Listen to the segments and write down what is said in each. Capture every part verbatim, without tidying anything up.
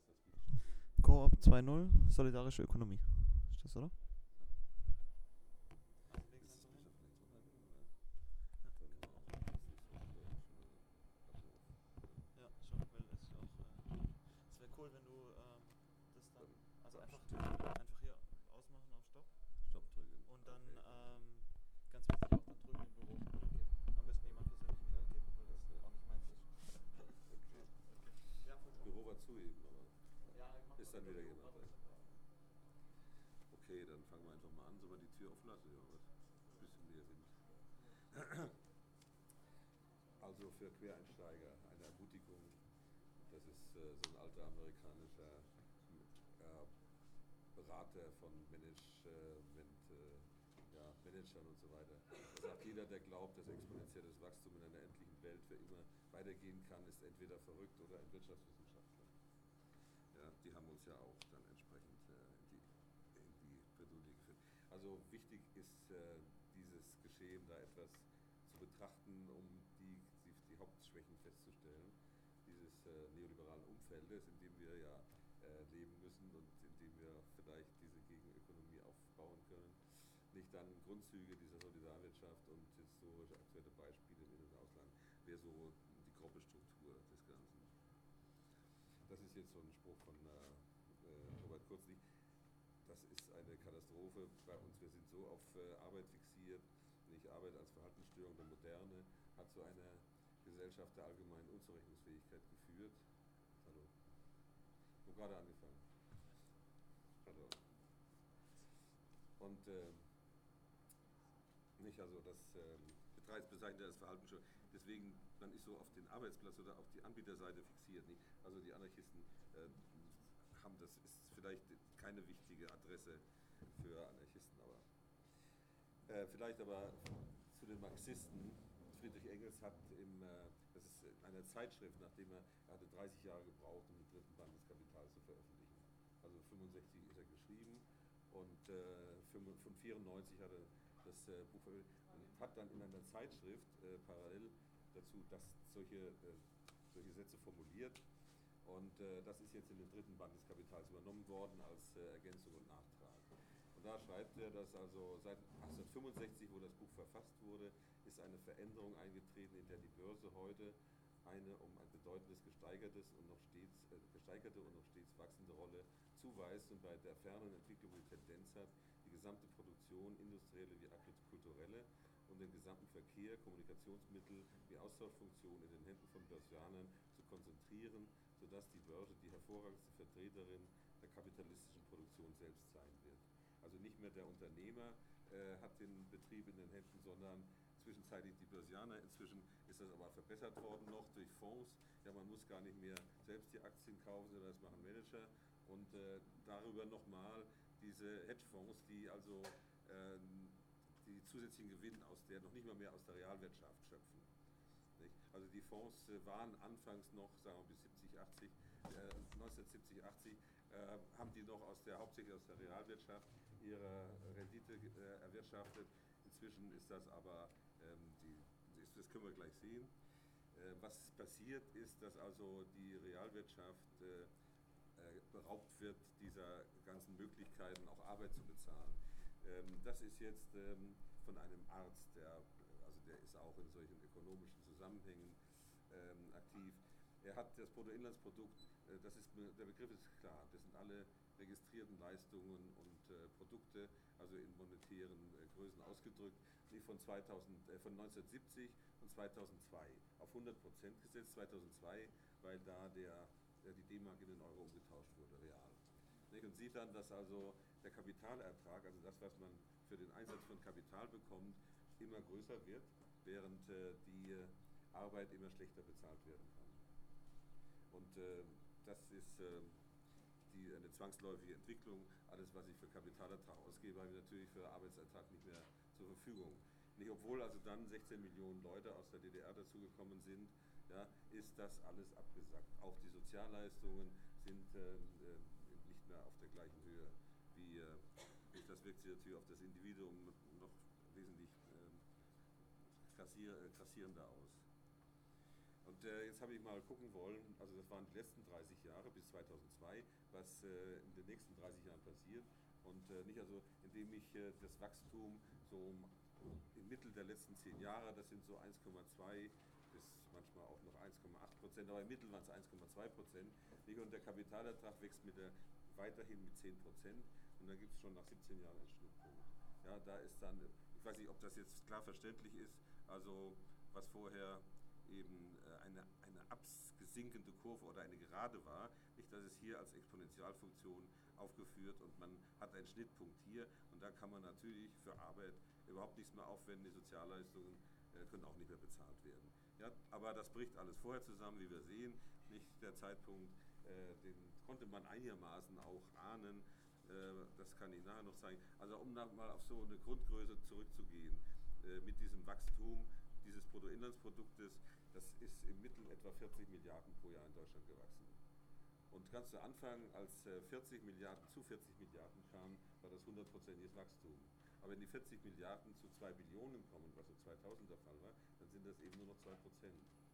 Coop zwei Punkt null, solidarische Ökonomie. Ist das, oder? Ja, schon, weil es ist auch. Äh, es wäre cool, wenn du ähm, das dann. Also einfach, einfach hier ausmachen auf Stopp. Stopp drücken. Und dann, okay. ähm, ganz wichtig, auch dann drüben im Büro angeben. Am besten jemand persönlich wieder angeben, weil das auch nicht meins ist. Okay. Okay. Ja, Das Büro war zu eben, aber ja, ist dann wieder jemand da. Okay, dann fangen wir einfach mal an. Sollen wir die Tür offen lassen? Ja, was? Ein bisschen mehr Wind. Also für Quereinsteiger eine Ermutigung. Das ist äh, so ein alter amerikanischer äh, Berater von Management, äh, ja, Managern und so weiter. Da sagt jeder, der glaubt, dass exponentielles Wachstum in einer endlichen Welt für immer weitergehen kann, ist entweder verrückt oder ein Wirtschaftswissenschaftler. Ja, die haben uns ja auch dann entsprechend äh, in die, in die Bredouille geführt. Also wichtig ist äh, dieses Geschehen da etwas zu betrachten, um die, die, die Hauptschwächen festzustellen, dieses äh, neoliberalen Umfeldes, in dem wir ja äh, leben müssen und in dem wir vielleicht diese Gegenökonomie aufbauen können. Nicht dann Grundzüge dieser Solidarwirtschaft und historische aktuelle Beispiele im In- und Ausland, wäre so die grobe Struktur des Ganzen. Das ist jetzt so ein Spruch von äh, Robert Kurzlich. Das ist eine Katastrophe bei uns. Wir sind so auf äh, Arbeit fixiert. Nicht Arbeit als Verhaltensstörung der Moderne hat zu einer Gesellschaft der allgemeinen Unzurechnungsfähigkeit geführt. Hallo. Ich habe gerade angefangen. Hallo. Und äh, nicht, also das äh, bezeichnet als Verhaltensstörung. Deswegen, man ist so auf den Arbeitsplatz oder auf die Anbieterseite fixiert. Nicht? Also die Anarchisten äh, haben, das ist vielleicht keine wichtige Adresse für Anarchisten, aber äh, vielleicht aber zu den Marxisten. Friedrich Engels hat im, äh, das ist in einer Zeitschrift, nachdem er, er hatte dreißig Jahre gebraucht, um den dritten Band des Kapitals zu veröffentlichen. Also fünfundsechzig ist er geschrieben und äh, von vierundneunzig hat er das äh, Buch veröffentlicht und hat dann in einer Zeitschrift äh, parallel dazu das, solche, äh, solche Sätze formuliert. Und äh, das ist jetzt in den dritten Band des Kapitals übernommen worden als äh, Ergänzung und Nachtrag. Und da schreibt er, dass also seit achtzehnhundertfünfundsechzig, wo das Buch verfasst wurde, ist eine Veränderung eingetreten, in der die Börse heute eine um ein bedeutendes gesteigertes und noch stets, äh, gesteigerte und noch stets wachsende Rolle zuweist und bei der fernen Entwicklung die Tendenz hat, die gesamte Produktion, industrielle wie kulturelle und den gesamten Verkehr, Kommunikationsmittel wie Austauschfunktion in den Händen von Börsianern zu konzentrieren, sodass die Börse die hervorragendste Vertreterin der kapitalistischen Produktion selbst sein wird. Also nicht mehr der Unternehmer äh, hat den Betrieb in den Händen, sondern zwischenzeitlich die Börsianer. Inzwischen ist das aber verbessert worden noch durch Fonds. Ja, man muss gar nicht mehr selbst die Aktien kaufen, sondern das machen Manager. Und äh, darüber nochmal diese Hedgefonds, die also äh, die zusätzlichen Gewinne aus der, noch nicht mal mehr aus der Realwirtschaft schöpfen. Nicht? Also die Fonds äh, waren anfangs noch, sagen wir bis siebzig, achtzig, äh, neunzehnhundertsiebzig, achtzig, äh, haben die noch aus der, hauptsächlich aus der Realwirtschaft ihre Rendite äh, erwirtschaftet. Inzwischen ist das aber, ähm, die, das können wir gleich sehen. Äh, was passiert ist, dass also die Realwirtschaft äh, äh, beraubt wird dieser ganzen Möglichkeiten, auch Arbeit zu bezahlen. Ähm, das ist jetzt ähm, von einem Arzt, der, also der ist auch in solchen ökonomischen Zusammenhängen ähm, aktiv. Er hat das Bruttoinlandsprodukt, äh, das ist, der Begriff ist klar, das sind alle registrierten Leistungen und äh, Produkte, also in monetären äh, Größen ausgedrückt, die von, zweitausend, äh, von neunzehnhundertsiebzig und zweitausendzwei auf hundert Prozent gesetzt, zweitausendzwei, weil da der, äh, die D-Mark in den Euro umgetauscht wurde, real. Nicht? Und sieht dann, dass also der Kapitalertrag, also das, was man für den Einsatz von Kapital bekommt, immer größer wird, während äh, die äh, Arbeit immer schlechter bezahlt werden kann. Und äh, das ist äh, die, eine zwangsläufige Entwicklung. Alles, was ich für Kapitalertrag ausgebe, habe ich natürlich für Arbeitsertrag nicht mehr zur Verfügung. Nicht, obwohl also dann sechzehn Millionen Leute aus der D D R dazugekommen sind, ja, ist das alles abgesackt. Auch die Sozialleistungen sind äh, nicht mehr auf der gleichen Höhe wie, äh, das wirkt sich natürlich auf das Individuum noch wesentlich äh, kassier, äh, kassierender aus. Und Und äh, jetzt habe ich mal gucken wollen, also das waren die letzten dreißig Jahre bis zweitausendzwei, was äh, in den nächsten dreißig Jahren passiert. Und äh, nicht also, indem ich äh, das Wachstum so um, im Mittel der letzten zehn Jahre, das sind so eins Komma zwei bis manchmal auch noch eins Komma acht Prozent, aber im Mittel waren es eins Komma zwei Prozent. Und der Kapitalertrag wächst mit der, weiterhin mit zehn Prozent und dann gibt es schon nach siebzehn Jahren einen Schnittpunkt. Ja, da ist dann, ich weiß nicht, ob das jetzt klar verständlich ist, also was vorher eben eine, eine absinkende Kurve oder eine gerade war, nicht, dass es hier als Exponentialfunktion aufgeführt und man hat einen Schnittpunkt hier und da kann man natürlich für Arbeit überhaupt nichts mehr aufwenden, die Sozialleistungen äh, können auch nicht mehr bezahlt werden. Ja, aber das bricht alles vorher zusammen, wie wir sehen, nicht der Zeitpunkt, äh, den konnte man einigermaßen auch ahnen, äh, das kann ich nachher noch zeigen. Also um mal auf so eine Grundgröße zurückzugehen, äh, mit diesem Wachstum dieses Bruttoinlandsproduktes, das ist im Mittel etwa vierzig Milliarden pro Jahr in Deutschland gewachsen. Und ganz zu Anfang, als vierzig Milliarden zu vierzig Milliarden kamen, war das hundertprozentiges Wachstum. Aber wenn die vierzig Milliarden zu zwei Billionen kommen, was so zweitausend der Fall war, dann sind das eben nur noch zwei Prozent.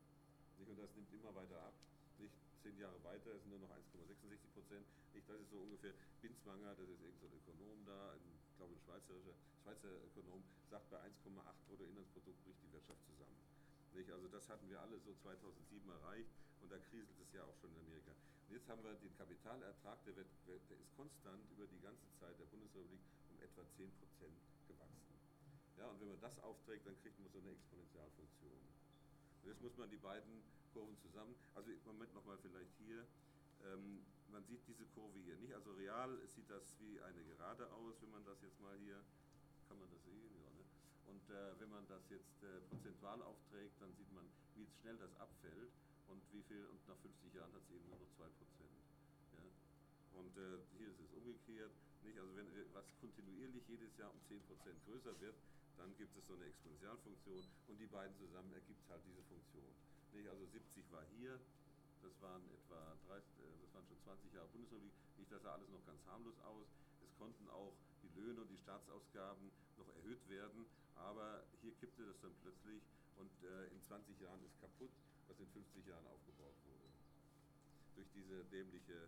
Und das nimmt immer weiter ab. Nicht zehn Jahre weiter, es sind nur noch eins Komma sechsundsechzig Prozent. Nicht, das ist so ungefähr Binswanger, das ist irgend so ein Ökonom da, ein, ich glaube ein Schweizerischer, Schweizer Ökonom, sagt, bei eins Komma acht Bruttoinlandsprodukt bricht die Wirtschaft zusammen. Nicht? Also das hatten wir alle so zweitausendsieben erreicht und da kriselt es ja auch schon in Amerika. Und jetzt haben wir den Kapitalertrag, der, wird, der ist konstant über die ganze Zeit der Bundesrepublik um etwa zehn Prozent gewachsen. Ja, und wenn man das aufträgt, dann kriegt man so eine Exponentialfunktion. Und jetzt muss man die beiden Kurven zusammen, also im Moment nochmal vielleicht hier, ähm, man sieht diese Kurve hier nicht, also real sieht das wie eine Gerade aus, wenn man das jetzt mal hier, kann man das sehen, ja, ne? Und äh, wenn man das jetzt äh, prozentual aufträgt, dann sieht man, wie schnell das abfällt und wie viel, und nach fünfzig Jahren hat es eben nur noch zwei Prozent. Ja? Und äh, hier ist es umgekehrt, nicht? Also wenn was kontinuierlich jedes Jahr um zehn Prozent größer wird, dann gibt es so eine Exponentialfunktion und die beiden zusammen ergibt halt diese Funktion. Nicht? Also siebzig war hier, das waren etwa dreißig, das waren schon zwanzig Jahre Bundesrepublik, nicht, das sah alles noch ganz harmlos aus. Es konnten auch die Löhne und die Staatsausgaben noch erhöht werden, aber hier kippte das dann plötzlich und äh, in zwanzig Jahren ist kaputt, was in fünfzig Jahren aufgebaut wurde. Durch diese dämliche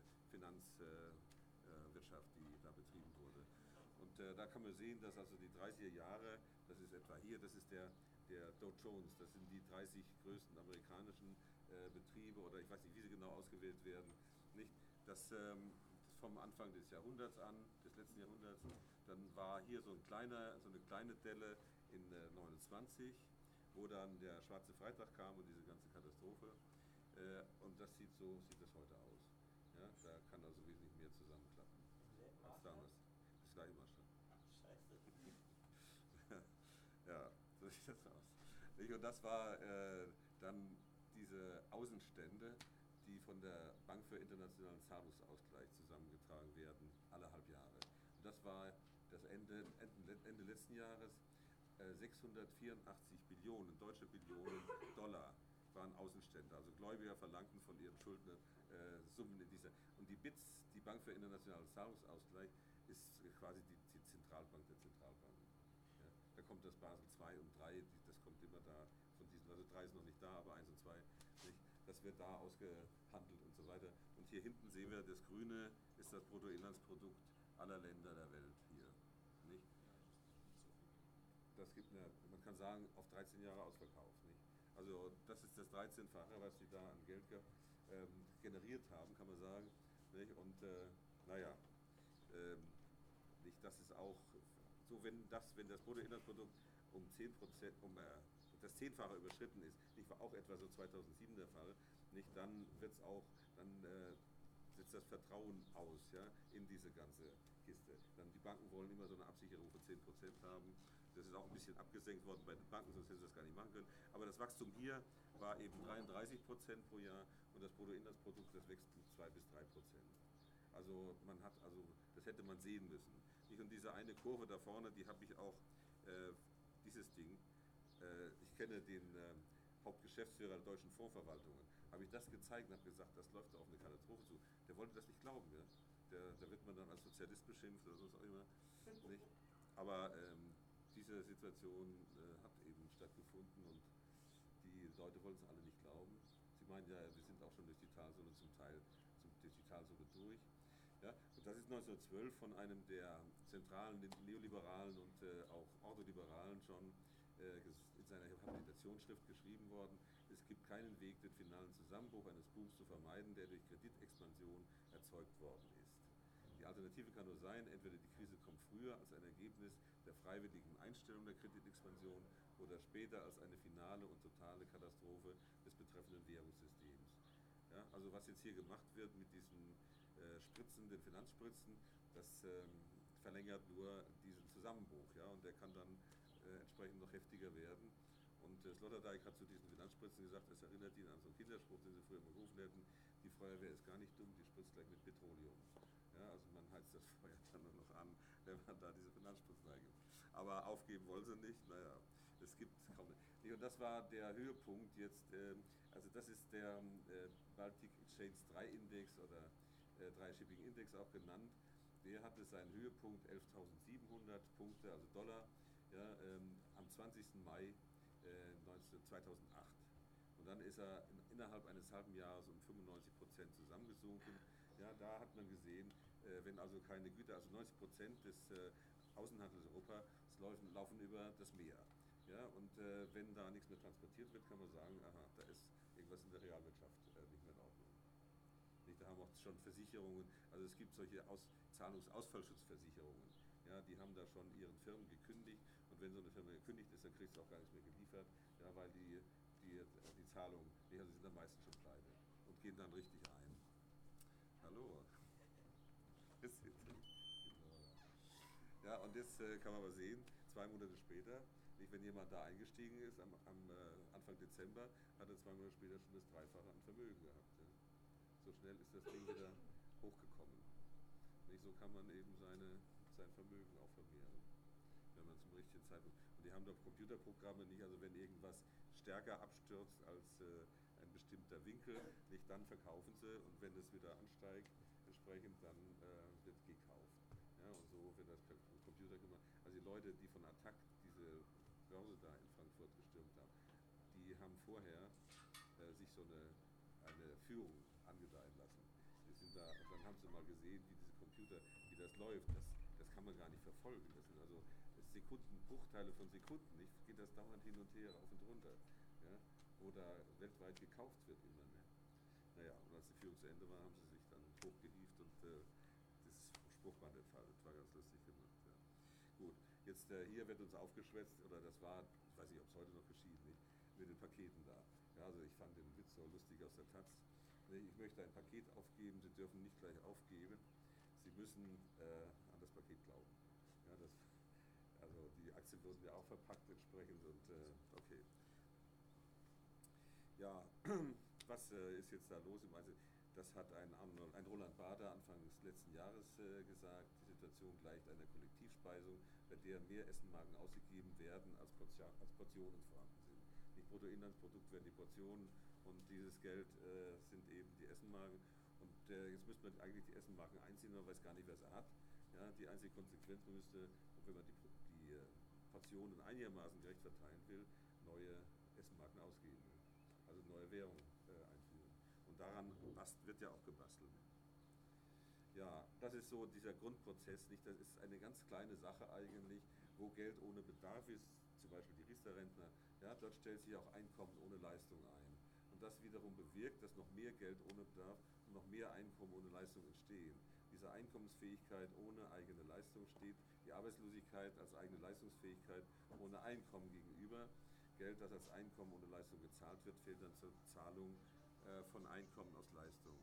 Finanzwirtschaft, äh, die da betrieben wurde. Und äh, da kann man sehen, dass also die dreißiger Jahre, das ist etwa hier, das ist der, der Dow Jones, das sind die dreißig größten amerikanischen äh, Betriebe oder ich weiß nicht, wie sie genau ausgewählt werden, nicht? Das, ähm, das vom Anfang des Jahrhunderts an, des letzten Jahrhunderts, dann war hier so, ein kleiner, so eine kleine Delle in äh, neunundzwanzig, wo dann der Schwarze Freitag kam und diese ganze Katastrophe. Äh, und das sieht so sieht das heute aus. Ja, da kann also wesentlich mehr zusammenklappen als damals. Das gleiche Maßstab. Scheiße. Ja, so sieht das aus. Und das war äh, dann diese Außenstände, die von der Bank für internationalen Zahlungsausgleich zusammengetragen werden, alle halb Jahre. Und das war das Ende, Ende, Ende letzten Jahres, äh, sechshundertvierundachtzig Billionen, deutsche Billionen Dollar waren Außenstände. Also Gläubiger verlangten von ihren Schuldnern äh, Summen in dieser. Und die B I Z, die Bank für internationalen Zahlungsausgleich, ist quasi die, die Zentralbank der Zentralbanken. Ja, da kommt das Basel zwei und drei, die, das kommt immer da von diesen, also drei ist noch nicht da, aber eins und zwei nicht. Das wird da ausgehandelt und so weiter. Und hier hinten sehen wir, das Grüne ist das Bruttoinlandsprodukt aller Länder der Welt hier. Nicht? Das gibt eine, man kann sagen, auf dreizehn Jahre ausverkauft. Nicht? Also das ist das dreizehnfache, was sie da an Geld ähm, generiert haben, kann man sagen. Nicht? Und äh, naja, ähm, nicht, das ist auch so, wenn das, wenn das Bruttoinlandsprodukt um zehn Prozent, um äh, das Zehnfache überschritten ist, nicht, war auch etwa so zweitausendsieben der Fall, nicht, dann wird es auch, dann äh, setzt das Vertrauen aus, ja, in diese ganze Kiste. Dann die Banken wollen immer so eine Absicherung von zehn Prozent haben. Das ist auch ein bisschen abgesenkt worden bei den Banken, sonst hätten sie das gar nicht machen können. Aber das Wachstum hier war eben dreiunddreißig Prozent pro Jahr und das Bruttoinlandsprodukt, das wächst mit zwei bis drei Prozent. Also man hat, also das hätte man sehen müssen. Und diese eine Kurve da vorne, die habe ich auch, äh, dieses Ding, äh, ich kenne den äh, Hauptgeschäftsführer der deutschen Fondsverwaltungen, habe ich das gezeigt und habe gesagt, das läuft auf eine Katastrophe zu. Der wollte das nicht glauben, ja. Der, da wird man dann als Sozialist beschimpft oder so auch immer. Nicht? Aber ähm, diese Situation äh, hat eben stattgefunden und die Leute wollten es alle nicht glauben. Sie meinen ja, wir sind auch schon durch die Talsohle zum Teil zum, durch die Talsohle durch. Ja, und das ist neunzehnhundertzwölf von einem der zentralen Neoliberalen und äh, auch Ordoliberalen schon äh, in seiner Habilitationsschrift geschrieben worden. Es gibt keinen Weg, den finalen Zusammenbruch eines Booms zu vermeiden, der durch Kreditexpansion erzeugt worden ist. Die Alternative kann nur sein, entweder die Krise kommt früher als ein Ergebnis der freiwilligen Einstellung der Kreditexpansion oder später als eine finale und totale Katastrophe des betreffenden Währungssystems. Ja, also was jetzt hier gemacht wird mit diesen äh, Spritzen, den Finanzspritzen, das ähm, verlängert nur diesen Zusammenbruch, ja, und der kann dann äh, entsprechend noch heftiger werden. Und äh, Sloterdijk hat zu diesen Finanzspritzen gesagt, es erinnert ihn an so einen Kinderspruch, den sie früher mal gerufen hätten, die Feuerwehr ist gar nicht dumm, die spritzt gleich mit Petroleum. Ja, also man heizt das Feuer dann nur noch an, wenn man da diese Finanzspritzen reingibt. Aber aufgeben wollen sie nicht, naja, es gibt kaum nicht. Und das war der Höhepunkt jetzt, äh, also das ist der äh, Baltic Exchange drei Index oder äh, drei Shipping Index auch genannt. Der hatte seinen Höhepunkt elftausendsiebenhundert Punkte, also Dollar, ja, ähm, am zwanzigsten Mai äh, zweitausendacht. Und dann ist er in, innerhalb eines halben Jahres um fünfundneunzig Prozent zusammengesunken. Ja, da hat man gesehen, äh, wenn also keine Güter, also neunzig Prozent des äh, Außenhandels Europas laufen, laufen über das Meer. Ja, und äh, wenn da nichts mehr transportiert wird, kann man sagen, aha, da ist irgendwas in der Realwirtschaft äh, nicht mehr in Ordnung. Nicht, da haben auch schon Versicherungen, also es gibt solche Aus, Zahlungsausfallschutzversicherungen, ja, die haben da schon ihren Firmen gekündigt und wenn so eine Firma gekündigt ist, dann kriegst du auch gar nichts mehr geliefert, ja, weil die, die, die Zahlung, die also sind dann meistens schon pleite und gehen dann richtig ein. Hallo. Ja, und jetzt äh, kann man aber sehen, zwei Monate später, nicht, wenn jemand da eingestiegen ist, am, am äh, Anfang Dezember, hat er zwei Monate später schon das Dreifache an Vermögen gehabt. Ja. So schnell ist das Ding wieder hochgekommen. Nicht, so kann man eben seine, sein Vermögen auch vermehren, wenn man zum richtigen Zeitpunkt. Und die haben doch Computerprogramme nicht, also wenn irgendwas stärker abstürzt als äh, ein bestimmter Winkel, nicht, dann verkaufen sie und wenn es wieder ansteigt, entsprechend dann äh, wird gekauft. Ja, und so wird das per Computer gemacht. Also die Leute, die von Attac diese Börse da in Frankfurt gestürmt haben, die haben vorher äh, sich so eine, eine Führung angedeihen lassen. Die sind da, und dann haben sie mal gesehen, wie diese Computer, wie das läuft. Das, das kann man gar nicht verfolgen. Das sind also Sekunden, Bruchteile von Sekunden, nicht? Geht das dauernd hin und her, auf und runter. Ja? Wo da weltweit gekauft wird immer mehr. Naja, und als die Führung zu Ende war, haben sie sich dann hochgehieft und äh, das Spruchband entfaltet. Das war ganz lustig gemacht. Ja. Gut, jetzt äh, hier wird uns aufgeschwätzt, oder das war, ich weiß nicht, ob es heute noch geschieht, nicht, mit den Paketen da. Ja, also ich fand den Witz so lustig aus der Taz. Ich möchte ein Paket aufgeben, Sie dürfen nicht gleich aufgeben. Sie müssen äh, an das Paket glauben. Ja, das, also die Aktien wurden ja auch verpackt entsprechend und äh, okay. Ja, was äh, ist jetzt da los im Einzelnen? Das hat ein, ein Roland Bader Anfang des letzten Jahres äh, gesagt, die Situation gleicht einer Kollektivspeisung, bei der mehr Essenmarken ausgegeben werden, als, Portion, als Portionen vorhanden sind. Nicht Bruttoinlandsprodukt werden die Portionen und dieses Geld äh, sind eben die Essenmarken. Und äh, jetzt müsste man eigentlich die Essenmarken einziehen, man weiß gar nicht, wer sie hat. Ja, die einzige Konsequenz müsste, wenn man die, die äh, Portionen einigermaßen gerecht verteilen will, neue Essenmarken ausgeben. Also neue Währung äh, einführen. Und daran bast, wird ja auch gebastelt. Ja, das ist so dieser Grundprozess, nicht? Das ist eine ganz kleine Sache eigentlich, wo Geld ohne Bedarf ist, zum Beispiel die Riester-Rentner, ja, dort stellt sich auch Einkommen ohne Leistung ein. Und das wiederum bewirkt, dass noch mehr Geld ohne Bedarf und noch mehr Einkommen ohne Leistung entstehen. Diese Einkommensfähigkeit ohne eigene Leistung steht die Arbeitslosigkeit als eigene Leistungsfähigkeit ohne Einkommen gegenüber. Geld, das als Einkommen ohne Leistung gezahlt wird, fehlt dann zur Zahlung äh, von Einkommen aus Leistung.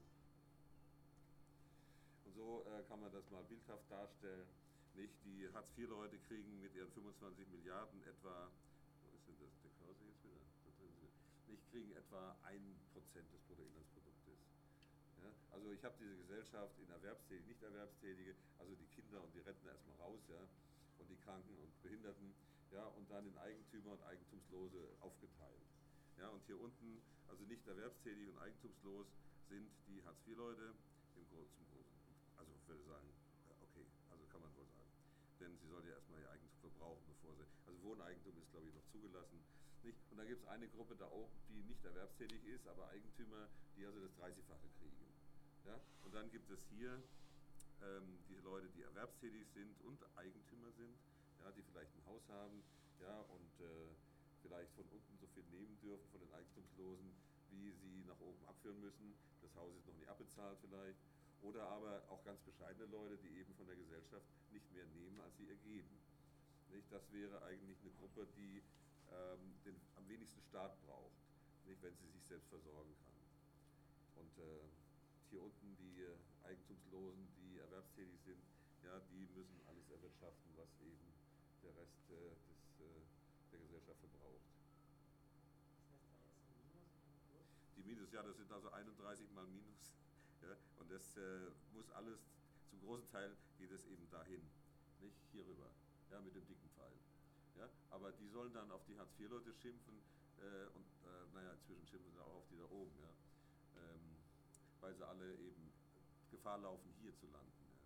Und so äh, kann man das mal bildhaft darstellen. Nicht? Die Hartz vier Leute kriegen mit ihren fünfundzwanzig Milliarden etwa, wo ist denn das, der Cursor jetzt wieder? Da drin sind, nicht kriegen etwa ein Prozent des Bruttoinlandsproduktes. Ja? Also ich habe diese Gesellschaft in Erwerbstätige, Nicht-Erwerbstätige, also die Kinder und die Rentner erstmal raus, ja, und die Kranken und Behinderten, ja, und dann in Eigentümer und Eigentumslose aufgeteilt. Ja, und hier unten, also nicht erwerbstätig und eigentumslos, sind die Hartz vier Leute im Gro zum Großen. Also ich würde sagen, okay, also kann man wohl sagen. Denn sie sollen ja erstmal ihr Eigentum verbrauchen, bevor sie, also Wohneigentum ist, glaube ich, noch zugelassen. Nicht? Und dann gibt es eine Gruppe da oben, die nicht erwerbstätig ist, aber Eigentümer, die also das dreißigfache kriegen. Ja? Und dann gibt es hier ähm, die Leute, die erwerbstätig sind und Eigentümer sind, ja, die vielleicht ein Haus haben, ja, und äh, vielleicht von unten so viel nehmen dürfen von den Eigentumslosen, wie sie nach oben abführen müssen. Das Haus ist noch nicht abbezahlt vielleicht. Oder aber auch ganz bescheidene Leute, die eben von der Gesellschaft nicht mehr nehmen, als sie ihr geben. Nicht? Das wäre eigentlich eine Gruppe, die ähm, den am wenigsten Staat braucht, nicht? Wenn sie sich selbst versorgen kann. Und äh, hier unten die äh, Eigentumslosen, die erwerbstätig sind, ja, die müssen alles erwirtschaften, was eben der Rest äh, des, äh, der Gesellschaft verbraucht. Das heißt, da ist ein Minus und Plus? Die Minus, ja, das sind also einunddreißig mal Minus. Ja, und das äh, muss alles, zum großen Teil geht es eben dahin, nicht hier rüber, ja, mit dem dicken Pfeil. Ja, aber die sollen dann auf die Hartz-vier-Leute schimpfen äh, und, äh, naja, inzwischen schimpfen sie auch auf die da oben, ja, ähm, weil sie alle eben Gefahr laufen, hier zu landen. Ja.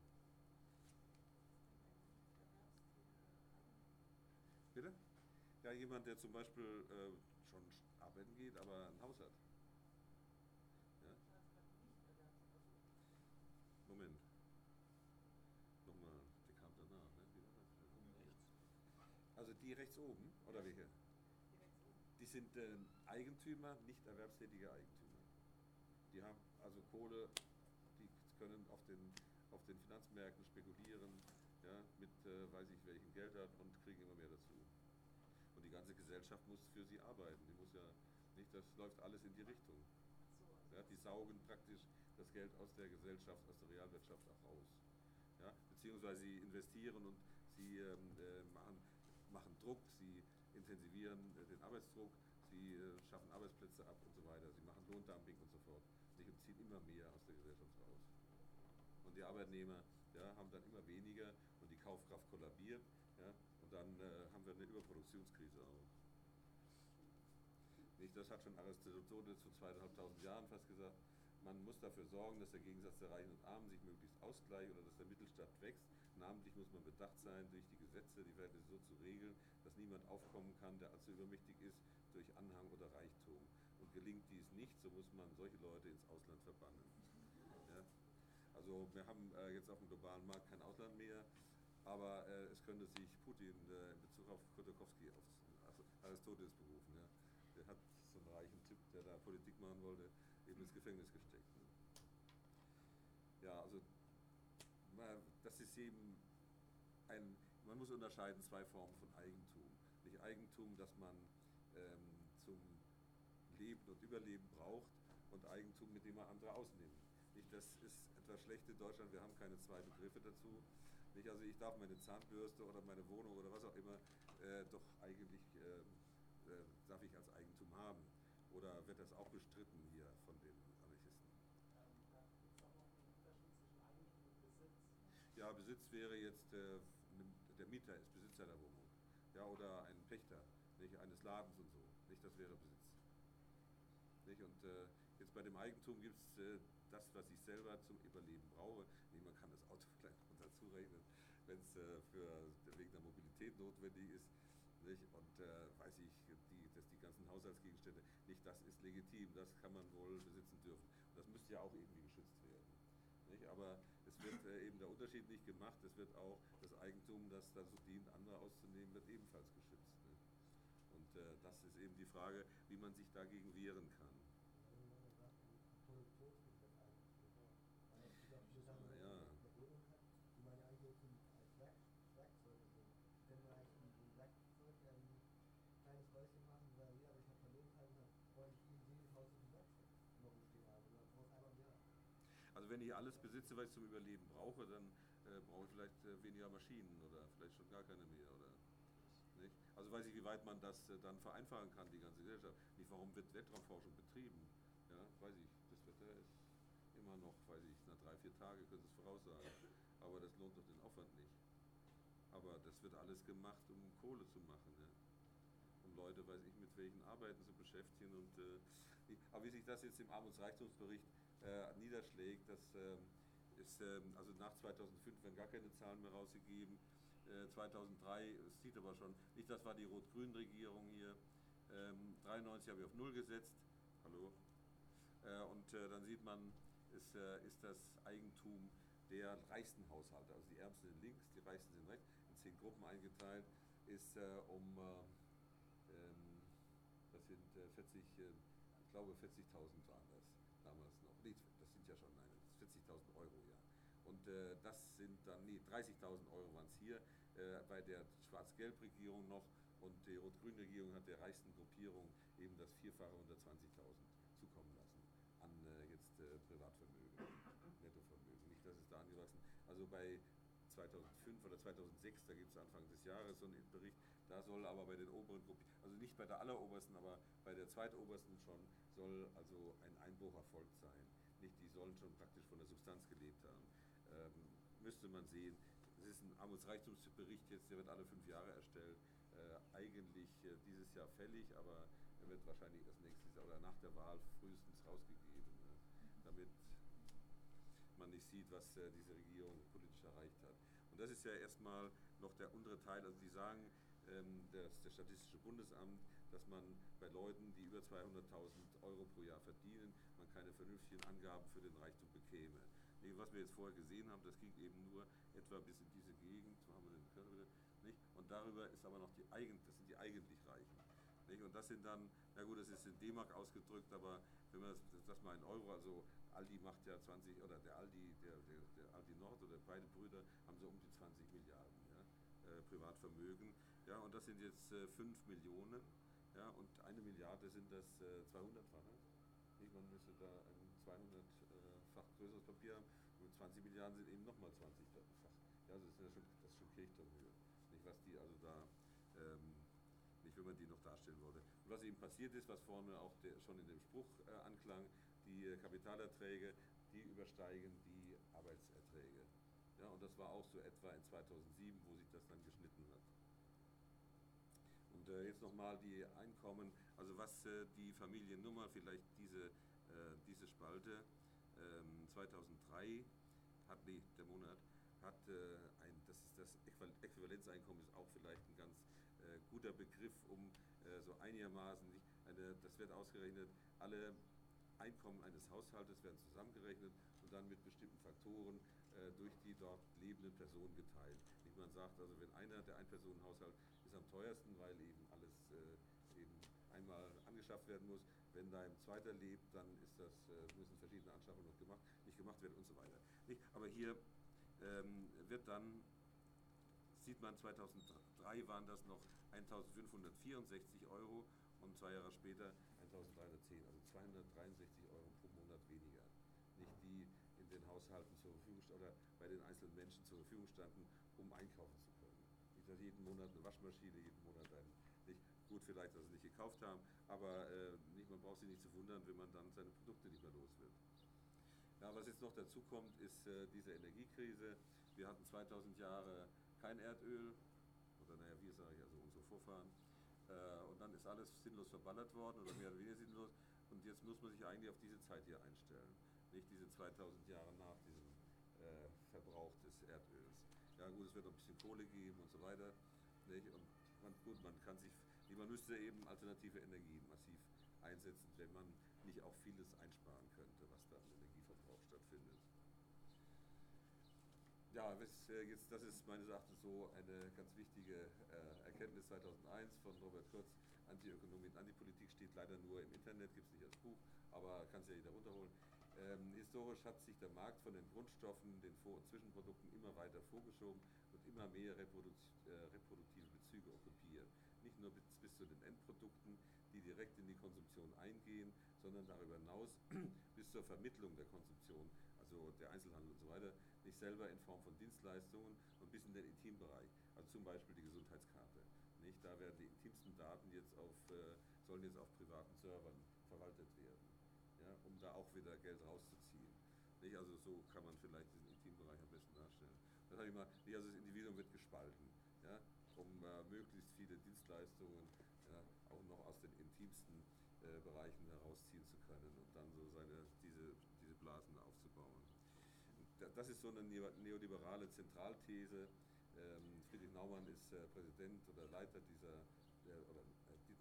Bitte? Ja, jemand, der zum Beispiel äh, schon arbeiten geht, aber ein Haus hat. Ja? Moment. Nochmal, der kam danach, ne? Wie war das? Rechts. Also die rechts oben, oder welche? Die sind äh, Eigentümer, nicht erwerbstätige Eigentümer. Die haben also Kohle, die können auf den, auf den Finanzmärkten spekulieren, ja, mit äh, weiß ich welchem Geld hat und kriegen immer mehr dazu. Und die ganze Gesellschaft muss für sie arbeiten. Die muss ja nicht, das läuft alles in die Richtung. Ja, die saugen praktisch das Geld aus der Gesellschaft, aus der Realwirtschaft auch raus. Ja, beziehungsweise sie investieren und sie ähm, äh, machen, machen Druck, sie intensivieren äh, den Arbeitsdruck, sie äh, schaffen Arbeitsplätze ab und so weiter, sie machen Lohndumping und so fort. Sie ziehen immer mehr aus der Gesellschaft raus. Und die Arbeitnehmer, ja, haben dann immer weniger und die Kaufkraft kollabiert, ja, und dann äh, haben wir eine Überproduktionskrise auch. Nicht, das hat schon Aristoteles vor zweitausendfünfhundert Jahren fast gesagt. Man muss dafür sorgen, dass der Gegensatz der Reichen und Armen sich möglichst ausgleicht oder dass der Mittelstand wächst. Namentlich muss man bedacht sein, durch die Gesetze die Verhältnisse so zu regeln, dass niemand aufkommen kann, der allzu übermächtig ist durch Anhang oder Reichtum. Und gelingt dies nicht, so muss man solche Leute ins Ausland verbannen. Ja? Also wir haben äh, jetzt auf dem globalen Markt kein Ausland mehr, aber äh, es könnte sich Putin äh, in Bezug auf Khodorkovsky, auf also Aristoteles berufen. Ja? Der hat so einen reichen Typ, der da Politik machen wollte, eben ins Gefängnis gesteckt. Ne? Ja, also das ist eben ein, man muss unterscheiden zwei Formen von Eigentum. Nicht Eigentum, das man ähm, zum Leben und Überleben braucht, und Eigentum, mit dem man andere ausnimmt. Nicht, das ist etwas schlecht in Deutschland, wir haben keine zwei Begriffe dazu. Nicht, also ich darf meine Zahnbürste oder meine Wohnung oder was auch immer äh, doch eigentlich äh, äh, darf ich als Eigentum haben. Oder wird das auch bestritten hier von den Anarchisten? Ähm, da gibt es auch noch einen Unterschied zwischen Eigentum und Besitz. Ja, Besitz wäre jetzt, äh, der Mieter ist Besitzer der Wohnung. Ja, oder ein Pächter, nicht, eines Ladens und so. Nicht, das wäre Besitz. Nicht? Und äh, jetzt bei dem Eigentum gibt es äh, das, was ich selber zum Überleben brauche. Nee, man kann das Auto vielleicht noch dazu rechnen, wenn es äh, für wegen der Mobilität notwendig ist. Nicht? Und äh, weiß ich, die, dass die ganzen Haushaltsgegenstände, nicht, das ist legitim, das kann man wohl besitzen dürfen. Und das müsste ja auch irgendwie geschützt werden. Nicht? Aber es wird äh, eben der Unterschied nicht gemacht, es wird auch das Eigentum, das dazu dient, andere auszunehmen, wird ebenfalls geschützt. Nicht? Und äh, das ist eben die Frage, wie man sich dagegen wehren kann. Ja. Also wenn ich alles besitze, was ich zum Überleben brauche, dann äh, brauche ich vielleicht äh, weniger Maschinen oder vielleicht schon gar keine mehr. Oder, nicht? Also weiß ich, wie weit man das äh, dann vereinfachen kann, die ganze Gesellschaft. Nicht, warum wird Weltraumforschung betrieben? Ja, weiß ich, das Wetter ist immer noch, weiß ich, nach drei, vier Tagen können Sie es voraussagen. Aber das lohnt doch den Aufwand nicht. Aber das wird alles gemacht, um Kohle zu machen. Ja? Um Leute, weiß ich, mit welchen Arbeiten zu beschäftigen. Und, äh, aber wie sich das jetzt im Armutsreichtumsbericht äh, niederschlägt, das äh, ist, äh, also nach zweitausendfünf werden gar keine Zahlen mehr rausgegeben. Äh, zweitausenddrei, es sieht aber schon, nicht, das war die Rot-Grün-Regierung hier, Ähm, dreiundneunzig habe ich auf null gesetzt. Hallo. Äh, und äh, dann sieht man, ist, äh, ist das Eigentum der reichsten Haushalte. Also die Ärmsten sind links, die Reichsten sind rechts, in zehn Gruppen eingeteilt, ist äh, um, äh, ähm, das sind äh, vierzig, äh, ich glaube vierzigtausend waren das damals noch. Nee, das sind ja schon, nein, das ist vierzigtausend Euro, ja. Und äh, das sind dann, nee, dreißigtausend Euro waren es hier, äh, bei der Schwarz-Gelb-Regierung noch, und die Rot-Grün-Regierung hat der reichsten Gruppierung eben das Vierfache unter zwanzigtausend zukommen lassen an äh, jetzt äh, Privatvermögen, Nettovermögen. Nicht, dass es da angewachsen. Also bei zweitausendfünf oder zweitausendsechs, da gibt es Anfang des Jahres so einen Bericht, da soll aber bei den oberen Gruppen, also nicht bei der allerobersten, aber bei der zweitobersten schon, soll also ein Einbruch erfolgt sein. Nicht, die sollen schon praktisch von der Substanz gelebt haben. Ähm, müsste man sehen. Es ist ein Armutsreichtumsbericht jetzt, der wird alle fünf Jahre erstellt. Äh, eigentlich äh, dieses Jahr fällig, aber er wird wahrscheinlich erst nächstes Jahr oder nach der Wahl frühestens rausgegeben, ne? Damit man nicht sieht, was äh, diese Regierung politisch erreicht hat. Und das ist ja erstmal noch der untere Teil. Also die sagen, ähm, das, das Statistische Bundesamt, dass man bei Leuten, die über zweihunderttausend Euro pro Jahr verdienen, man keine vernünftigen Angaben für den Reichtum bekäme. Nee, was wir jetzt vorher gesehen haben, das ging eben nur etwa bis in diese Gegend, wo haben wir den Körper wieder, nicht? Und darüber ist aber noch die eigen, das sind die eigentlich Reichen. Nicht? Und das sind dann, na gut, das ist in D-Mark ausgedrückt, aber wenn man das, das mal in Euro, also Aldi macht ja zwanzig, oder der Aldi, der, der, der Aldi Nord oder beide Brüder haben so um die zwanzig Milliarden, ja, äh, Privatvermögen. Ja, und das sind jetzt äh, fünf Millionen, ja, und eine Milliarde sind das äh, zweihundertfach. Ne? Man müsste da ein zweihundertfach größeres Papier haben, und zwanzig Milliarden sind eben nochmal zwanzig-fach. Ja, also das ist ja schon, das ist schon Kirchturmhöhe. Nicht, was die also da, ähm, nicht, wenn man die noch darstellen wollte. Und was eben passiert ist, was vorne auch der, schon in dem Spruch äh, anklang, die äh, Kapitalerträge, die übersteigen die Arbeitserträge. Ja, und das war auch so etwa in zweitausendsieben, wo sich das dann geschnitten hat. Und äh, jetzt nochmal die Einkommen, also was äh, die Familiennummer, vielleicht diese, äh, diese Spalte, ähm, zweitausenddrei hat, nee, der Monat, hat äh, ein, das ist das Äquivalenzeinkommen, ist auch vielleicht ein ganz äh, guter Begriff, um äh, so einigermaßen, nicht, eine, das wird ausgerechnet, alle Einkommen eines Haushaltes werden zusammengerechnet und dann mit bestimmten Faktoren äh, durch die dort lebenden Personen geteilt. Nicht, man sagt also, wenn einer, der Ein-Personen-Haushalt ist am teuersten, weil eben alles äh, eben einmal angeschafft werden muss. Wenn da ein zweiter lebt, dann ist das, äh, müssen verschiedene Anschaffungen noch gemacht, nicht gemacht werden und so weiter. Nicht? Aber hier ähm, wird dann, sieht man, zweitausenddrei waren das noch eintausendfünfhundertvierundsechzig Euro und zwei Jahre später eintausenddreihundertzehn, also zweihundertdreiundsechzig Euro pro Monat weniger. Nicht, die in den Haushalten zur Verfügung oder bei den einzelnen Menschen zur Verfügung standen, um einkaufen zu können. Nicht, dass jeden Monat eine Waschmaschine, jeden Monat ein, nicht, gut, vielleicht, dass sie nicht gekauft haben, aber äh, nicht, man braucht sich nicht zu wundern, wenn man dann seine Produkte nicht mehr los wird. Ja, was jetzt noch dazu kommt, ist äh, diese Energiekrise. Wir hatten zweitausend Jahre kein Erdöl, oder naja, wir sage ich, also unsere Vorfahren. Äh, und dann ist alles sinnlos verballert worden, oder mehr oder weniger sinnlos. Und jetzt muss man sich eigentlich auf diese Zeit hier einstellen. Nicht diese zweitausend Jahre nach diesem äh, Verbrauch des Erdöls. Ja gut, es wird noch ein bisschen Kohle geben und so weiter. Nicht? Und man, gut, man kann sich, man müsste eben alternative Energien massiv einsetzen, wenn man nicht auch vieles einsparen könnte, was da an Energieverbrauch stattfindet. Ja, das, äh, jetzt, das ist meines Erachtens so eine ganz wichtige äh, Erkenntnis zweitausendeins von Robert Kurz. Antiökonomie und Antipolitik steht leider nur im Internet, gibt es nicht als Buch, aber kann es ja jeder runterholen. Ähm, historisch hat sich der Markt von den Grundstoffen, den Vor- und Zwischenprodukten immer weiter vorgeschoben und immer mehr reprodu äh, reproduktive Bezüge okkupiert. Nicht nur bis, bis zu den Endprodukten, die direkt in die Konsumption eingehen, sondern darüber hinaus bis zur Vermittlung der Konsumption, also der Einzelhandel und so weiter, nicht selber in Form von Dienstleistungen und bis in den Intimbereich, also zum Beispiel die Gesundheitskarte. Nicht? Da werden die intimsten Daten jetzt auf, äh, sollen jetzt auf privaten Servern verwaltet werden, ja, um da auch wieder Geld rauszuziehen. Nicht? Also so kann man vielleicht diesen Intimbereich am besten darstellen. Das habe ich mal, nicht, also das Individuum wird gespalten, ja, um äh, möglichst viele Dienstleistungen ja, auch noch aus den intimsten äh, Bereichen herausziehen zu können und dann so seine, diese, diese Blasen aufzubauen. Das ist so eine neoliberale Zentralthese. Ähm, Friedrich Naumann ist äh, Präsident oder Leiter dieser, äh, oder äh, nee,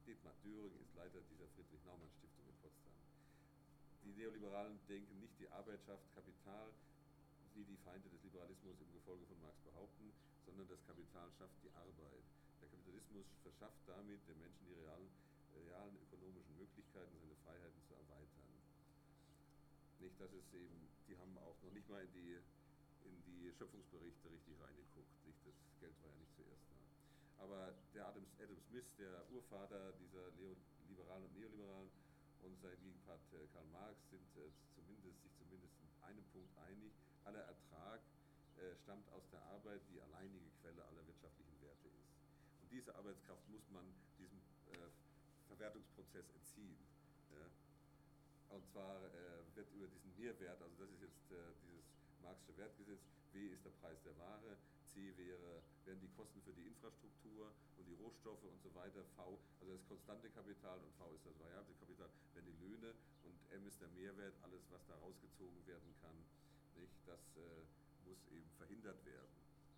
Dietmar Döring ist Leiter dieser Friedrich-Naumann-Stiftung in Potsdam. Die Neoliberalen denken nicht, die Arbeit schafft Kapital, wie die Feinde des Liberalismus im Gefolge von Marx behaupten, sondern das Kapital schafft die Arbeit. Der Kapitalismus verschafft damit den Menschen die realen, realen ökonomischen Möglichkeiten, seine Freiheiten zu erweitern. Nicht, dass es eben, die haben auch noch nicht mal in die, in die Schöpfungsberichte richtig reingeguckt. Nicht? Das Geld war ja nicht zuerst da. Aber der Adam, Adam Smith, der Urvater dieser Leo, Liberalen und Neoliberalen, und sein Gegenpart äh, Karl Marx sind äh, zumindest, sich zumindest in einem Punkt einig. Aller Ertrag äh, stammt aus der Arbeit, die alleinige Quelle aller wirtschaftlichen Werte ist. Und diese Arbeitskraft muss man diesem äh, Verwertungsprozess entziehen. Ja? Und zwar äh, wird über diesen Mehrwert, also das ist jetzt äh, dieses Marxische Wertgesetz, W ist der Preis der Ware, C wäre, wären die Kosten für die Infrastruktur und die Rohstoffe und so weiter, V, also das konstante Kapital und V ist das variable Kapital, wären die Löhne und M ist der Mehrwert, alles was da rausgezogen werden kann, nicht? Das äh, muss eben verhindert werden.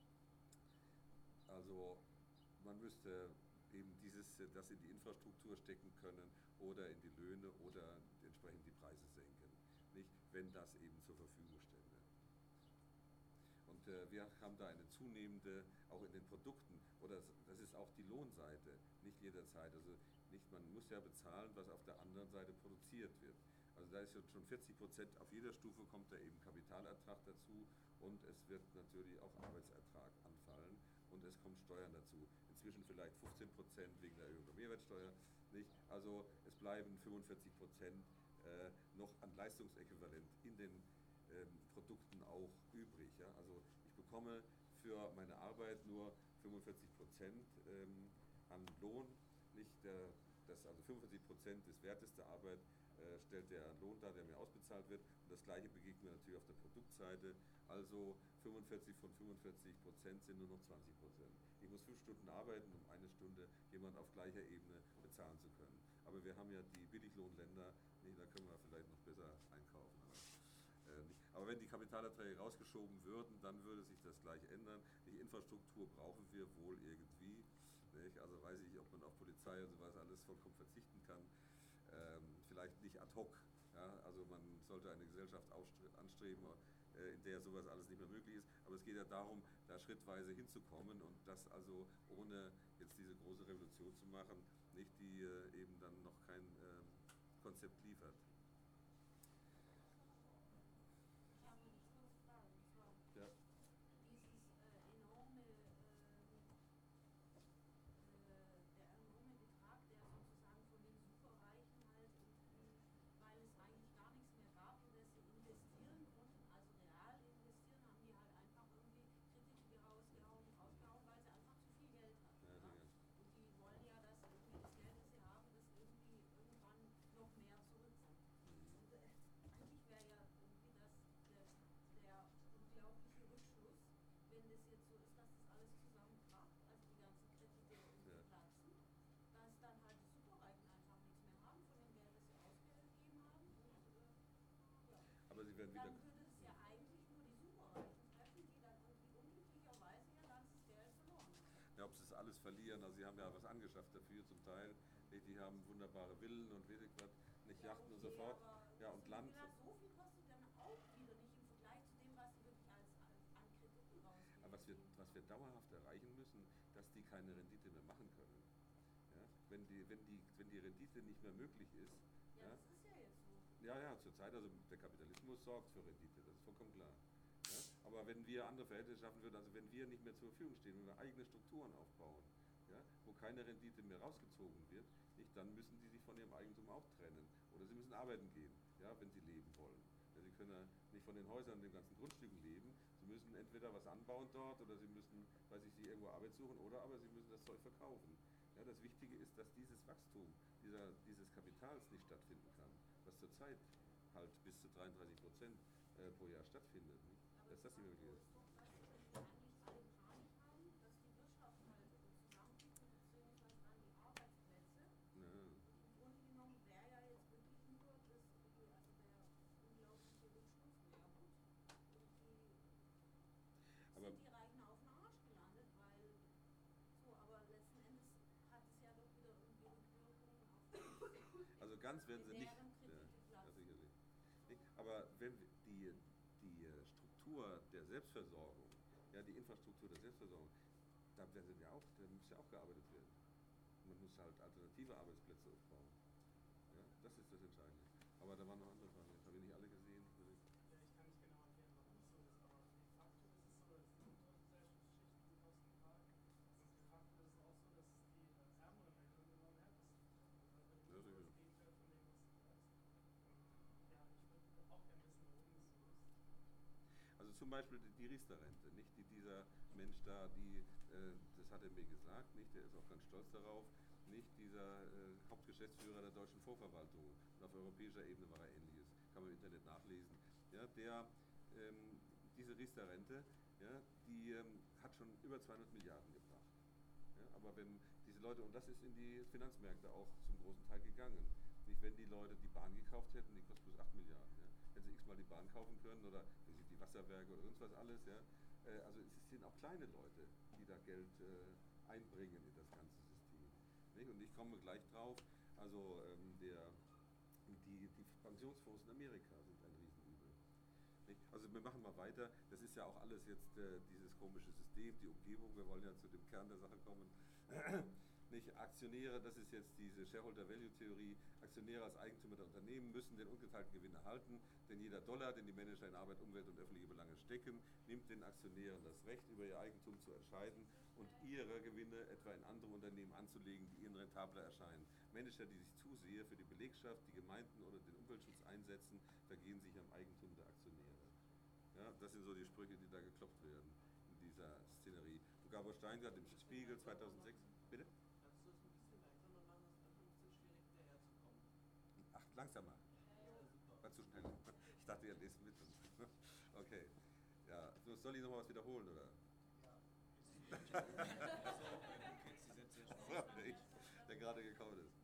Also man müsste eben dieses, das in die Infrastruktur stecken können oder in die Löhne oder entsprechend die Preise senken, nicht? Wenn das eben zur Verfügung stände. Und äh, wir haben da eine zunehmende, auch in den Produkten, oder das ist auch die Lohnseite, nicht jederzeit. Also nicht, man muss ja bezahlen, was auf der anderen Seite produziert wird. Also da ist jetzt schon vierzig Prozent, auf jeder Stufe kommt da eben Kapitalertrag dazu und es wird natürlich auch Arbeitsertrag anfallen und es kommen Steuern dazu. Inzwischen vielleicht fünfzehn Prozent wegen der Erhöhung der Mehrwertsteuer, nicht? Also es bleiben fünfundvierzig Prozent äh, noch an Leistungsäquivalent in den Ähm, Produkten auch übrig. Ja? Also ich bekomme für meine Arbeit nur fünfundvierzig Prozent ähm, an Lohn, nicht der, das, also fünfundvierzig Prozent des Wertes der Arbeit äh, stellt der Lohn dar, der mir ausbezahlt wird, und das gleiche begegnet mir natürlich auf der Produktseite, also fünfundvierzig von fünfundvierzig Prozent sind nur noch zwanzig Prozent. Ich muss fünf Stunden arbeiten, um eine Stunde jemand auf gleicher Ebene bezahlen zu können. Aber wir haben ja die Billiglohnländer, nee, da können wir vielleicht noch besser einkaufen. Aber Aber wenn die Kapitalerträge rausgeschoben würden, dann würde sich das gleich ändern. Die Infrastruktur brauchen wir wohl irgendwie. Nicht? Also weiß ich, ob man auf Polizei und sowas alles vollkommen verzichten kann. Ähm, vielleicht nicht ad hoc. Ja? Also man sollte eine Gesellschaft anstreben, äh, in der sowas alles nicht mehr möglich ist. Aber es geht ja darum, da schrittweise hinzukommen und das also ohne jetzt diese große Revolution zu machen, nicht, die äh, eben dann noch kein äh, Konzept liefert. Ja. Dieses äh, enorme, äh, äh, der enorme Betrag, der sozusagen von den Superreichen halt irgendwie, weil es eigentlich gar nichts mehr gab, in das sie investieren konnten, also real investieren, haben die halt einfach irgendwie Kredite rausgehauen, rausgehauen, weil sie einfach zu viel Geld hatten. Ja, Ja? ja. Und die wollen ja, dass irgendwie das Geld, das sie haben, das irgendwie irgendwann noch mehr zurückkommt. Und äh, eigentlich wäre ja irgendwie das der, der unglaubliche Rückschluss, wenn das jetzt so ist, dass das alles zusammenkracht, also die ganzen Kredite irgendwie Ja. platzen, dass dann halt die Superreichen einfach nichts mehr haben von dem Geld, das sie ausgegeben haben. Und, äh, ja. Aber sie werden wieder. Dann würde es ja eigentlich nur die Superreichen treffen, die dann irgendwie unglücklicherweise ihr ganzes Geld verloren haben. Ja, ob sie es alles verlieren, also sie haben ja was angeschafft dafür zum Teil. Die haben wunderbare Villen und weiß ich was, nicht Ja, Yachten und okay, so fort. aber Ja, und diese Land. Villa, so viel kostet dann auch wieder nicht im Vergleich zu dem, was sie wirklich als, als an Krediten rausgeben. Aber was wir, was wir dauerhaft erreichen müssen, dass die keine Rendite mehr machen können. Ja? Wenn, die, wenn, die, wenn die Rendite nicht mehr möglich ist. Ja, Ja, das ist ja jetzt so. ja, ja, zurzeit, also der Kapitalismus sorgt für Rendite, das ist vollkommen klar. Ja? Aber wenn wir andere Verhältnisse schaffen würden, also wenn wir nicht mehr zur Verfügung stehen, wenn wir eigene Strukturen aufbauen, ja, wo keine Rendite mehr rausgezogen wird, nicht, dann müssen die sich von ihrem Eigentum auch trennen. Oder sie müssen arbeiten gehen, ja, wenn sie leben wollen. Ja, sie können ja nicht von den Häusern und den ganzen Grundstücken leben. Sie müssen entweder was anbauen dort oder sie müssen, weiß ich, sich irgendwo Arbeit suchen oder aber sie müssen das Zeug verkaufen. Ja, das Wichtige ist, dass dieses Wachstum dieser, dieses Kapitals nicht stattfinden kann, was zurzeit halt bis zu dreiunddreißig Prozent äh, pro Jahr stattfindet. Nicht? Aber Dass das nicht möglich ist. doch, weißt du, wenn wir eigentlich alle Panik haben, dass die Wirtschaft halt zusammenbricht, beziehungsweise dann die Arbeitsplätze. Ja. Im Grunde genommen wäre ja jetzt wirklich nur das, also der unglaubliche Rückschluss, naja gut, irgendwie Aber sind die Reichen auf den Arsch gelandet, weil so, aber letzten Endes hat es ja doch wieder irgendwie Rückwirkungen ganz werden sie in nicht. deren Ja, Kredite ja, platzen. sicherlich. Nicht? Aber wenn wir die, die äh, Struktur der Selbstversorgung, ja, die Infrastruktur der Selbstversorgung, da werden ja auch, da muss ja auch gearbeitet werden. Man muss halt alternative Arbeitsplätze aufbauen. Ja, das ist das Entscheidende. Aber da waren noch andere Fragen. Jetzt habe ich nicht alle gesehen. Ja, ich kann nicht genau erklären, warum es so ist, aber de facto ist es so, dass die unteren Gesellschaftsschichten die Kosten tragen. Und de facto ist es auch so, dass es die äh, ärmeren Länder immer am härtesten treffen. Also Ja, genau sicher. das Gegenteil von dem, was du sagst. Und ja, ich würde auch gerne wissen, warum es so ist. Also zum Beispiel die, die Riester-Rente, nicht? Die, dieser Mensch da, die, äh, das hat er mir gesagt, nicht? Der ist auch ganz stolz darauf, nicht? Dieser äh, Hauptgeschäftsführer der deutschen Fondsverwaltung, und auf europäischer Ebene war er ähnliches, kann man im Internet nachlesen. Ja, der, ähm, diese Riester-Rente, ja, die ähm, hat schon über zweihundert Milliarden gebracht. Ja, aber wenn diese Leute, und das ist in die Finanzmärkte auch zum großen Teil gegangen, nicht? Wenn die Leute die Bahn gekauft hätten, die kostet bloß acht Milliarden. Ja? Wenn sie x-mal die Bahn kaufen können oder wenn sie die Wasserwerke oder sonst was alles. Ja? Äh, also es sind auch kleine Leute, die da Geld äh, einbringen in das ganze System. Nicht? Und ich komme gleich drauf, also ähm, der, die, die Pensionsfonds in Amerika sind ein Riesenübel. Nicht? Also wir machen mal weiter. Das ist ja auch alles jetzt äh, dieses komische System, die Umgebung. Wir wollen ja zu dem Kern der Sache kommen. Nicht? Aktionäre, das ist jetzt diese Shareholder-Value-Theorie. Aktionäre als Eigentümer der Unternehmen müssen den ungeteilten Gewinn erhalten, denn jeder Dollar, den die Manager in Arbeit, Umwelt und öffentliche Belange stecken, nimmt den Aktionären das Recht, über ihr Eigentum zu entscheiden und ihre Gewinne etwa in andere Unternehmen anzulegen, die ihnen rentabler erscheinen. Manager, die sich zu sehr für die Belegschaft, die Gemeinden oder den Umweltschutz einsetzen, vergehen sich am Eigentum der Aktionäre. Ja, das sind so die Sprüche, die da geklopft werden in dieser Szenerie. Und Gabor Steingart im Spiegel zweitausendsechs. Bitte? Kannst du es ein bisschen langsamer machen? Es ist manchmal ein bisschen schwierig, hinterherzukommen. Ach, langsamer. Ja, super. War zu schnell. Ich dachte, ihr lest mit. Okay. Ja, soll ich nochmal was wiederholen, oder? Also, du kennst die Sätze ja schon. Ja, ich, der gerade gekommen ist.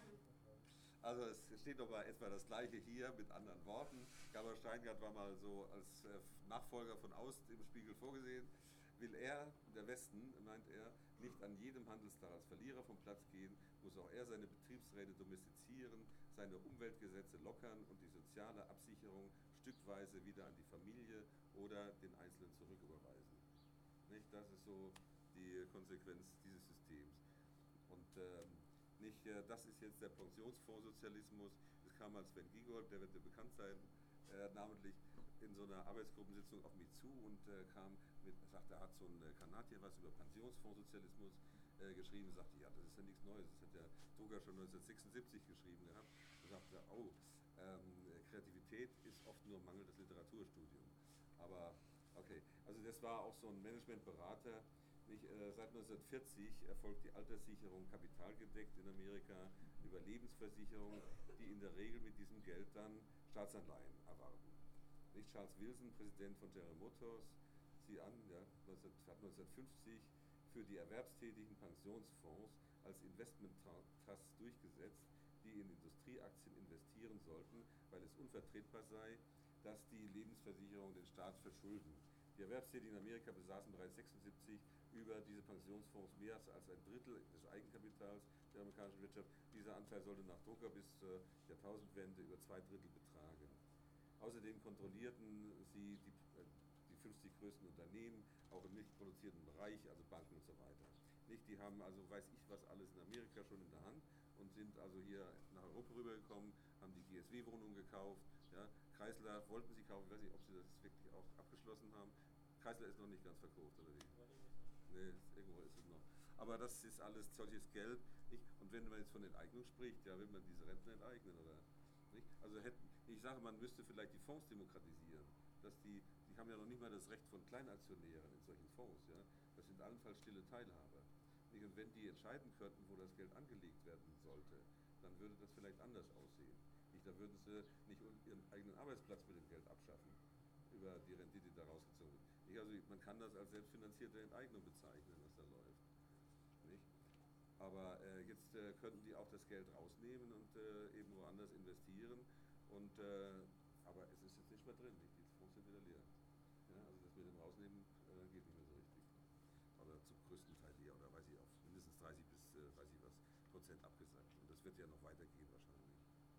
Also es steht nochmal etwa das Gleiche hier mit anderen Worten. Gabor Steingart war mal so als äh, Nachfolger von Aust im Spiegel vorgesehen. Will er, der Westen, meint er, nicht an jedem Handelstag als Verlierer vom Platz gehen, muss auch er seine Betriebsräte domestizieren, seine Umweltgesetze lockern und die soziale Absicherung stückweise wieder an die Familie oder den Einzelnen zurücküberweisen. Nicht? Das ist so die Konsequenz dieses Systems. Und ähm, nicht, äh, das ist jetzt der Pensionsfondssozialismus. Das kam als Sven Giegold, der wird ja bekannt sein, äh, namentlich in so einer Arbeitsgruppensitzung auf mich zu und äh, kam mit, sagte, er hat so ein äh, Kanadier was über Pensionsfondssozialismus äh, geschrieben und sagte, ja, das ist ja nichts Neues, das hat der Drucker schon neunzehnhundertsechsundsiebzig geschrieben gehabt. Und sagte, oh, ähm, Kreativität ist oft nur mangelndes Literaturstudium. Aber okay, also das war auch so ein Managementberater. Nicht, äh, seit neunzehnhundertvierzig erfolgt die Alterssicherung kapitalgedeckt in Amerika über Lebensversicherungen, die in der Regel mit diesem Geld dann Staatsanleihen erwarben. Nicht Charles Wilson, Präsident von General Motors, sieh an, ja, hat neunzehnhundertfünfzig für die erwerbstätigen Pensionsfonds als Investment-Trusts durchgesetzt, die in Industrieaktien investieren sollten, weil es unvertretbar sei, dass die Lebensversicherungen den Staat verschulden. Die Erwerbstätigen in Amerika besaßen bereits sechsundsiebzig über diese Pensionsfonds mehr als ein Drittel des Eigenkapitals der amerikanischen Wirtschaft. Dieser Anteil sollte nach Drucker bis zur Jahrtausendwende über zwei Drittel betragen. Außerdem kontrollierten sie die, die fünfzig größten Unternehmen, auch im nicht produzierenden Bereich, also Banken und so weiter. Nicht, die haben also, weiß ich was, alles in Amerika schon in der Hand und sind also hier nach Europa rübergekommen, haben die G S W-Wohnungen gekauft. Ja. Chrysler wollten sie kaufen, ich weiß nicht, ob sie das wirklich auch abgeschlossen haben. Chrysler ist noch nicht ganz verkauft, oder wie? Nee, irgendwo ist es noch. Aber das ist alles solches Geld. Nicht? Und wenn man jetzt von Enteignung spricht, ja, will man diese Renten enteignen, oder? Nicht? Also hätten, ich sage, man müsste vielleicht die Fonds demokratisieren. Dass die, die haben ja noch nicht mal das Recht von Kleinaktionären in solchen Fonds. Ja? Das sind allenfalls stille Teilhaber. Nicht? Und wenn die entscheiden könnten, wo das Geld angelegt werden sollte, dann würde das vielleicht anders aussehen. Nicht? Da würden sie nicht ihren eigenen Arbeitsplatz mit dem Geld abschaffen, über die Rendite, die da rausgezogen wird. Nicht? Also man kann das als selbstfinanzierte Enteignung bezeichnen, was da läuft. Nicht? Aber äh, jetzt äh, könnten die auch das Geld rausnehmen und äh, eben woanders investieren. Und, äh, aber es ist jetzt nicht mehr drin, nicht? Die Fonds sind wieder leer. Ja, also das mit dem Rausnehmen äh, geht nicht mehr so richtig. Oder zum größten Teil leer, oder weiß ich, auf mindestens dreißig bis äh, weiß ich was Prozent abgesagt. Und das wird ja noch weitergehen wahrscheinlich.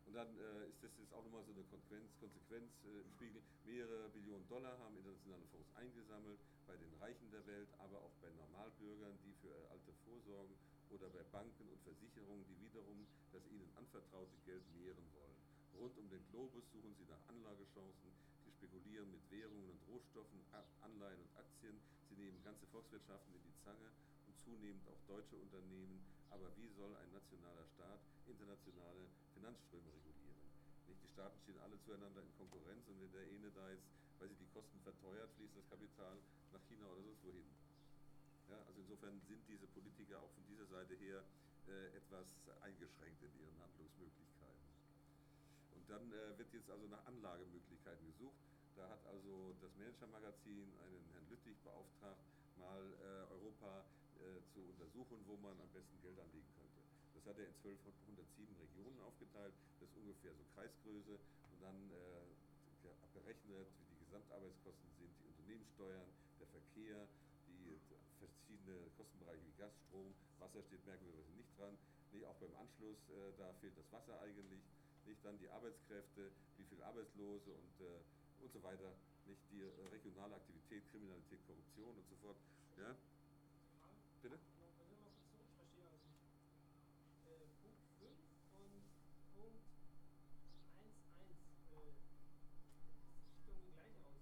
Und dann äh, ist das jetzt auch nochmal so eine Konsequenz, Konsequenz äh, im Spiegel. Mehrere Billionen Dollar haben internationale Fonds eingesammelt, bei den Reichen der Welt, aber auch bei Normalbürgern, die für ihr Alte vorsorgen, oder bei Banken und Versicherungen, die wiederum das ihnen anvertraute Geld mehren wollen. Rund um den Globus suchen sie nach Anlagechancen, sie spekulieren mit Währungen und Rohstoffen, Anleihen und Aktien, sie nehmen ganze Volkswirtschaften in die Zange und zunehmend auch deutsche Unternehmen. Aber wie soll ein nationaler Staat internationale Finanzströme regulieren? Nicht? Die Staaten stehen alle zueinander in Konkurrenz, und wenn der eine da jetzt, weil sie die Kosten verteuert, fließt das Kapital nach China oder sonst wohin. Ja, also insofern sind diese Politiker auch von dieser Seite her äh, etwas eingeschränkt in ihren Handlungsmöglichkeiten. Und dann äh, wird jetzt also nach Anlagemöglichkeiten gesucht. Da hat also das Manager-Magazin einen Herrn Lüttich beauftragt, mal äh, Europa äh, zu untersuchen, wo man am besten Geld anlegen könnte. Das hat er in zwölfhundertsieben Regionen aufgeteilt, das ist ungefähr so Kreisgröße, und dann äh, berechnet, wie die Gesamtarbeitskosten sind, die Unternehmenssteuern, der Verkehr, die verschiedene Kostenbereiche wie Gas, Strom, Wasser steht merkwürdigerweise nicht dran. Nee, auch beim Anschluss, äh, da fehlt das Wasser eigentlich. Nicht dann die Arbeitskräfte, wie viele Arbeitslose und, äh, und so weiter. Nicht die äh, regionale Aktivität, Kriminalität, Korruption und so fort. Ja? Bitte? Noch, können wir mal kurz zurück, ich verstehe also nicht. Äh, Punkt fünf und Punkt eins eins, äh, das sieht irgendwie gleich aus.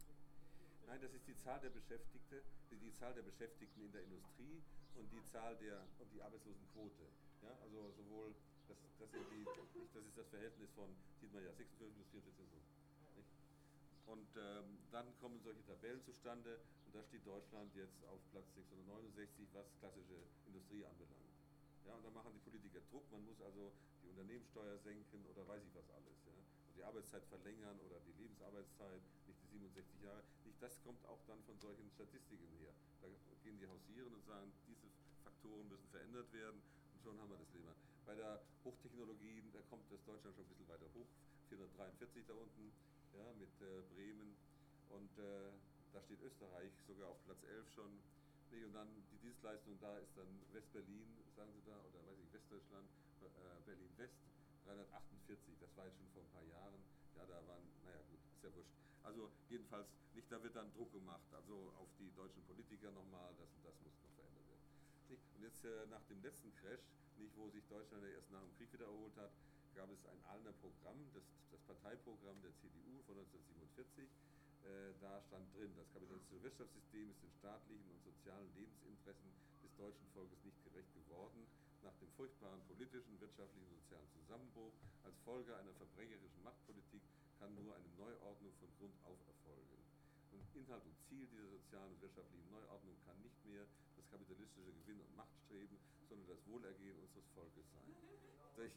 Nein, das ist die Zahl der Beschäftigten, die, die Zahl der Beschäftigten in der Industrie und die Zahl der und die Arbeitslosenquote. Ja, also sowohl das, das, sind die, nicht, das ist das Verhältnis von, sieht man ja, sechsundfünfzig bis vierundvierzig so. Nicht? Und ähm, dann kommen solche Tabellen zustande, und da steht Deutschland jetzt auf Platz sechshundertneunundsechzig, was klassische Industrie anbelangt. Ja, und dann machen die Politiker Druck, man muss also die Unternehmenssteuer senken oder weiß ich was alles. Ja? Und die Arbeitszeit verlängern oder die Lebensarbeitszeit, nicht die siebenundsechzig Jahre. Nicht das kommt auch dann von solchen Statistiken her. Da gehen die hausieren und sagen, diese Faktoren müssen verändert werden, und schon haben wir das Thema. Bei der Hochtechnologie, da kommt das Deutschland schon ein bisschen weiter hoch, vierhundertdreiundvierzig da unten, ja, mit äh, Bremen, und äh, da steht Österreich sogar auf Platz elf schon. Nee, und dann die Dienstleistung, da ist dann West-Berlin, sagen sie da, oder weiß ich, Westdeutschland, äh, Berlin-West, dreihundertachtundvierzig, das war jetzt schon vor ein paar Jahren. Ja, da waren, naja gut, ist ja wurscht. Also jedenfalls, nicht, da wird dann Druck gemacht, also auf die deutschen Politiker nochmal, das und das muss noch verändert werden. Nicht? Und jetzt äh, nach dem letzten Crash, nicht, wo sich Deutschland ja erst nach dem Krieg wieder erholt hat, gab es ein Ahlener Programm, das, das Parteiprogramm der C D U von neunzehnhundertsiebenundvierzig. Äh, da stand drin, das kapitalistische Wirtschaftssystem ist den staatlichen und sozialen Lebensinteressen des deutschen Volkes nicht gerecht geworden. Nach dem furchtbaren politischen, wirtschaftlichen und sozialen Zusammenbruch als Folge einer verbrecherischen Machtpolitik kann nur eine Neuordnung von Grund auf erfolgen. Und Inhalt und Ziel dieser sozialen und wirtschaftlichen Neuordnung kann nicht mehr das kapitalistische Gewinn- und Machtstreben, sondern das Wohlergehen unseres Volkes sein. Durch,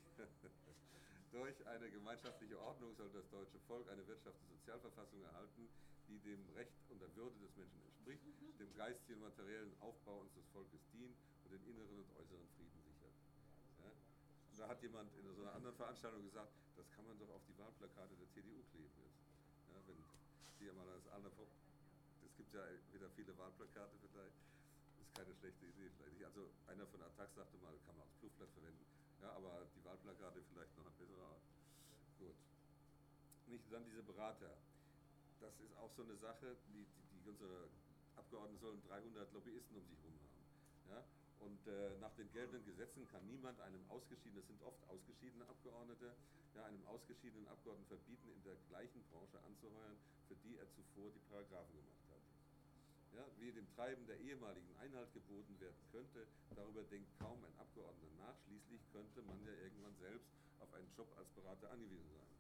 durch eine gemeinschaftliche Ordnung soll das deutsche Volk eine Wirtschafts- und Sozialverfassung erhalten, die dem Recht und der Würde des Menschen entspricht, dem geistigen und materiellen Aufbau unseres Volkes dient und den inneren und äußeren Frieden sichert. Ja? Und da hat jemand in so einer anderen Veranstaltung gesagt, das kann man doch auf die Wahlplakate der C D U kleben jetzt. Ja, wenn die mal das andere, es gibt ja wieder viele Wahlplakate vielleicht, ist keine schlechte Idee vielleicht. Also einer von Attac sagte mal, kann man als Flugblatt verwenden. Ja, aber die Wahlplakate vielleicht noch ein besserer Art. Gut. Nicht dann diese Berater. Das ist auch so eine Sache, die, die, die unsere Abgeordneten sollen dreihundert Lobbyisten um sich herum haben. Ja? Und äh, nach den geltenden Gesetzen kann niemand einem ausgeschiedenen, das sind oft ausgeschiedene Abgeordnete, ja, einem ausgeschiedenen Abgeordneten verbieten, in der gleichen Branche anzuheuern, für die er zuvor die Paragraphen gemacht hat. Ja, wie dem Treiben der ehemaligen Einhalt geboten werden könnte, darüber denkt kaum ein Abgeordneter nach. Schließlich könnte man ja irgendwann selbst auf einen Job als Berater angewiesen sein.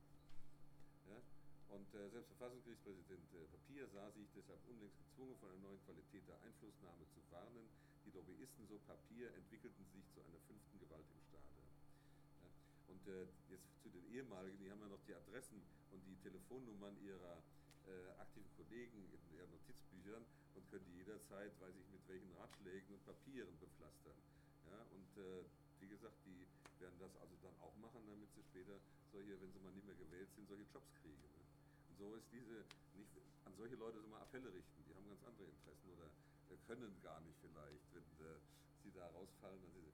Ja? Und äh, selbst Verfassungsgerichtspräsident äh, Papier sah sich deshalb unlängst gezwungen, von einer neuen Qualität der Einflussnahme zu warnen. Die Lobbyisten, so Papier, entwickelten sich zu einer fünften Gewalt im Staate. Ja? Und äh, jetzt zu den ehemaligen, die haben ja noch die Adressen und die Telefonnummern ihrer äh, aktiven Kollegen in ihren Notizbüchern und können die jederzeit, weiß ich mit welchen Ratschlägen und Papieren bepflastern. Ja? Und äh, wie gesagt, die werden das also dann auch machen, damit sie später solche, wenn sie mal nicht mehr gewählt sind, solche Jobs kriegen. Ne? Und so ist diese, nicht, an solche Leute so mal Appelle richten, die haben ganz andere Interessen oder äh, können gar nicht vielleicht, wenn äh, sie da rausfallen. Dann sie,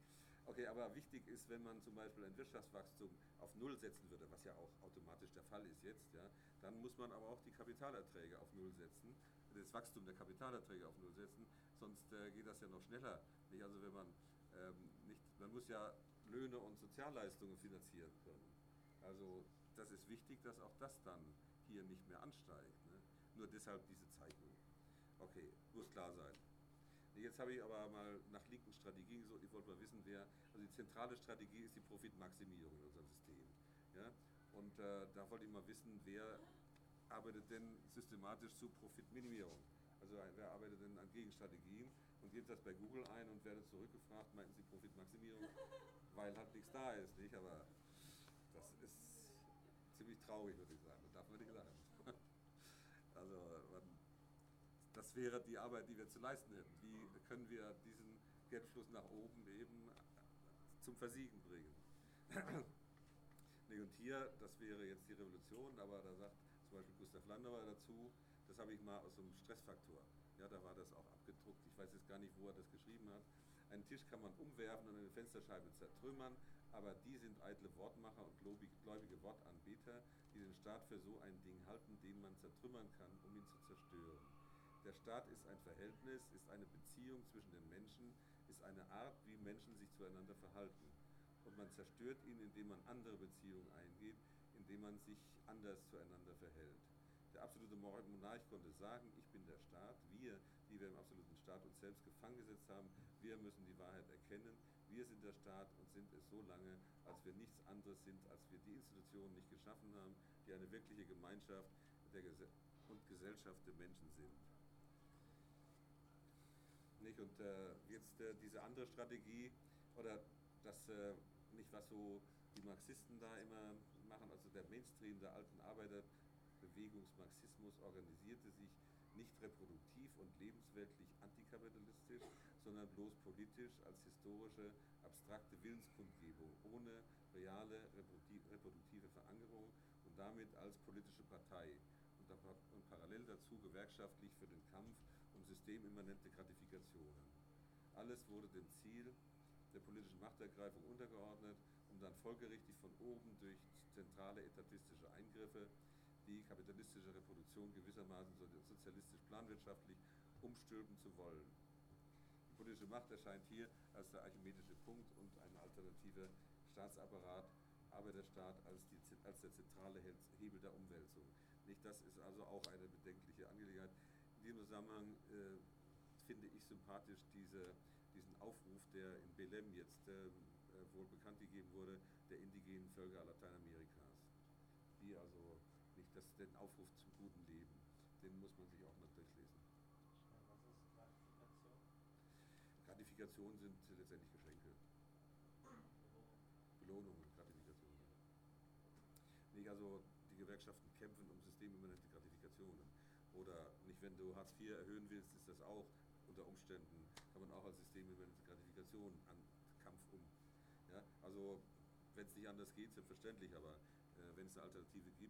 Okay, aber wichtig ist, wenn man zum Beispiel ein Wirtschaftswachstum auf Null setzen würde, was ja auch automatisch der Fall ist jetzt, ja, dann muss man aber auch die Kapitalerträge auf Null setzen, das Wachstum der Kapitalerträge auf Null setzen, sonst äh, geht das ja noch schneller. Nicht? Also wenn man ähm, nicht, man muss ja Löhne und Sozialleistungen finanzieren können. Also das ist wichtig, dass auch das dann hier nicht mehr ansteigt. Ne? Nur deshalb diese Zeichnung. Okay, muss klar sein. Jetzt habe ich aber mal nach linken Strategien gesucht. Ich wollte mal wissen, wer, also die zentrale Strategie ist die Profitmaximierung in unserem System. Ja? Und äh, da wollte ich mal wissen, wer arbeitet denn systematisch zu Profitminimierung? Also wer arbeitet denn an Gegenstrategien und gebt das bei Google ein und werdet zurückgefragt, meinten Sie Profitmaximierung? Weil halt nichts da ist, nicht? Aber das ist ziemlich traurig, würde ich sagen. Das darf man nicht sagen. Also man, das wäre die Arbeit, die wir zu leisten hätten. Wie können wir diesen Geldfluss nach oben eben zum Versiegen bringen? Nee, und hier, das wäre jetzt die Revolution, aber da sagt zum Beispiel Gustav Landauer dazu, das habe ich mal aus so einem Stressfaktor. Ja, da war das auch abgedruckt. Ich weiß jetzt gar nicht, wo er das geschrieben hat. Einen Tisch kann man umwerfen und eine Fensterscheibe zertrümmern, aber die sind eitle Wortmacher und gläubige Wortanbeter, die den Staat für so ein Ding halten, den man zertrümmern kann, um ihn zu zerstören. Der Staat ist ein Verhältnis, ist eine Beziehung zwischen den Menschen, ist eine Art, wie Menschen sich zueinander verhalten. Und man zerstört ihn, indem man andere Beziehungen eingeht, indem man sich anders zueinander verhält. Der absolute Monarch konnte sagen, ich bin der Staat, wir, die wir im absoluten Staat uns selbst gefangen gesetzt haben, wir müssen die Wahrheit erkennen, wir sind der Staat und sind es so lange, als wir nichts anderes sind, als wir die Institutionen nicht geschaffen haben, die eine wirkliche Gemeinschaft der Gese- und Gesellschaft der Menschen sind. Nicht? Und äh, jetzt äh, diese andere Strategie, oder das, äh, nicht was so die Marxisten da immer machen, also der Mainstream der alten Arbeiterbewegungsmarxismus organisierte sich nicht reproduktiv und lebensweltlich antikapitalistisch, sondern bloß politisch als historische, abstrakte Willenskundgebung, ohne reale reproduktive Verankerung und damit als politische Partei und, und parallel dazu gewerkschaftlich für den Kampf um systemimmanente Gratifikationen. Alles wurde dem Ziel der politischen Machtergreifung untergeordnet, um dann folgerichtig von oben durch zentrale etatistische Eingriffe die kapitalistische Reproduktion gewissermaßen sozialistisch-planwirtschaftlich umstülpen zu wollen. Die politische Macht erscheint hier als der archimedische Punkt und ein alternativer Staatsapparat, Arbeiterstaat als, die, als der zentrale Hebel der Umwälzung. Nicht, das ist also auch eine bedenkliche Angelegenheit. In diesem Zusammenhang äh, finde ich sympathisch diese, diesen Aufruf, der in Belém jetzt äh, wohl bekannt gegeben wurde, der indigenen Völker Lateinamerikas. Die also nicht das, den Aufruf zum guten Leben, den muss man sich auch mal durchlesen. Was ist Gratifikation? Gratifikationen sind letztendlich Geschenke. Belohnungen, Gratifikationen. Nicht, also die Gewerkschaften kämpfen um systemimmanente Gratifikationen. Oder nicht, wenn du Hartz vier erhöhen willst, ist das auch unter Umständen, kann man auch als systemimmanente Gratifikation an Kampf um. Ja? Also wenn es nicht anders geht, selbstverständlich, aber äh, wenn es eine Alternative gibt.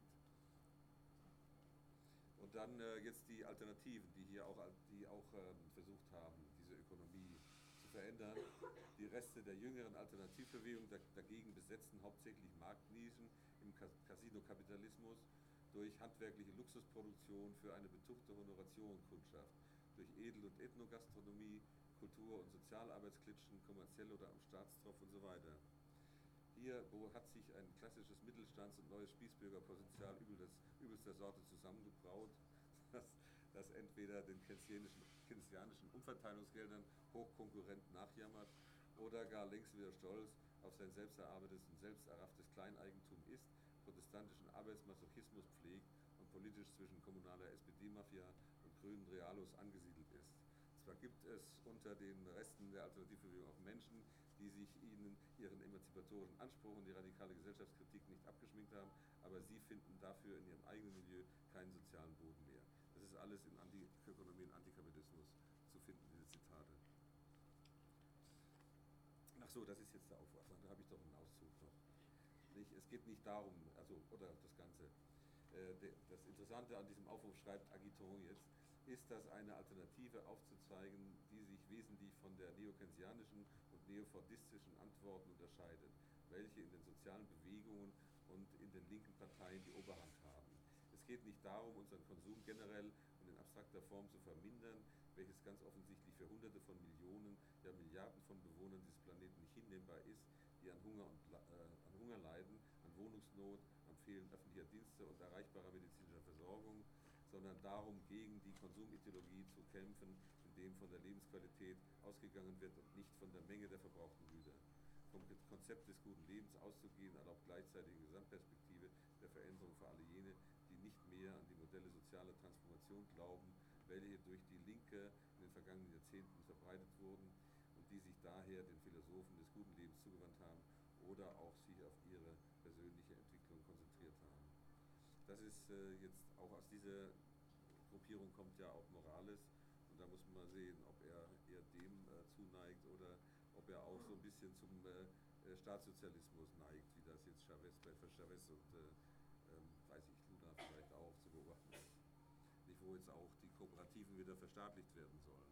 Und dann äh, jetzt die Alternativen, die hier auch, die auch ähm, versucht haben, diese Ökonomie zu verändern. Die Reste der jüngeren Alternativbewegung da, dagegen besetzen hauptsächlich Marktnischen im Casino-Kapitalismus durch handwerkliche Luxusproduktion für eine betuchte Honoratiorenkundschaft, durch Edel- und Ethnogastronomie, Kultur- und Sozialarbeitsklitschen, kommerziell oder am Staatstropf und so weiter. Hier wo hat sich ein klassisches Mittelstands- und neues Spießbürgerpotenzial übelster Sorte zusammengebraut, das, das entweder den keynesianischen Umverteilungsgeldern hochkonkurrent nachjammert oder gar längst wieder stolz auf sein selbst erarbeitetes und selbst errafftes Kleineigentum ist, protestantischen Arbeitsmasochismus pflegt und politisch zwischen kommunaler S P D-Mafia und grünen Realos angesiedelt ist. Zwar gibt es unter den Resten der Alternativbewegung auch Menschen, die sich ihnen ihren emanzipatorischen Anspruch und die radikale Gesellschaftskritik nicht abgeschminkt haben, aber sie finden dafür in ihrem eigenen Milieu keinen sozialen Boden mehr. Das ist alles in Antiökonomie und Antikapitalismus zu finden, diese Zitate. Ach so, das ist jetzt der Aufruf. Da habe ich doch einen Auszug noch. Nicht, es geht nicht darum, also, oder das Ganze. Äh, de, das Interessante an diesem Aufruf, schreibt Aguiton jetzt, ist das eine Alternative aufzuzeigen, die sich wesentlich von der neokeynesianischen und neofordistischen Antworten unterscheidet, welche in den sozialen Bewegungen und in den linken Parteien die Oberhand haben. Es geht nicht darum, unseren Konsum generell und in abstrakter Form zu vermindern, welches ganz offensichtlich für Hunderte von Millionen, ja Milliarden von Bewohnern dieses Planeten nicht hinnehmbar ist, die an Hunger, und, äh, an Hunger leiden, an Wohnungsnot, am Fehlen öffentlicher Dienste und erreichbarer medizinischer Versorgung, sondern darum, gegen die Konsumideologie zu kämpfen, indem von der Lebensqualität ausgegangen wird und nicht von der Menge der verbrauchten Güter. Vom Konzept des guten Lebens auszugehen, erlaubt gleichzeitig eine Gesamtperspektive der Veränderung für alle jene, die nicht mehr an die Modelle sozialer Transformation glauben, welche durch die Linke in den vergangenen Jahrzehnten verbreitet wurden und die sich daher den Philosophen des guten Lebens zugewandt haben oder auch sich auf ihre persönliche Entwicklung konzentriert haben. Das ist äh, jetzt auch aus dieser Gruppierung kommt ja auch Morales, und da muss man mal sehen, ob er eher dem äh, zuneigt oder ob er auch so ein bisschen zum äh, Staatssozialismus neigt, wie das jetzt Chavez bei Chavez und äh, ähm, weiß ich, Lula vielleicht auch zu beobachten ist. Nicht, wo jetzt auch die Kooperativen wieder verstaatlicht werden sollen.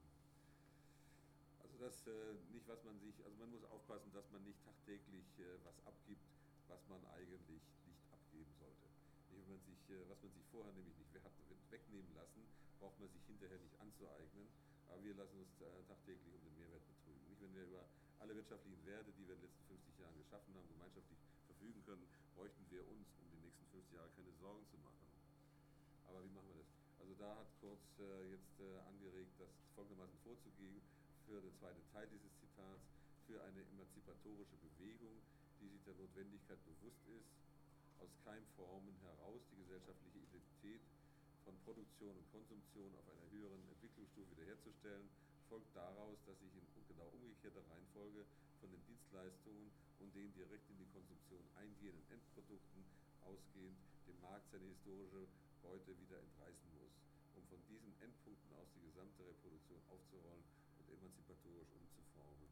Also das äh, nicht, was man sich, also man muss aufpassen, dass man nicht tagtäglich äh, was abgibt, was man eigentlich nicht abgeben sollte. Nicht, wenn man sich, äh, was man sich vorher nämlich nicht hat, wegnehmen lassen, braucht man sich hinterher nicht anzueignen, aber wir lassen uns äh, tagtäglich um den Mehrwert betrügen. Nicht, wenn wir über alle wirtschaftlichen Werte, die wir in den letzten fünfzig Jahren geschaffen haben, gemeinschaftlich verfügen können, bräuchten wir uns um die nächsten fünfzig Jahre keine Sorgen zu machen. Aber wie machen wir das? Also da hat Kurz äh, jetzt äh, angeregt, das folgendermaßen vorzugehen, für den zweiten Teil dieses Zitats, für eine emanzipatorische Bewegung, die sich der Notwendigkeit bewusst ist, aus Keimformen heraus die gesellschaftliche Identität von Produktion und Konsumtion auf einer höheren Entwicklungsstufe wiederherzustellen, folgt daraus, dass sich in genau umgekehrter Reihenfolge von den Dienstleistungen und den direkt in die Konsumption eingehenden Endprodukten ausgehend dem Markt seine historische Beute wieder entreißen muss, um von diesen Endpunkten aus die gesamte Reproduktion aufzurollen und emanzipatorisch umzuformen.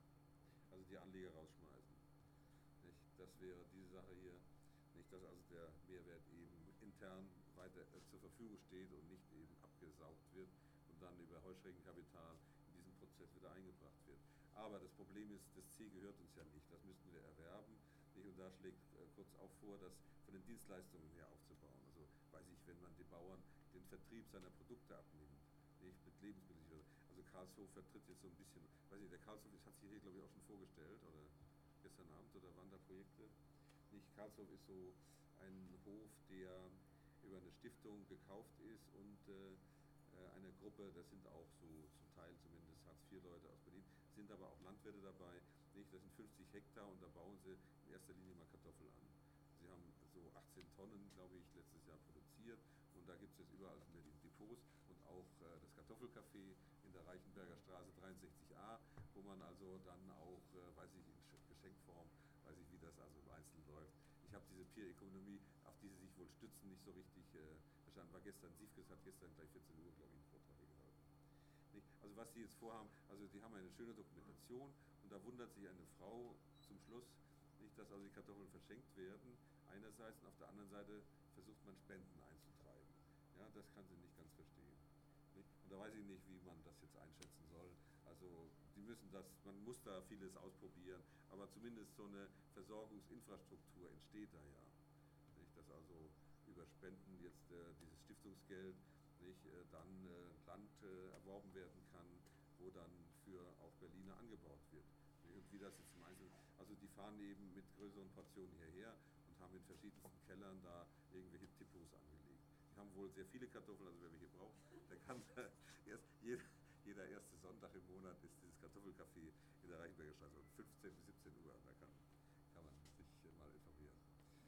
Also die Anleger rausschmeißen. Nicht? Das wäre diese Sache hier, nicht, dass also der Mehrwert eben intern weiter äh, zur Verfügung steht und nicht eben abgesaugt wird und dann über Heuschreckenkapital in diesen Prozess wieder eingebracht wird. Aber das Problem ist, das C gehört uns ja nicht, das müssten wir erwerben. Nicht? Und da schlägt äh, Kurz auch vor, das von den Dienstleistungen her aufzubauen. Also weiß ich, wenn man den Bauern den Vertrieb seiner Produkte abnimmt, nicht mit Lebensmitteln. Also Karlshof vertritt jetzt so ein bisschen, weiß ich, der Karlshof hat sich hier glaube ich auch schon vorgestellt oder gestern Abend oder waren da Projekte. Nicht, Karlshof ist so ein Hof, der über eine Stiftung gekauft ist und äh, eine Gruppe, das sind auch so zum Teil zumindest Hartz-vier-Leute aus Berlin, sind aber auch Landwirte dabei, nicht? Das sind fünfzig Hektar und da bauen sie in erster Linie mal Kartoffeln an. Sie haben so achtzehn Tonnen, glaube ich, letztes Jahr produziert und da gibt es jetzt überall in Berlin Depots und auch äh, das Kartoffelcafé in der Reichenberger Straße dreiundsechzig a, wo man also dann auch, äh, weiß ich, in Geschenkform, weiß ich, wie das also im Einzelnen läuft. Ich habe diese Peer-Ökonomie, auf die sie sich wohl stützen, nicht so richtig äh, verstanden. War gestern, Siefkes hat gestern gleich vierzehn Uhr, glaube ich, einen Vortrag hier gehalten. Nicht? Also was sie jetzt vorhaben, also die haben eine schöne Dokumentation und da wundert sich eine Frau zum Schluss, nicht, dass also die Kartoffeln verschenkt werden, einerseits, und auf der anderen Seite versucht man Spenden einzutreiben. Ja, das kann sie nicht ganz verstehen. Nicht? Und da weiß ich nicht, wie man das jetzt einschätzen soll. Also die müssen das, man muss da vieles ausprobieren, aber zumindest so eine Versorgungsinfrastruktur entsteht da ja. Nicht? Dass also über Spenden jetzt äh, dieses Stiftungsgeld nicht, äh, dann äh, Land äh, erworben werden kann, wo dann für auch Berliner angebaut wird. Nicht? Und wie das jetzt im Einzelnen, also die fahren eben mit größeren Portionen hierher und haben in verschiedensten Kellern da irgendwelche Depots angelegt. Die haben wohl sehr viele Kartoffeln, also wer welche braucht, der kann erst jeder, jeder erste Sonntag im Monat ist dieses Kartoffelcafé in der Reichenberger Straße von fünfzehn bis siebzehn Uhr, da kann, kann man sich mal informieren.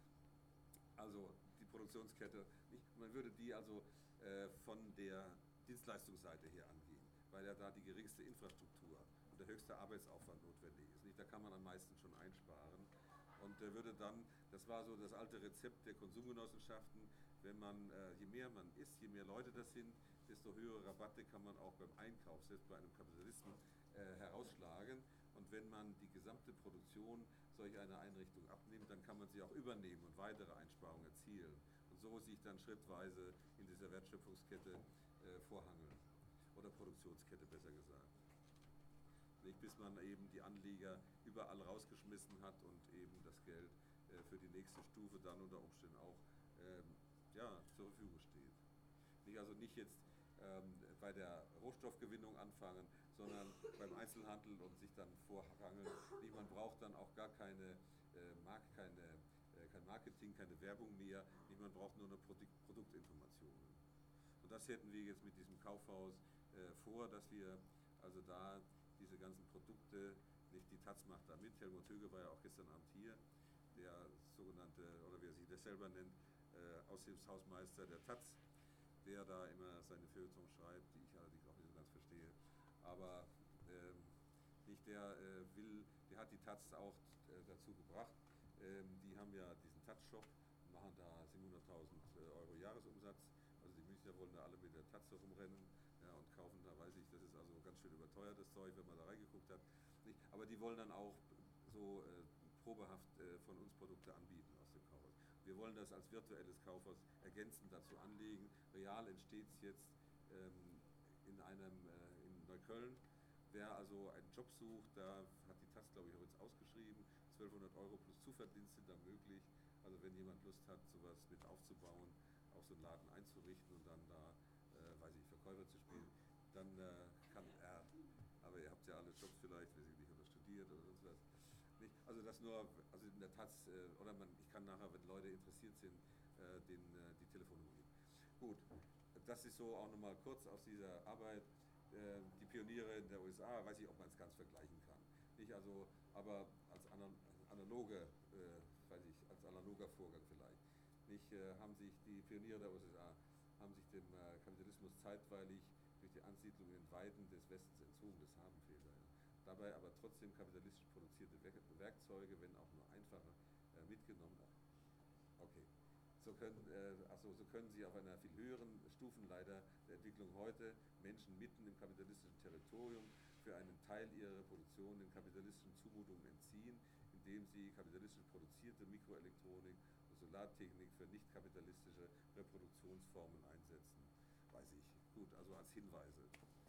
Also die Produktionskette, nicht, man würde die also äh, von der Dienstleistungsseite her angehen, weil ja da die geringste Infrastruktur und der höchste Arbeitsaufwand notwendig ist. Nicht? Da kann man am meisten schon einsparen und äh, würde dann, das war so das alte Rezept der Konsumgenossenschaften, wenn man, äh, je mehr man isst, je mehr Leute das sind, desto höhere Rabatte kann man auch beim Einkauf, selbst bei einem Kapitalisten, äh, herausschlagen. Und wenn man die gesamte Produktion solch einer Einrichtung abnimmt, dann kann man sie auch übernehmen und weitere Einsparungen erzielen. Und so sich dann schrittweise in dieser Wertschöpfungskette äh, vorhangeln. Oder Produktionskette besser gesagt. nicht, bis man eben die Anleger überall rausgeschmissen hat und eben das Geld äh, für die nächste Stufe dann unter Umständen auch ähm, ja, zur Verfügung steht. Nicht, also nicht jetzt ähm, bei der Rohstoffgewinnung anfangen, sondern beim Einzelhandel und sich dann vorrangeln. Nicht, man braucht dann auch gar keine, äh, Mark, keine, äh, kein Marketing, keine Werbung mehr. Nicht, man braucht nur eine Produkt, Produktinformationen. Und das hätten wir jetzt mit diesem Kaufhaus äh, vor, dass wir also da diese ganzen Produkte, nicht, die Taz macht da mit, Helmut Höge war ja auch gestern Abend hier, der sogenannte, oder wie er sich das selber nennt, äh, Aushilfshausmeister der Taz, der da immer seine Feuilletons schreibt, die ich allerdings auch nicht so ganz verstehe. Aber ähm, nicht der äh, will, der hat die Taz auch äh, dazu gebracht. Ähm, die haben ja diesen Taz-Shop, machen da siebenhunderttausend Euro Jahresumsatz. Also die Münchner wollen da alle mit der Taz rumrennen, ja, und kaufen da, weiß ich, das ist also ganz schön überteuertes Zeug, wenn man da reingeguckt hat. Nicht? Aber die wollen dann auch so äh, probehaft äh, von uns Produkte anbieten aus dem Kaufhaus. Wir wollen das als virtuelles Kaufhaus ergänzend dazu anlegen. Real entsteht es jetzt ähm, in einem äh, in Neukölln. Wer also einen Job sucht, da hat die Taz, glaube ich, auch jetzt ausgeschrieben, zwölfhundert Euro plus Zuverdienst sind da möglich. Also wenn jemand Lust hat, sowas mit aufzubauen, auch so einen Laden einzurichten und dann da, äh, weiß ich, Verkäufer zu spielen, dann äh, kann er, aber ihr habt ja alle Jobs vielleicht, weiß ich nicht, oder studiert oder sonst was. Nicht? Also das nur, also in der Taz, äh, oder man, ich kann nachher, wenn Leute interessiert sind, äh, den, äh, die Telefonnummer geben. Gut, das ist so auch nochmal kurz aus dieser Arbeit. Äh, die Pioniere in der U S A, weiß ich, ob man es ganz vergleichen kann. Nicht? Also, aber als analoge, äh, weiß ich, als analoger Vorgang vielleicht. Nicht, äh, haben sich die Pioniere der U S A haben sich dem äh, Kapitalismus zeitweilig durch die Ansiedlung in den Weiden des Westens entzogen, das haben Fehler. Ja. Dabei aber trotzdem kapitalistisch produzierte Werkzeuge, wenn auch nur einfache, äh, mitgenommen. Okay. So können, äh, also, so können sie auf einer viel höheren Stufenleiter der Entwicklung heute Menschen mitten im kapitalistischen Territorium für einen Teil ihrer Produktion den kapitalistischen Zumutungen entziehen, indem sie kapitalistisch produzierte Mikroelektronik und Solartechnik für nicht kapitalistische Reproduktionsformen einsetzen. Weiß ich. Gut, also als Hinweise.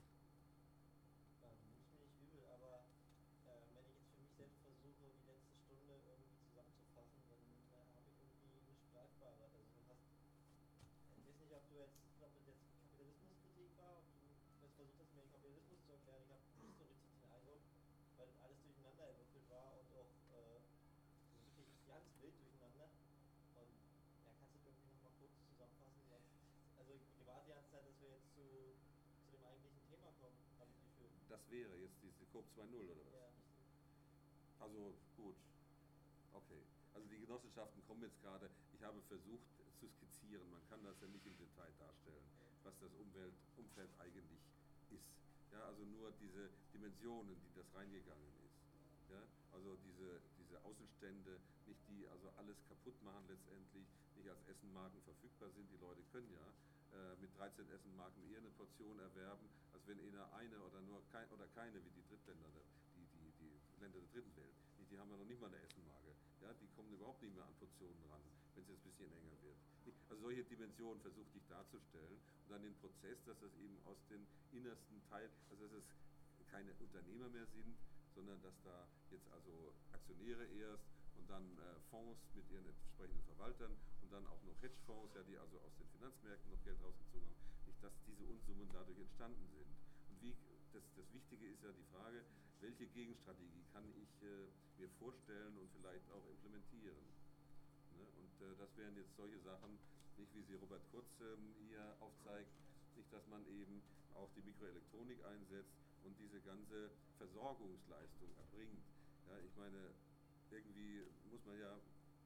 Ja, nehme ich mir nicht übel, aber äh, wenn ich jetzt für mich selbst versuche, die letzte Stunde irgendwie zusammenzufassen, dann äh, habe ich irgendwie nicht greifbar. Also du hast, ich weiß nicht, ob du jetzt, ob das jetzt Kapitalismuskritik war, ob du jetzt versucht hast, mir den Kapitalismus zu erklären. Ich habe nicht so richtig den Eindruck, weil alles durcheinander gewürfelt war und auch äh, wirklich ganz wild durcheinander. Und ja, kannst du irgendwie nochmal kurz zusammenfassen, was, also ich warte die ganze Zeit, dass wir jetzt zu, zu dem eigentlichen Thema kommen, habe ich das Gefühl. Das wäre jetzt diese Coop zwei Punkt null oder was? Ja, richtig. Also gut, okay. Also die Genossenschaften kommen jetzt gerade, ich habe versucht zu skizzieren, man kann das ja nicht im Detail darstellen, was das Umwelt, Umfeld eigentlich ist. Ja, also nur diese Dimensionen, die das reingegangen ist. Ja, also diese, diese Außenstände, nicht die also alles kaputt machen letztendlich, nicht als Essenmarken verfügbar sind. Die Leute können ja äh, mit dreizehn Essenmarken eher eine Portion erwerben, als wenn einer eine oder nur kein, oder keine wie die Drittländer, die, die, die Länder der dritten Welt. Die haben ja noch nicht mal eine Essenmarke. Ja, die kommen überhaupt nicht mehr an Portionen ran, wenn es jetzt ein bisschen enger wird. Also solche Dimensionen versuchte ich darzustellen und dann den Prozess, dass das eben aus den innersten Teil, also dass es keine Unternehmer mehr sind, sondern dass da jetzt also Aktionäre erst und dann äh, Fonds mit ihren entsprechenden Verwaltern und dann auch noch Hedgefonds, ja, die also aus den Finanzmärkten noch Geld rausgezogen haben, nicht, dass diese Unsummen dadurch entstanden sind. Und wie, das, das Wichtige ist ja die Frage, welche Gegenstrategie kann ich äh, mir vorstellen und vielleicht auch implementieren. Ne? Und äh, das wären jetzt solche Sachen, nicht wie sie Robert Kurz ähm, hier aufzeigt, nicht, dass man eben auch die Mikroelektronik einsetzt und diese ganze Versorgungsleistung erbringt. Ja, ich meine, irgendwie muss man ja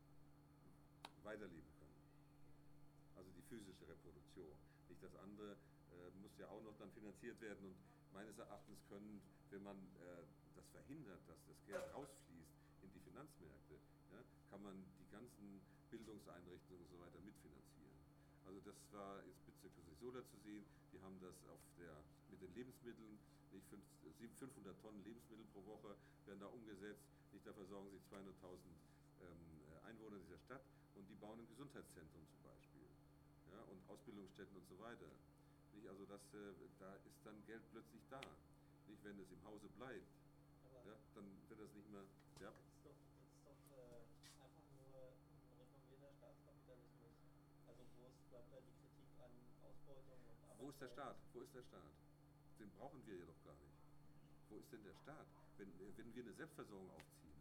weiterleben können. Also die physische Reproduktion. Nicht das andere äh, muss ja auch noch dann finanziert werden und meines Erachtens können, wenn man äh, das verhindert, dass das Geld rausfließt in die Finanzmärkte, ja, kann man die ganzen Bildungseinrichtungen und so weiter mitfinanzieren. Also das war jetzt bezüglich Solar zu sehen, die haben das auf der, mit den Lebensmitteln, nicht fünfhundert Tonnen Lebensmittel pro Woche werden da umgesetzt, nicht, da versorgen sich zweihunderttausend ähm, Einwohner dieser Stadt und die bauen ein Gesundheitszentrum zum Beispiel, ja, und Ausbildungsstätten und so weiter. Nicht, also das, äh, da ist dann Geld plötzlich da, nicht, wenn es im Hause bleibt. Ja, dann wird das nicht mehr. Ja. Das ist doch, das ist doch äh, einfach nur ein reformierter Staatskapitalismus. Also wo ist, bleibt da die Kritik an Ausbeutung und Arbeit? Wo ist der Staat? Wo ist der Staat? Den brauchen wir ja doch gar nicht. Wo ist denn der Staat? Wenn, wenn wir eine Selbstversorgung aufziehen,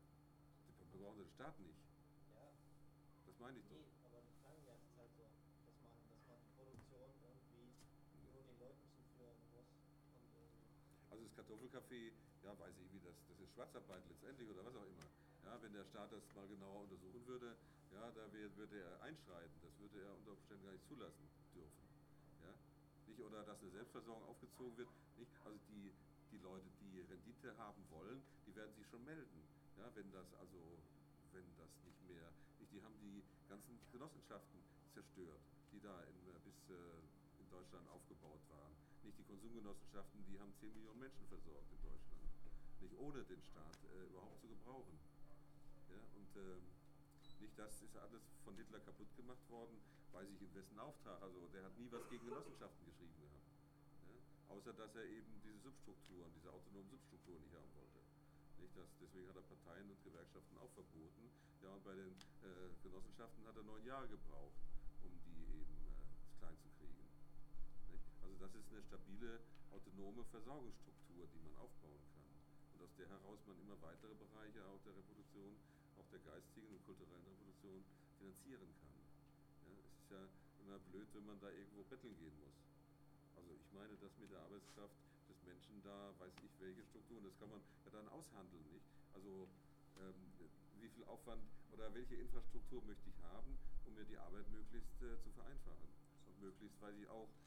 wir brauchen den Staat nicht. Ja. Das meine ich doch. Nee, aber das klang die ganze Zeit so, dass man, dass man die Produktion irgendwie nur den Leuten zuführen muss. Und irgendwie Also das Kartoffelcafé, ja, weiß ich wie das, das ist Schwarzarbeit letztendlich oder was auch immer. Ja, wenn der Staat das mal genauer untersuchen würde, ja, da wär, würde er einschreiten. Das würde er unter Umständen gar nicht zulassen dürfen. Ja? Nicht, oder dass eine Selbstversorgung aufgezogen wird. Nicht? Also die, die Leute, die Rendite haben wollen, die werden sich schon melden. Ja, wenn das also, wenn das nicht mehr, nicht, die haben die ganzen Genossenschaften zerstört, die da in, bis äh, in Deutschland aufgebaut waren. Nicht die Konsumgenossenschaften, die haben zehn Millionen Menschen versorgt in Deutschland. Nicht ohne den Staat äh, überhaupt zu gebrauchen. Ja, und ähm, nicht das ist alles von Hitler kaputt gemacht worden, weiß ich in wessen Auftrag. Also der hat nie was gegen Genossenschaften geschrieben gehabt. Ja, außer dass er eben diese Substrukturen, diese autonomen Substrukturen nicht haben wollte. Nicht das, deswegen hat er Parteien und Gewerkschaften auch verboten. Ja, und bei den äh, Genossenschaften hat er neun Jahre gebraucht, um die eben äh, klein zu kriegen. Nicht? Also das ist eine stabile, autonome Versorgungsstruktur, die man aufbauen kann. Und aus der heraus man immer weitere Bereiche auch der Reproduktion, auch der geistigen und kulturellen Reproduktion finanzieren kann. Ja, es ist ja immer blöd, wenn man da irgendwo betteln gehen muss. Also ich meine, dass mit der Arbeitskraft des Menschen da, weiß ich welche Strukturen, das kann man ja dann aushandeln, nicht? Also ähm, wie viel Aufwand oder welche Infrastruktur möchte ich haben, um mir die Arbeit möglichst äh, zu vereinfachen und möglichst, weiß ich auch,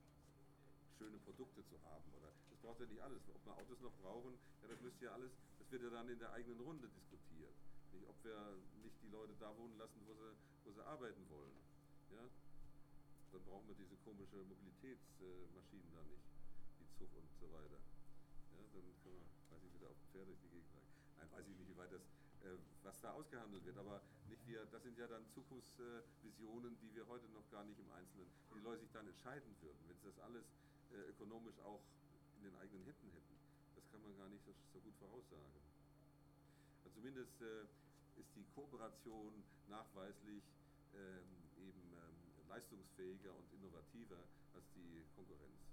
schöne Produkte zu haben. Oder das braucht ja nicht alles. Ob wir Autos noch brauchen, ja, das müsste ja alles, das wird ja dann in der eigenen Runde diskutiert. Nicht, ob wir nicht die Leute da wohnen lassen, wo sie, wo sie arbeiten wollen. Ja? Dann brauchen wir diese komische Mobilitätsmaschinen äh, da nicht, wie Zug und so weiter. Ja, dann können wir, weiß ich, wieder auf dem Pferd durch die Gegend rein. Nein, weiß ich nicht, wie weit das, äh, was da ausgehandelt wird, aber nicht wir, das sind ja dann Zukunftsvisionen, äh, die wir heute noch gar nicht im Einzelnen, wie die Leute sich dann entscheiden würden, wenn sie das alles äh, ökonomisch auch in den eigenen Händen hätten. Das kann man gar nicht so, so gut voraussagen. Also zumindest äh, ist die Kooperation nachweislich ähm, eben ähm, leistungsfähiger und innovativer als die Konkurrenz.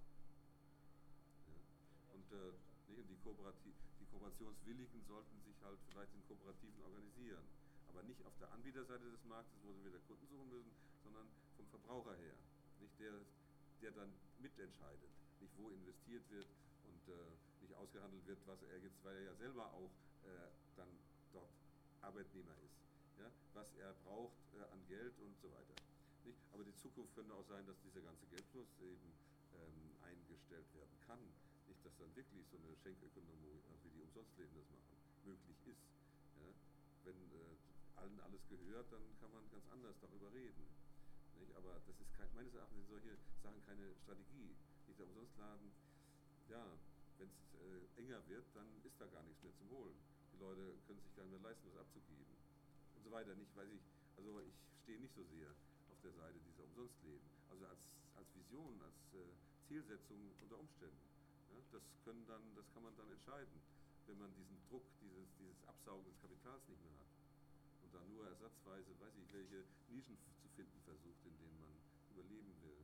Ja. Und, äh, nicht, und die, Kooperati die Kooperationswilligen sollten sich halt vielleicht in Kooperativen organisieren. Aber nicht auf der Anbieterseite des Marktes, wo sie wieder Kunden suchen müssen, sondern vom Verbraucher her. Nicht der, der dann mitentscheidet, nicht wo investiert wird und äh, nicht ausgehandelt wird, was er jetzt, weil er ja selber auch äh, dann dort Arbeitnehmer ist. Ja, was er braucht äh, an Geld und so weiter. Nicht? Aber die Zukunft könnte auch sein, dass dieser ganze Geldfluss eben ähm, eingestellt werden kann. Nicht, dass dann wirklich so eine Schenkökonomie, also wie die Umsonstleben das machen, möglich ist. Ja? Wenn äh, allen alles gehört, dann kann man ganz anders darüber reden. Nicht? Aber das ist kein, meines Erachtens sind solche Sachen keine Strategie. Nicht der Umsonstladen, ja, wenn es äh, enger wird, dann ist da gar nichts mehr zum Holen. Die Leute können sich gar nicht mehr leisten, was abzugeben. Und so weiter. Nicht, weiß ich, also ich stehe nicht so sehr auf der Seite dieser Umsonstleben. Also als, als Vision, als äh, Zielsetzung unter Umständen. Ja, das können dann, das kann man dann entscheiden, wenn man diesen Druck, dieses, dieses Absaugen des Kapitals nicht mehr hat. Und dann nur ersatzweise, weiß ich, welche Nischen zu finden versucht, in denen man überleben will.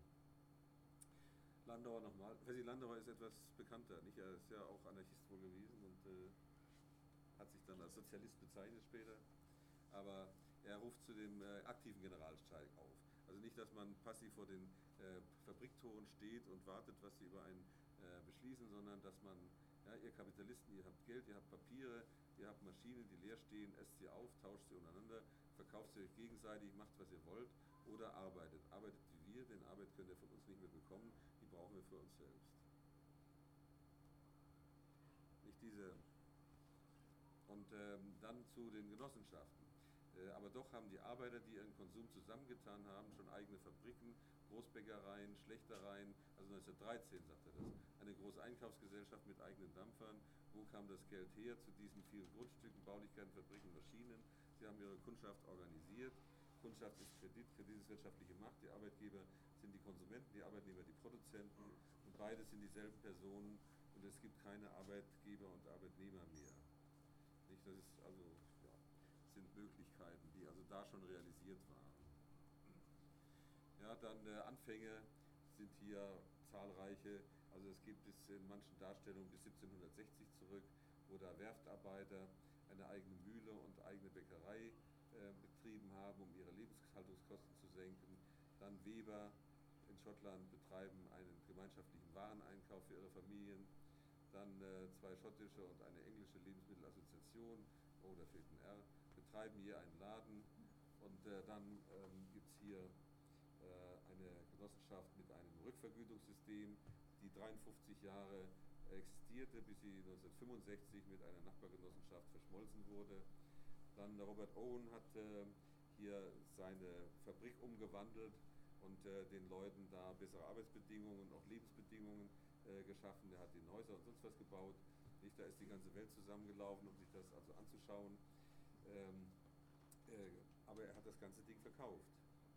Landauer nochmal. Fersi Landauer ist etwas bekannter, nicht? Er ist ja auch Anarchist wohl gewesen und äh, hat sich dann als Sozialist bezeichnet später. Aber er ruft zu dem äh, aktiven Generalstreik auf. Also nicht, dass man passiv vor den äh, Fabriktoren steht und wartet, was sie über einen äh, beschließen, sondern dass man, ja, ihr Kapitalisten, ihr habt Geld, ihr habt Papiere, ihr habt Maschinen, die leer stehen, esst sie auf, tauscht sie untereinander, verkauft sie euch gegenseitig, macht, was ihr wollt oder arbeitet. Arbeitet wie wir, denn Arbeit könnt ihr von uns nicht mehr bekommen, die brauchen wir für uns selbst. Nicht diese. Und ähm, dann zu den Genossenschaften. Äh, aber doch haben die Arbeiter, die ihren Konsum zusammengetan haben, schon eigene Fabriken, Großbäckereien, Schlechtereien, also neunzehnhundertdreizehn sagt er das, eine große Einkaufsgesellschaft mit eigenen Dampfern. Wo kam das Geld her zu diesen vielen Grundstücken, Baulichkeiten, Fabriken, Maschinen? Sie haben ihre Kundschaft organisiert. Kundschaft ist Kredit, Kredit ist wirtschaftliche Macht, die Arbeitgeber sind die Konsumenten, die Arbeitnehmer die Produzenten und beide sind dieselben Personen und es gibt keine Arbeitgeber und Arbeitnehmer mehr. Nicht? Das ist also, ja, sind Möglichkeiten, die also da schon realisiert waren. Ja, dann äh, Anfänge sind hier zahlreiche, also es gibt es in manchen Darstellungen bis siebzehnhundertsechzig zurück, wo da Werftarbeiter eine eigene Mühle und eigene Bäckerei äh, betrieben haben, um ihre Lebenshaltungskosten zu senken. Dann Weber in Schottland betreiben einen gemeinschaftlichen Wareneinkauf für ihre Familien. Dann äh, zwei schottische und eine englische Lebensmittelassoziation, oh, da fehlt ein R, betreiben hier einen Laden. Und äh, dann ähm, gibt es hier äh, eine Genossenschaft mit einem Rückvergütungssystem, die dreiundfünfzig Jahre existierte, bis sie neunzehnhundertfünfundsechzig mit einer Nachbargenossenschaft verschmolzen wurde. Dann Robert Owen hat äh, hier seine Fabrik umgewandelt und äh, den Leuten da bessere Arbeitsbedingungen und auch Lebensbedingungen äh, geschaffen. Er hat den Häuser und sonst was gebaut. Nicht? Da ist die ganze Welt zusammengelaufen, um sich das also anzuschauen. Ähm, äh, aber er hat das ganze Ding verkauft.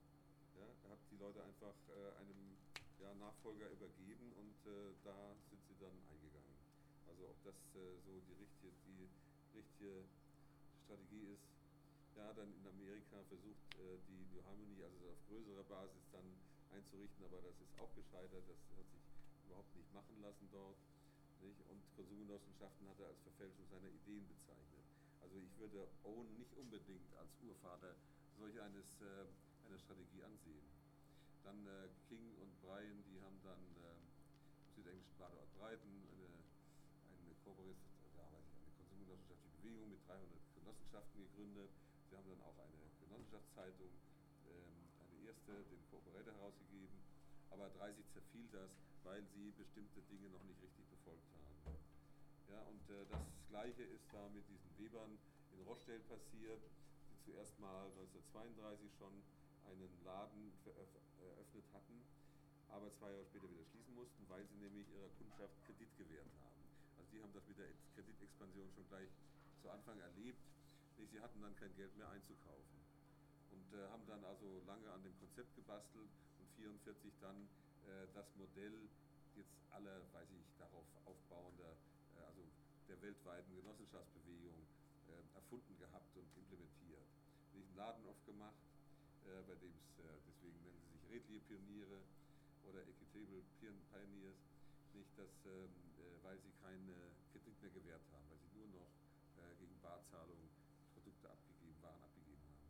Ja? Er hat die Leute einfach äh, einem ja, Nachfolger übergeben und äh, da sind sie dann eingegangen. Also ob das äh, so die richtige, die richtige Strategie ist. Ja, dann in Amerika versucht äh, die New Harmony, also auf größerer Basis dann einzurichten, aber das ist auch gescheitert, das hat sich überhaupt nicht machen lassen dort. Nicht? Und Konsumgenossenschaften hat er als Verfälschung seiner Ideen bezeichnet. Also ich würde Owen nicht unbedingt als Urvater solch eines, äh, einer Strategie ansehen. Dann äh, King und Bryan, die haben dann äh, im südenglischen Badeort Brighton eine, eine, Corporate, ja, weiß ich, eine konsumgenossenschaftliche Bewegung mit dreihundert Genossenschaften gegründet. Sie haben dann auch eine Genossenschaftszeitung, ähm, eine erste, den Cooperator herausgegeben. Aber dreißig zerfiel das, weil sie bestimmte Dinge noch nicht richtig befolgt haben. Ja, und äh, das Gleiche ist da mit diesen Webern in Rochdale passiert, die zuerst mal neunzehnhundertzweiunddreißig schon einen Laden eröffnet hatten, aber zwei Jahre später wieder schließen mussten, weil sie nämlich ihrer Kundschaft Kredit gewährt haben. Also die haben das mit der Kreditexpansion schon gleich zu Anfang erlebt. Sie hatten dann kein Geld mehr einzukaufen und äh, haben dann also lange an dem Konzept gebastelt und vierundvierzig dann äh, das Modell jetzt aller, weiß ich, darauf aufbauender, äh, also der weltweiten Genossenschaftsbewegung äh, erfunden gehabt und implementiert. Nicht einen Laden aufgemacht, äh, bei dem es, äh, deswegen nennen sie sich redliche Pioniere oder Equitable Pioneers, nicht, dass, ähm, äh, weil sie keinen Kredit mehr gewährt haben, weil sie nur noch äh, gegen Barzahlung Produkte abgegeben, Waren abgegeben haben.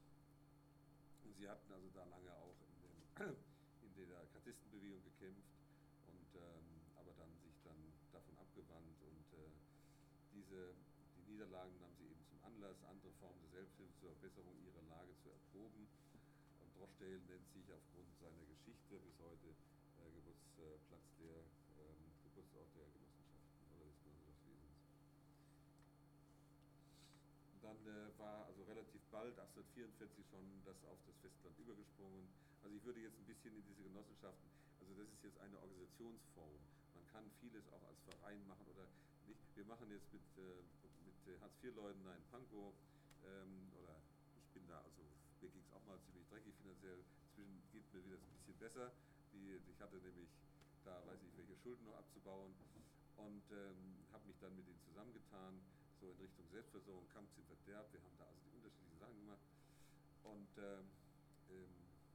Und sie hatten also da lange auch in, den, in der Kartistenbewegung gekämpft, und, ähm, aber dann sich dann davon abgewandt und äh, diese, die Niederlagen nahmen sie eben zum Anlass, andere Formen der Selbsthilfe zur Verbesserung ihrer Lage zu erproben. Und Rochdale nennt sich aufgrund seiner Geschichte bis heute äh, Geburtsplatz der, ähm, Geburtsort der Genossenschaften oder des Genossenschaftswesens. Dann äh, war also relativ bald, achtzehnhundertvierundvierzig, schon das auf das Festland übergesprungen. Also ich würde jetzt ein bisschen in diese Genossenschaften, also das ist jetzt eine Organisationsform. Man kann vieles auch als Verein machen oder nicht. Wir machen jetzt mit, äh, mit Hartz-vier-Leuten in Pankow, ähm, oder ich bin da, also mir ging es auch mal ziemlich dreckig finanziell. Inzwischen geht mir wieder ein bisschen besser. Die, ich hatte nämlich da, weiß ich, welche Schulden noch abzubauen und ähm, habe mich dann mit denen zusammengetan, so in Richtung Selbstversorgung, Kampf zum Verderb. Wir haben da also die unterschiedlichen Sachen gemacht. Und ähm, ähm,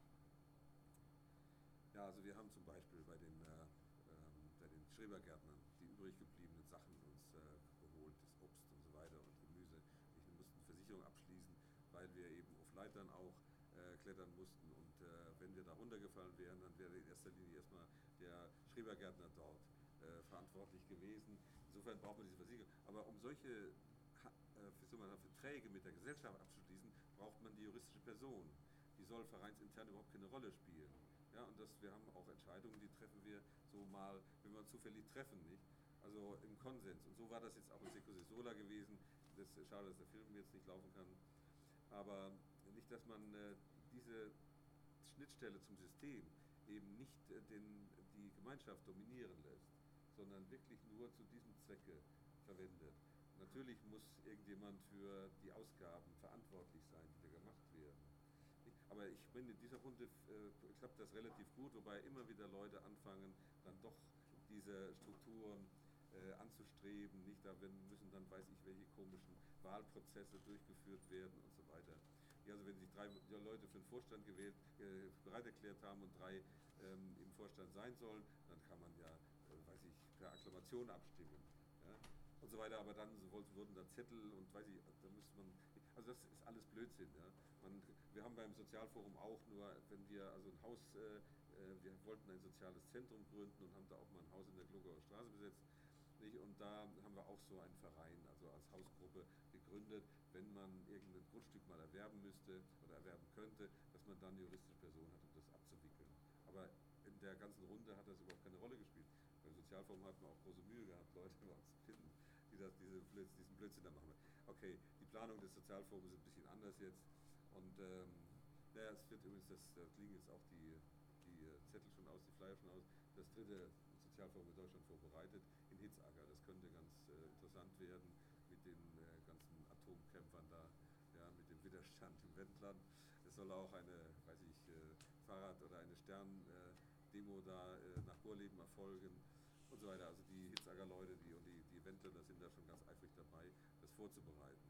ja, also wir haben zum Beispiel bei den, äh, ähm, bei den Schrebergärtnern die übrig gebliebenen Sachen uns äh, geholt, das Obst und so weiter und Gemüse. Wir mussten Versicherung abschließen, weil wir eben auf Leitern auch äh, klettern mussten. Und äh, wenn wir da runtergefallen wären, dann wäre in erster Linie erstmal der Schrebergärtner dort äh, verantwortlich gewesen. Insofern braucht man diese Versicherung. Aber um solche äh, für so Verträge mit der Gesellschaft abzuschließen, braucht man die juristische Person. Die soll vereinsintern überhaupt keine Rolle spielen. Ja, und das, wir haben auch Entscheidungen, die treffen wir so mal, wenn wir uns zufällig treffen, nicht? Also im Konsens. Und so war das jetzt auch in Secco Sesola gewesen. Das ist schade, dass der Film jetzt nicht laufen kann. Aber nicht, dass man äh, diese Schnittstelle zum System eben nicht äh, den, die Gemeinschaft dominieren lässt, sondern wirklich nur zu diesem Zwecke verwendet. Natürlich muss irgendjemand für die Ausgaben verantwortlich sein, die da gemacht werden. Aber ich finde, in dieser Runde äh, klappt das relativ gut, wobei immer wieder Leute anfangen, dann doch diese Strukturen äh, anzustreben, nicht? Da wenn, müssen dann, weiß ich, welche komischen Wahlprozesse durchgeführt werden und so weiter. Ja, also wenn sich drei ja, Leute für den Vorstand gewählt, äh, bereit erklärt haben und drei ähm, im Vorstand sein sollen, dann kann man ja, äh, weiß ich, per Akklamation abstimmen. Ja? Und so weiter, aber dann so, wurden da Zettel und weiß ich, da müsste man, also das ist alles Blödsinn. Ja? Man, wir haben beim Sozialforum auch nur, wenn wir also ein Haus, äh, äh, wir wollten ein soziales Zentrum gründen und haben da auch mal ein Haus in der Glogauer Straße besetzt. Nicht? Und da haben wir auch so einen Verein, also als Hausgruppe gegründet, wenn man irgendein Grundstück mal erwerben müsste oder erwerben könnte, dass man dann eine juristische Person hat, um das abzuwickeln. Aber in der ganzen Runde hat das überhaupt keine Rolle gespielt. Beim Sozialforum hat man auch große Mühe gehabt, Leute bei uns zu finden, die das, diese Blöds, diesen Blödsinn da machen. Okay, die Planung des Sozialforums ist ein bisschen anders jetzt. Und ähm, naja, es wird übrigens, das, da liegen jetzt auch die, die Zettel schon aus, die Flyer schon aus, das dritte Sozialforum in Deutschland vorbereitet in Hitzacker. Das könnte ganz äh, interessant werden mit den äh, ganzen Atomkämpfern da, ja, mit dem Widerstand im Wendland. Es soll auch eine, weiß ich, äh, Fahrrad- oder eine Stern-Demo äh, da äh, nach Gorleben erfolgen und so weiter. Also die Hitzacker Leute die, und die, die Wendländer sind da schon ganz eifrig dabei, das vorzubereiten.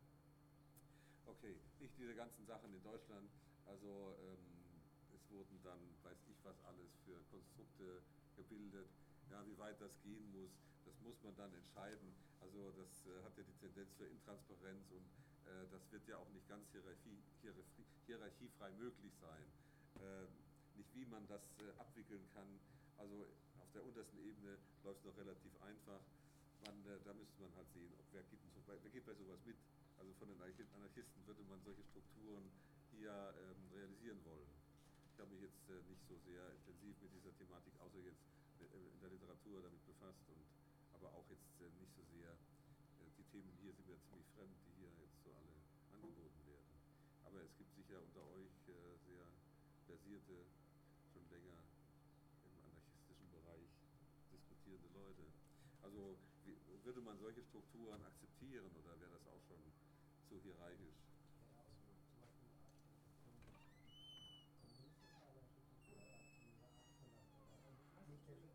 Okay, nicht diese ganzen Sachen in Deutschland, also ähm, es wurden dann, weiß ich was alles, für Konstrukte gebildet, ja, wie weit das gehen muss, das muss man dann entscheiden. Also das äh, hat ja die Tendenz zur Intransparenz und äh, das wird ja auch nicht ganz hierarchie, hierarchie, hierarchiefrei möglich sein. Äh, nicht wie man das äh, abwickeln kann, also auf der untersten Ebene läuft es noch relativ einfach. Man, äh, da müsste man halt sehen, ob wer geht, so, wer geht bei sowas mit. Also von den Anarchisten würde man solche Strukturen hier ähm, realisieren wollen. Ich habe mich jetzt äh, nicht so sehr intensiv mit dieser Thematik, außer jetzt mit, äh, in der Literatur damit befasst, und, aber auch jetzt äh, nicht so sehr, äh, die Themen hier sind mir ziemlich fremd, die hier jetzt so alle angeboten werden. Aber es gibt sicher unter euch äh, sehr versierte, schon länger im anarchistischen Bereich diskutierende Leute. Also wie, würde man solche Strukturen akzeptieren oder wäre das auch schon zu hierarchisch? Ja, aus dem, zum Beispiel eine Art kommunistische Anarchie, diese Art von Land, oder nicht der,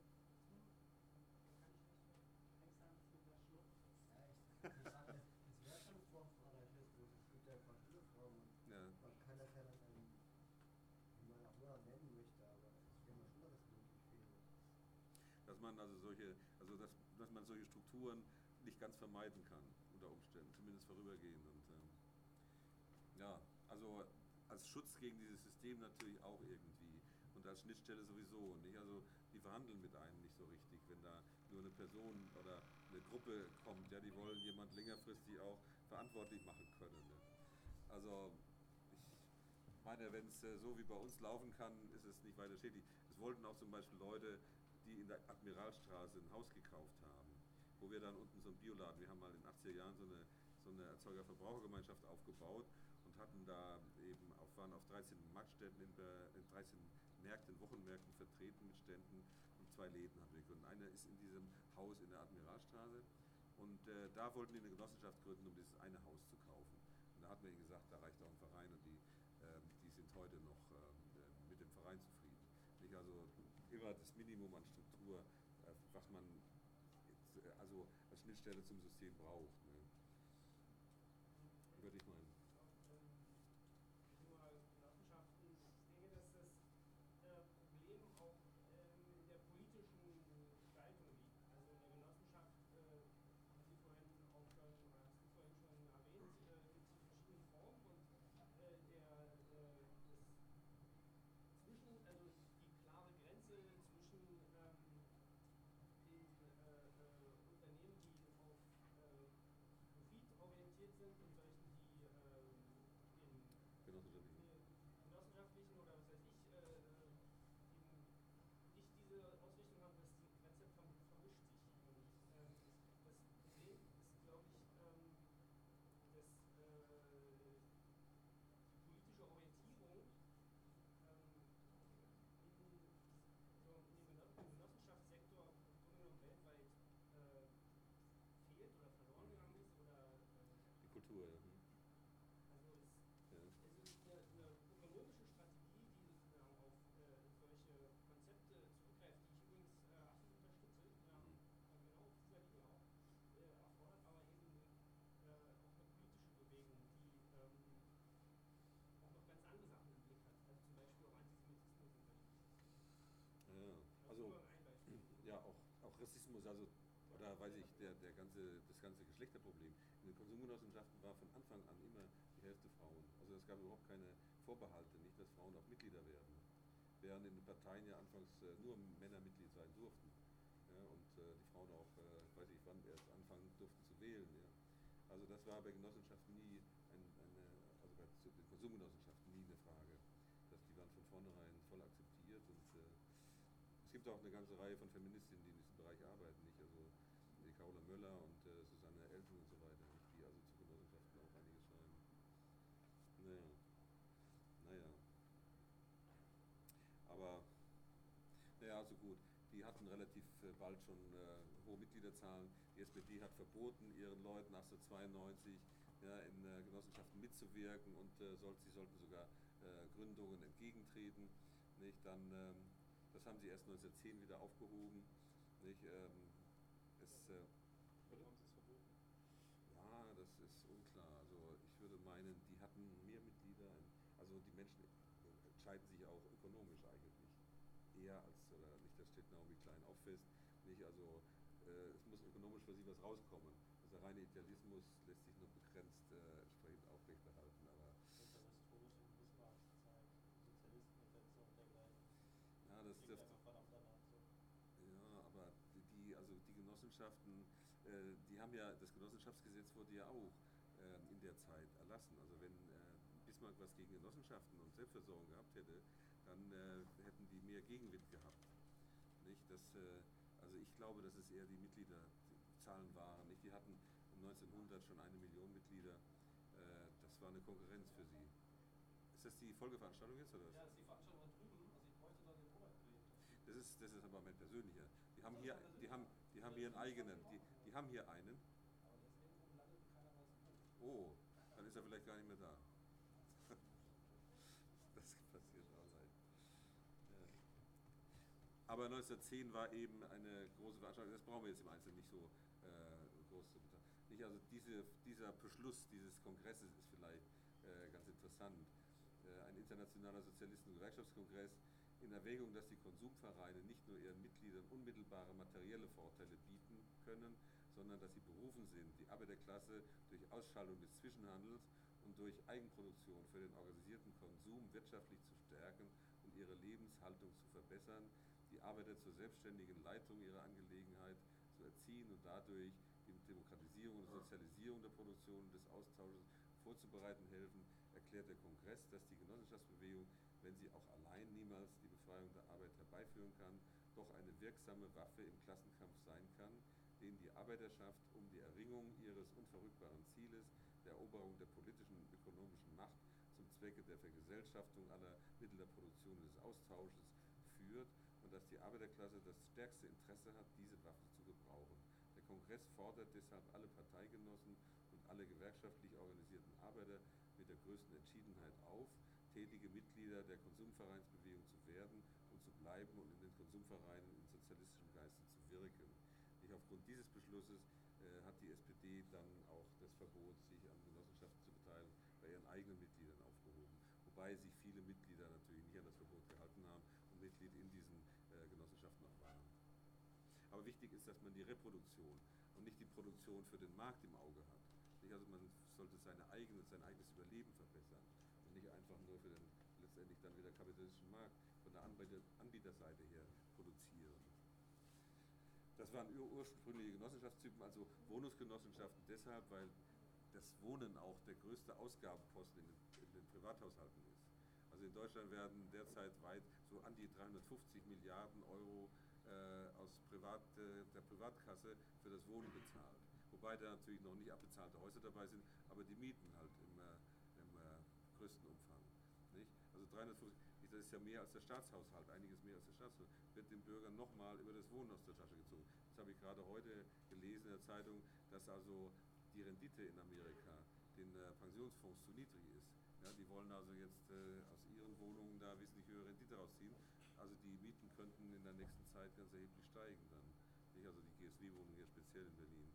ja, ich, ich sage, es, es wäre schon eine Form von Anarchismus, es gibt ja einfach viele Formen. Ja. Man kann das ja dann, ähm, wie man auch immer nennen möchte, aber ich denke mal schon, dass es möglich wäre. Dass man also solche, also dass, dass man solche Strukturen nicht ganz vermeiden kann unter Umständen, zumindest vorübergehend. Und ähm, ja, also als Schutz gegen dieses System natürlich auch irgendwie und als Schnittstelle sowieso nicht. Also die verhandeln mit einem nicht so richtig, wenn da nur eine Person oder eine Gruppe kommt, ja, die wollen jemand längerfristig auch verantwortlich machen können. Ne? Also ich meine, wenn es äh, so wie bei uns laufen kann, ist es nicht weiter schädlich. Es wollten auch zum Beispiel Leute, die in der Admiralstraße ein Haus gekauft haben, wo wir dann unten so ein Bioladen, wir haben mal in den achtziger Jahren so eine, so eine Erzeuger-Verbrauchergemeinschaft aufgebaut und hatten da eben auf, waren auf dreizehn Marktstätten, in, in dreizehn Märkten, Wochenmärkten vertreten mit Ständen und zwei Läden haben wir gegründet. Einer ist in diesem Haus in der Admiralstraße und äh, da wollten die eine Genossenschaft gründen, um dieses eine Haus zu kaufen. Und da hatten wir ihnen gesagt, da reicht auch ein Verein und die, äh, die sind heute noch äh, mit dem Verein zufrieden. Nicht? Also immer das Minimum an Struktur, äh, was man jetzt, äh, also als Schnittstelle zum System braucht. Ne? Würde ich meinen. Genossenschaften, ich denke, dass das äh, Problem auch ähm, in der politischen Gestaltung liegt. Also eine Genossenschaft, äh, haben Sie vorhin auch schon, oder hast du vorhin schon erwähnt, äh, gibt es in verschiedenen Formen und äh, der, äh, das zwischen, also die klare Grenze zwischen ähm, den äh, äh, Unternehmen, die auf äh, Profit orientiert sind und solchen, die ähm, in Genossenschaftlichen. genossenschaftlichen oder was weiß ich, äh, eben nicht diese Ausrichtung haben, dass die Grenze verm vermischt sich. Und ähm, das Problem ist, glaube ich, ähm, dass äh, die politische Orientierung ähm, in, so in dem Genos im Genossenschaftssektor im Grunde genommen weltweit äh, fehlt oder verloren gegangen ist oder äh, Die Kultur, ja. Hm. also es, Ja. es ist eine, eine ökonomische Strategie, die sozusagen auf äh, solche Konzepte zurückgreift, die ich übrigens äh, absolut unterstütze, ähm, Mhm. genau auf dieser Rassismus, also, oder weiß ich, der, der ganze, das ganze Geschlechterproblem. In den Konsumgenossenschaften war von Anfang an immer die Hälfte Frauen. Also es gab überhaupt keine Vorbehalte, nicht, dass Frauen auch Mitglieder werden. Während in den Parteien ja anfangs äh, nur Männer Mitglied sein durften. Ja, und äh, die Frauen auch, äh, weiß ich wann, erst anfangen durften zu wählen. Ja. Also das war bei Genossenschaften nie, ein, eine, also bei den Konsumgenossenschaften nie eine Frage. Dass die waren von vornherein voll akzeptiert und äh, es gibt auch eine ganze Reihe von Feministinnen, die in diesem Bereich arbeiten, nicht? Also die Carola Möller und äh, Susanne Elten und so weiter, nicht? Die also zu Genossenschaften auch einiges schreiben. Naja, naja. Aber, naja, also gut, die hatten relativ äh, bald schon äh, hohe Mitgliederzahlen. Die S P D hat verboten, ihren Leuten achtzehnhundertzweiundneunzig ja, in äh, Genossenschaften mitzuwirken und äh, soll, sie sollten sogar äh, Gründungen entgegentreten. Nicht? Dann, ähm, das haben sie erst neunzehnhundertzehn wieder aufgehoben. Nicht? Ähm, es, äh, Warum haben sie es verboten? ja, das ist unklar. Also ich würde meinen, die hatten mehr Mitglieder. In, also die Menschen entscheiden sich auch ökonomisch eigentlich eher als, oder nicht, das steht Naomi Klein auch fest, nicht, also äh, es muss ökonomisch für sie was rauskommen. Also der reine Idealismus lässt sich nur begrenzt äh, entsprechend aufrechterhalten. Aber Hinterhistorische Bismarckzeit, Sozialistengesetze und dergleichen. ja, das Klingt dürfte. einfach verdammt danach so. Ja, aber die, also die Genossenschaften, äh, die haben ja, das Genossenschaftsgesetz wurde ja auch äh, in der Zeit erlassen. Also wenn äh, Bismarck was gegen Genossenschaften und Selbstversorgung gehabt hätte, dann äh, hätten die mehr Gegenwind gehabt. Nicht? Das, äh, also ich glaube, dass es eher die Mitgliederzahlen waren. Nicht? Die hatten um neunzehnhundert schon eine Million Mitglieder. Äh, das war eine Konkurrenz für sie. Ist das die Folgeveranstaltung jetzt oder was? Ja, das ist die Veranstaltung da drüben. Also ich bräuchte da den Robert Dreh. Das ist, das ist aber mein persönlicher. Die haben hier, die haben, die haben hier einen eigenen. Die, die haben hier einen. Aber der ist irgendwo gelandet und keiner weiß wo. Oh, dann ist er vielleicht gar nicht mehr da. Das passiert auch leicht. Ja. Aber neunzehnhundertzehn war eben eine große Veranstaltung. Das brauchen wir jetzt im Einzelnen nicht so äh, groß zu betrachten. Nicht, also diese, dieser Beschluss dieses Kongresses ist vielleicht äh, ganz interessant. Äh, ein internationaler Sozialisten- und Gewerkschaftskongress in Erwägung, dass die Konsumvereine nicht nur ihren Mitgliedern unmittelbare materielle Vorteile bieten können, sondern dass sie berufen sind, die Arbeiterklasse durch Ausschaltung des Zwischenhandels und durch Eigenproduktion für den organisierten Konsum wirtschaftlich zu stärken und ihre Lebenshaltung zu verbessern, die Arbeiter zur selbstständigen Leitung ihrer Angelegenheit zu erziehen und dadurch die Demokratisierung und Sozialisierung der Produktion und des Austausches vorzubereiten helfen, erklärt der Kongress, dass die Genossenschaftsbewegung, wenn sie auch allein niemals die Befreiung der Arbeit herbeiführen kann, doch eine wirksame Waffe im Klassenkampf sein kann, den die Arbeiterschaft um die Erringung ihres unverrückbaren Zieles, der Eroberung der politischen und ökonomischen Macht zum Zwecke der Vergesellschaftung aller Mittel der Produktion und des Austausches führt und dass die Arbeiterklasse das stärkste Interesse hat, diese Waffe zu gebrauchen. Der Kongress fordert deshalb alle Parteigenossen und alle gewerkschaftlich organisierten Arbeiter mit der größten Entschiedenheit auf, tätige Mitglieder der Konsumvereinsbewegung zu werden und zu bleiben und in den Konsumvereinen in sozialistischem Geiste zu wirken. Nicht aufgrund dieses Beschlusses äh, hat die S P D dann auch das Verbot, sich an Genossenschaften zu beteiligen, bei ihren eigenen Mitgliedern aufgehoben. Wobei sich viele Mitglieder natürlich nicht an das Verbot gehalten haben und Mitglied in diesen äh, Genossenschaften auch waren. Aber wichtig ist, dass man die Reproduktion und nicht die Produktion für den Markt im Auge hat. Nicht? Also man sollte seine eigene, sein eigenes Überleben verbessern und nicht einfach nur für den letztendlich dann wieder kapitalistischen Markt von der Anbieter, Anbieterseite her produzieren. Das waren ur ursprüngliche Genossenschaftstypen, also Wohnungsgenossenschaften deshalb, weil das Wohnen auch der größte Ausgabenposten in den, in den Privathaushalten ist. Also in Deutschland werden derzeit weit so an die dreihundertfünfzig Milliarden Euro äh, aus Privat, äh, der Privatkasse für das Wohnen bezahlt. Wobei da natürlich noch nicht abbezahlte Häuser dabei sind, aber die Mieten halt im, äh, im äh, größten Umfang. Nicht? Also dreihundertfünfzig, das ist ja mehr als der Staatshaushalt, einiges mehr als der Staatshaushalt, wird den Bürgern nochmal über das Wohnen aus der Tasche gezogen. Das habe ich gerade heute gelesen in der Zeitung, dass also die Rendite in Amerika den äh, Pensionsfonds zu niedrig ist. Ja, die wollen also jetzt äh, aus ihren Wohnungen da wesentlich höhere Rendite rausziehen. Also die Mieten könnten in der nächsten Zeit ganz erheblich steigen dann. Nicht? Also die G S W-Wohnungen hier speziell in Berlin.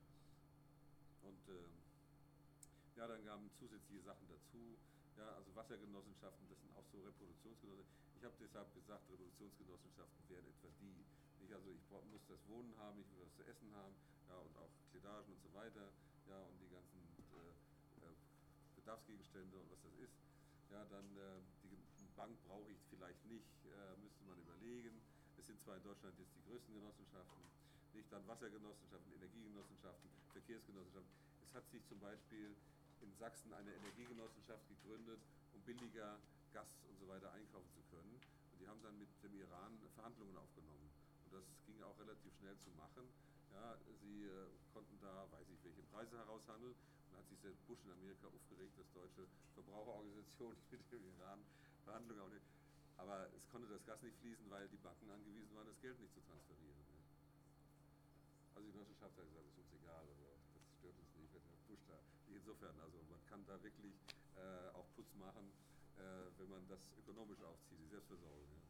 Und äh, ja, dann kamen zusätzliche Sachen dazu. Ja, also Wassergenossenschaften, das sind auch so Reproduktionsgenossenschaften. Ich habe deshalb gesagt, Reproduktionsgenossenschaften wären etwa die. Nicht? Also ich muss fürs Wohnen haben, ich will was zu essen haben, ja, und auch Kledagen und so weiter, ja, und die ganzen äh, äh, Bedarfsgegenstände und was das ist, ja, dann äh, die Bank brauche ich vielleicht nicht, äh, müsste man überlegen. Es sind zwar in Deutschland jetzt die größten Genossenschaften, nicht dann Wassergenossenschaften, Energiegenossenschaften, Verkehrsgenossenschaften. Es hat sich zum Beispiel in Sachsen eine Energiegenossenschaft gegründet, um billiger Gas und so weiter einkaufen zu können. Und die haben dann mit dem Iran Verhandlungen aufgenommen. Und das ging auch relativ schnell zu machen. Ja, sie äh, konnten da, weiß ich, welche Preise heraushandeln. Und dann hat sich selbst Bush in Amerika aufgeregt, dass deutsche Verbraucherorganisationen mit dem Iran Verhandlungen aufnehmen. Aber es konnte das Gas nicht fließen, weil die Banken angewiesen waren, das Geld nicht zu transferieren. Ne? Also die Genossenschaft hat gesagt, ist uns egal, also das stört uns nicht, wenn der Bush da. Insofern, also man kann da wirklich äh, auch Putz machen, äh, wenn man das ökonomisch aufzieht, die Selbstversorgung. Ja.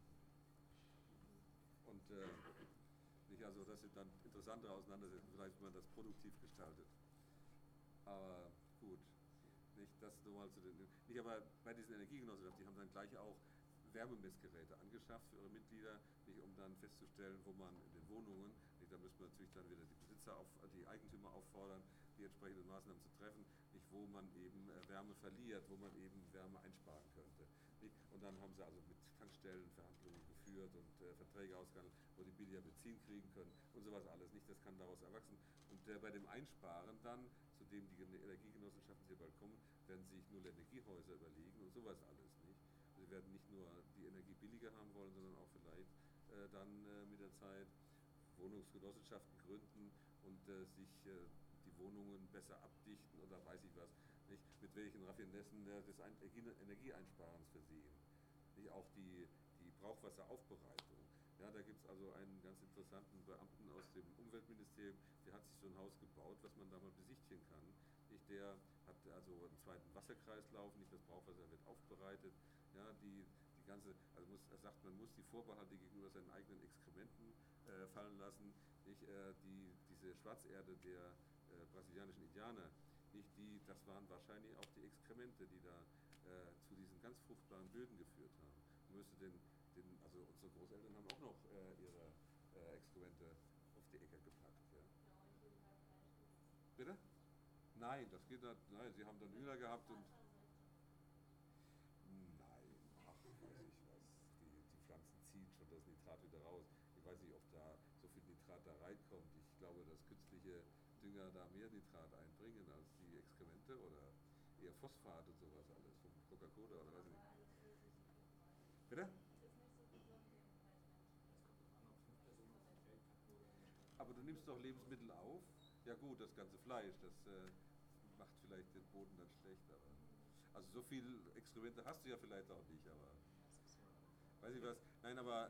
Und äh, nicht, also das sind dann interessante Auseinandersetzungen, vielleicht wenn man das produktiv gestaltet. Aber gut, nicht das nur mal zu den. Nicht, aber bei diesen Energiegenossenschaften, die haben dann gleich auch Wärmemessgeräte angeschafft für ihre Mitglieder, nicht, um dann festzustellen, wo man in den Wohnungen, nicht, da müssen wir natürlich dann wieder die Besitzer, auf, die Eigentümer auffordern, die entsprechenden Maßnahmen zu treffen, nicht, wo man eben äh, Wärme verliert, wo man eben Wärme einsparen könnte. Nicht? Und dann haben sie also mit Tankstellen Verhandlungen geführt und äh, Verträge ausgehandelt, wo die billiger Benzin kriegen können und sowas alles. Nicht, das kann daraus erwachsen. Und äh, bei dem Einsparen dann, zu dem die Energiegenossenschaften sehr bald kommen, werden sich null Energiehäuser überlegen und sowas alles. Nicht? Sie werden nicht nur die Energie billiger haben wollen, sondern auch vielleicht äh, dann äh, mit der Zeit Wohnungsgenossenschaften gründen und äh, sich äh, die Wohnungen besser abdichten oder weiß ich was, nicht? Mit welchen Raffinessen äh, des Ein Energieeinsparens versehen. Nicht? Auch die, die Brauchwasseraufbereitung. Ja, da gibt es also einen ganz interessanten Beamten aus dem Umweltministerium, der hat sich so ein Haus gebaut, was man da mal besichtigen kann. Nicht? Der hat also einen zweiten Wasserkreislauf, nicht, das Brauchwasser wird aufbereitet. Ja, die, die ganze, also muss, er sagt, man muss die Vorbehalte gegenüber seinen eigenen Exkrementen äh, fallen lassen. Nicht, äh, die, diese Schwarzerde der äh, brasilianischen Indianer, nicht die, das waren wahrscheinlich auch die Exkremente, die da äh, zu diesen ganz fruchtbaren Böden geführt haben. Man müsste den, den, also unsere Großeltern haben auch noch äh, ihre äh, Exkremente auf die Äcker gepackt. Ja. Bitte? Nein, das geht nicht. Nein, sie haben dann Hühner gehabt und. Nein, ach, weiß ich was. Die, die Pflanzen ziehen schon das Nitrat wieder raus. Ich weiß nicht, ob da so viel Nitrat da reinkommt. Ich glaube, dass künstliche Dünger da mehr Nitrat einbringen als die Exkremente oder eher Phosphat und sowas alles von Coca-Cola oder weiß ich nicht. Bitte? Aber du nimmst doch Lebensmittel auf. Ja gut, das ganze Fleisch, das äh, macht vielleicht den Boden dann schlecht. Aber also so viel Exkremente hast du ja vielleicht auch nicht, aber weiß ich was. Nein, aber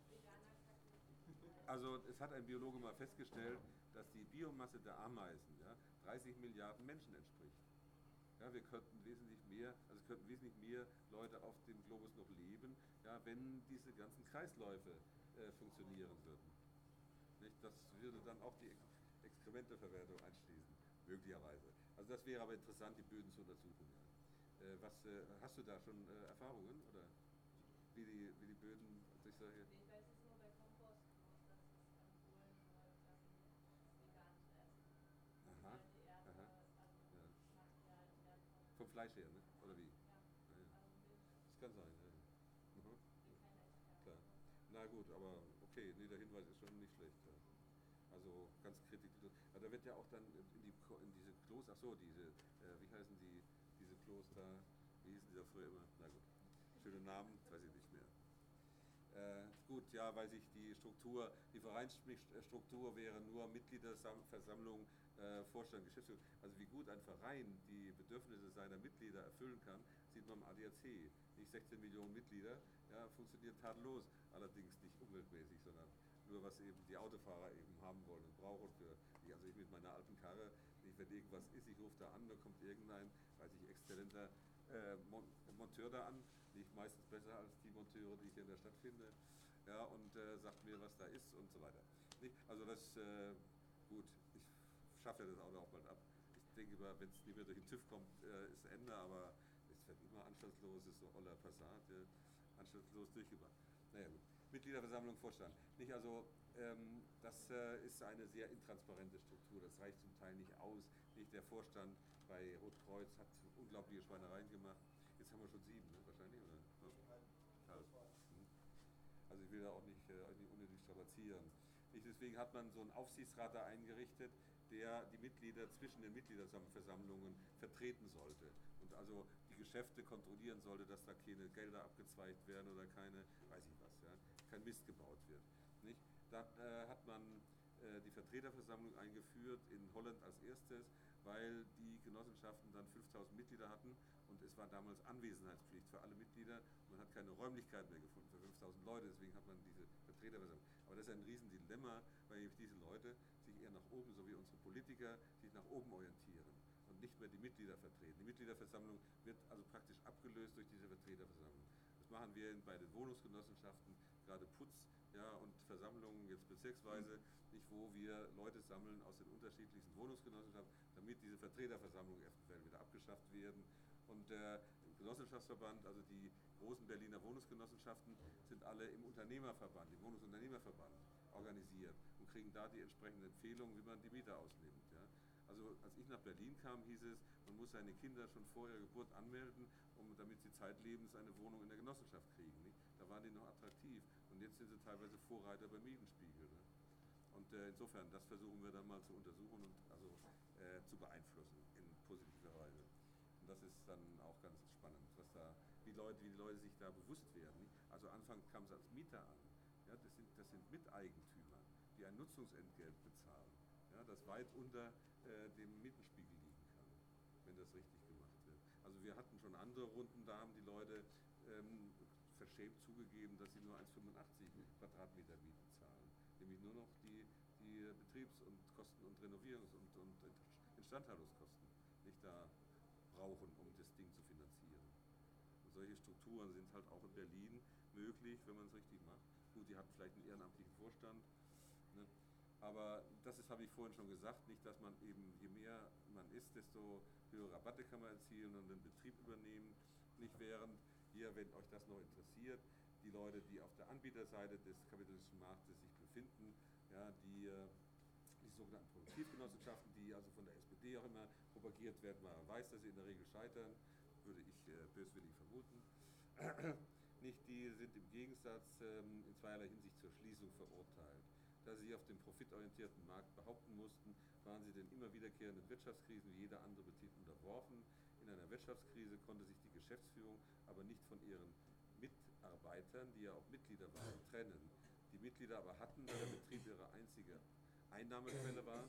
also es hat ein Biologe mal festgestellt, dass die Biomasse der Ameisen ja, dreißig Milliarden Menschen entspricht. Ja, wir könnten wesentlich mehr, also es könnten wesentlich mehr Leute auf dem Globus noch leben, ja, wenn diese ganzen Kreisläufe äh, funktionieren würden. Nicht? Das würde dann auch die Ex Exkrementeverwertung einschließen, möglicherweise. Also das wäre aber interessant, die Böden zu untersuchen. Ja. Äh, was, äh, hast du da schon äh, Erfahrungen, oder wie die, wie die Böden sich solche... Nee, ich weiß es nur bei Kompost, dass es empfohlen wird, dass sie vegan zu essen. Aha, Weil die Erde, aha, also ja. Materialien werden Vom Fleisch her, ne? Oder wie? Ja, Ja, ja. also Milch, Das kann sein, ja. Mhm. die kein Experten. Klar. Na gut, aber okay, nee, der Hinweis ist schon nicht schlecht. Ja. Also ganz kritisch. Ja, da wird ja auch dann in, die, in diese Kloster, ach so, diese, äh, wie heißen die, diese Kloster, wie hießen die da früher immer? Na gut, schöne Namen, weiß ich nicht mehr. Äh, gut, ja, weil sich die Struktur, die Vereinsstruktur wäre nur Mitgliederversammlung, äh, Vorstand, Geschäftsführung. Also wie gut ein Verein die Bedürfnisse seiner Mitglieder erfüllen kann, sieht man im A D A C. Nicht sechzehn Millionen Mitglieder, ja, funktioniert tadellos, allerdings nicht umweltmäßig, sondern nur was eben die Autofahrer eben haben wollen und brauchen. Für, also ich mit meiner alten Karre, ich, wenn irgendwas ist, ich rufe da an, da kommt irgendein, weiß ich, exzellenter äh, Monteur da an, nicht meistens besser als die Monteure, die ich hier in der Stadt finde, ja, und äh, sagt mir, was da ist und so weiter. Nicht? Also das, äh, gut, ich schaffe ja das Auto auch bald ab. Ich denke mal, wenn es nicht mehr durch den TÜV kommt, äh, ist Ende, aber es fährt immer anstandslos, ist so Oller Passat, ja, anstandslos durchgebracht. Naja gut, Mitgliederversammlung, Vorstand. Nicht also, ähm, das äh, ist eine sehr intransparente Struktur, das reicht zum Teil nicht aus. Nicht? Der Vorstand bei Rotkreuz hat unglaubliche Schweinereien gemacht. Jetzt haben wir schon sieben, ne? Wahrscheinlich, oder? Ja. Halb. Hm. Also ich will da auch nicht, äh, nicht unnötig strapazieren. Nicht? Deswegen hat man so einen Aufsichtsrat da eingerichtet, der die Mitglieder zwischen den Mitgliederversammlungen vertreten sollte und also die Geschäfte kontrollieren sollte, dass da keine Gelder abgezweigt werden oder keine, weiß ich was, ja, kein Mist gebaut wird. Nicht? Da äh, hat man äh, die Vertreterversammlung eingeführt, in Holland als erstes, weil die Genossenschaften dann fünftausend Mitglieder hatten und es war damals Anwesenheitspflicht für alle Mitglieder. Man hat keine Räumlichkeit mehr gefunden für fünftausend Leute, deswegen hat man diese Vertreterversammlung. Aber das ist ein Riesendilemma, weil nämlich diese Leute sich eher nach oben, so wie unsere Politiker, sich nach oben orientieren und nicht mehr die Mitglieder vertreten. Die Mitgliederversammlung wird also praktisch abgelöst durch diese Vertreterversammlung. Das machen wir bei den Wohnungsgenossenschaften, gerade Putz, ja, und Versammlungen jetzt bezirksweise, nicht, wo wir Leute sammeln aus den unterschiedlichsten Wohnungsgenossenschaften, damit diese Vertreterversammlungen eventuell wieder abgeschafft werden. Und der Genossenschaftsverband, also die großen Berliner Wohnungsgenossenschaften, sind alle im Unternehmerverband, im Wohnungsunternehmerverband organisiert und kriegen da die entsprechenden Empfehlungen, wie man die Mieter ausnimmt. Ja. Also als ich nach Berlin kam, hieß es, man muss seine Kinder schon vor ihrer Geburt anmelden, um, damit sie zeitlebens eine Wohnung in der Genossenschaft kriegen. Nicht? Da waren die noch attraktiv und jetzt sind sie teilweise Vorreiter beim Mietenspiegel. Ne? Und äh, insofern, das versuchen wir dann mal zu untersuchen und also äh, zu beeinflussen in positiver Weise. Und das ist dann auch ganz spannend, was da, wie, Leute, wie die Leute sich da bewusst werden. Nicht? Also anfangs kam es als Mieter an. Ja, das, sind, das sind Miteigentümer, die ein Nutzungsentgelt bezahlen, ja, das weit unter äh, dem Mietenspiegel liegen kann, wenn das richtig gemacht wird. Also wir hatten schon andere Runden, da haben die Leute ähm, verschämt zugegeben, dass sie nur eins Komma fünfundachtzig Quadratmeter Miete zahlen. Nämlich nur noch die, die Betriebs- und Kosten und Renovierungs- und, und Instandhaltungskosten nicht da brauchen, um das Ding zu finanzieren. Und solche Strukturen sind halt auch in Berlin möglich, wenn man es richtig macht. Gut, die hat vielleicht einen ehrenamtlichen Vorstand, ne? Aber das ist, habe ich vorhin schon gesagt, nicht, dass man eben, je mehr man ist, desto höhere Rabatte kann man erzielen und den Betrieb übernehmen. Nicht während hier, wenn euch das noch interessiert, die Leute, die auf der Anbieterseite des kapitalistischen Marktes sich befinden, ja, die, die sogenannten Produktivgenossenschaften, die also von der S P D auch immer propagiert werden, man weiß, dass sie in der Regel scheitern, würde ich äh, böswillig vermuten. Nicht, die sind im Gegensatz ähm, in zweierlei Hinsicht zur Schließung verurteilt. Da sie sich auf dem profitorientierten Markt behaupten mussten, waren sie den immer wiederkehrenden Wirtschaftskrisen wie jeder andere Betrieb unterworfen. In einer Wirtschaftskrise konnte sich die Geschäftsführung aber nicht von ihren Mitarbeitern, die ja auch Mitglieder waren, trennen. Die Mitglieder aber hatten, da der Betrieb ihre einzige Einnahmequelle war,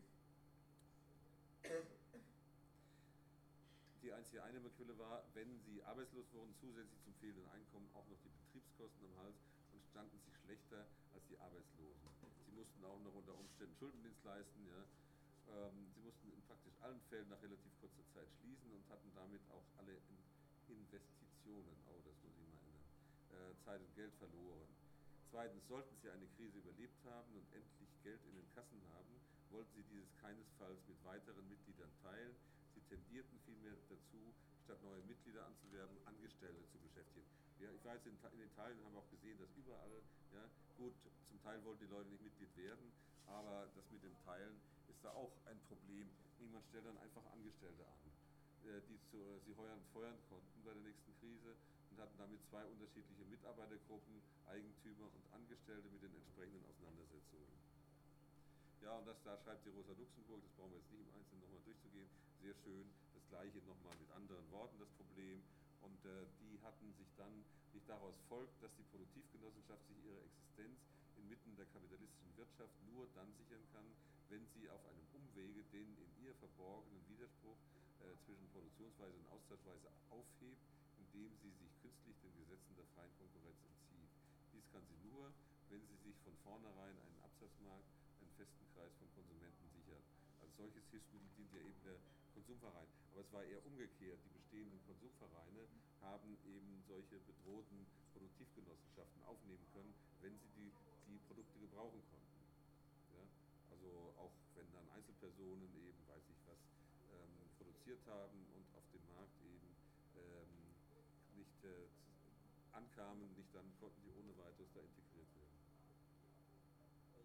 die einzige Einnahmequelle war, wenn sie arbeitslos wurden, zusätzlich zum fehlenden Einkommen auch noch die Betriebskosten am Hals und standen sich schlechter als die Arbeitslosen. Sie mussten auch noch unter Umständen Schuldendienst leisten. Ja. Ähm, sie mussten in praktisch allen Fällen nach relativ kurzer Zeit schließen und hatten damit auch alle Investitionen, oh, das muss ich mal ändern, äh, Zeit und Geld verloren. Zweitens, sollten sie eine Krise überlebt haben und endlich Geld in den Kassen haben, wollten sie dieses keinesfalls mit weiteren Mitgliedern teilen. Sie tendierten vielmehr dazu, statt neue Mitglieder anzuwerben, Angestellte zu beschäftigen. Ja, ich war jetzt in, in Italien, haben wir auch gesehen, dass überall, ja, gut, zum Teil wollten die Leute nicht Mitglied werden, aber das mit dem Teilen ist da auch ein Problem. Niemand stellt dann einfach Angestellte an, äh, die zu, äh, sie heuern und feuern konnten bei der nächsten Krise und hatten damit zwei unterschiedliche Mitarbeitergruppen, Eigentümer und Angestellte mit den entsprechenden Auseinandersetzungen. Ja, und das, da schreibt die Rosa Luxemburg, das brauchen wir jetzt nicht im Einzelnen nochmal durchzugehen, sehr schön, das gleiche nochmal mit anderen Worten, das Problem. Und äh, die hatten sich dann, nicht daraus folgt, dass die Produktivgenossenschaft sich ihre Existenz inmitten der kapitalistischen Wirtschaft nur dann sichern kann, wenn sie auf einem Umwege den in ihr verborgenen Widerspruch äh, zwischen Produktionsweise und Austauschweise aufhebt, indem sie sich künstlich den Gesetzen der freien Konkurrenz entzieht. Dies kann sie nur, wenn sie sich von vornherein einen Absatzmarkt, einen festen Kreis von Konsumenten sichert. Als solches Hilfsmittel dient ja eben der Konsumverein. Aber es war eher umgekehrt. Die bestehenden Konsumvereine haben eben solche bedrohten Produktivgenossenschaften aufnehmen können, wenn sie die, die Produkte gebrauchen konnten. Ja? Also auch wenn dann Einzelpersonen eben, weiß ich was, ähm, produziert haben und auf dem Markt eben ähm, nicht äh, ankamen, nicht dann konnten die ohne weiteres da integriert werden.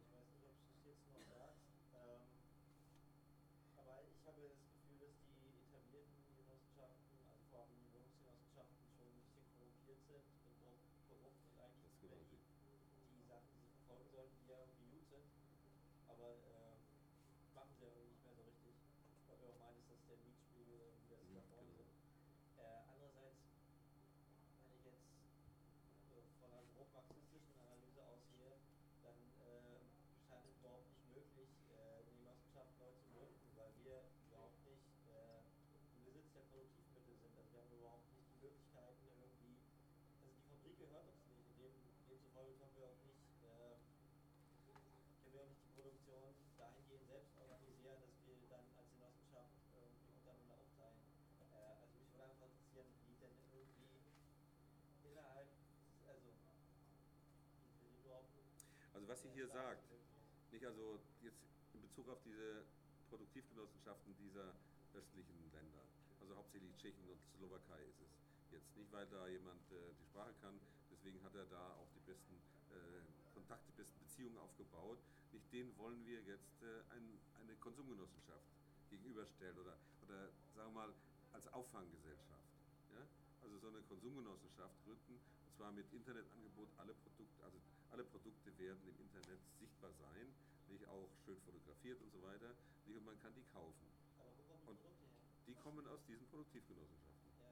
verfolgt, haben wir auch nicht, äh, können wir auch nicht die Produktion dahingehend selbst organisieren, dass wir dann als Genossenschaft irgendwie untereinander aufteilen. Äh, also mich würde einfach interessieren, wie denn irgendwie innerhalb, also wie wie überhaupt Also was sie der hier Staat sagt, möglich ist. nicht also jetzt in Bezug auf diese Produktivgenossenschaften dieser östlichen Länder, also hauptsächlich Tschechien und Slowakei ist es jetzt nicht, weil da jemand äh, die Sprache kann, deswegen hat er da auch die besten äh, Kontakte, die besten Beziehungen aufgebaut. Nicht denen wollen wir jetzt äh, ein, eine Konsumgenossenschaft gegenüberstellen oder, oder sagen wir mal als Auffanggesellschaft. Ja? Also so eine Konsumgenossenschaft gründen, und zwar mit Internetangebot, alle Produkte, also alle Produkte werden im Internet sichtbar sein, nicht auch schön fotografiert und so weiter, nicht, und man kann die kaufen. Aber wo kommen die Und Produkte her? die kommen aus diesen Produktivgenossenschaften. Ja.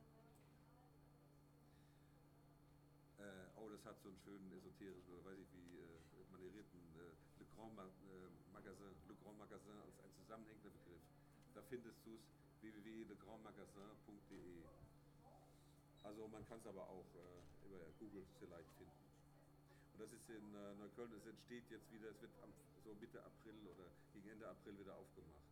Äh, oh, das hat so einen schönen esoterischen, oder weiß ich wie, äh, manierierten äh, Le Grand Ma äh, Magasin, Le Grand Magasin als ein zusammenhängender Begriff. Da findest du es w w w punkt le grand magasin punkt de. Also man kann es aber auch äh, über Google vielleicht finden. Und das ist in äh, Neukölln, es entsteht jetzt wieder, es wird am, so Mitte April oder gegen Ende April wieder aufgemacht.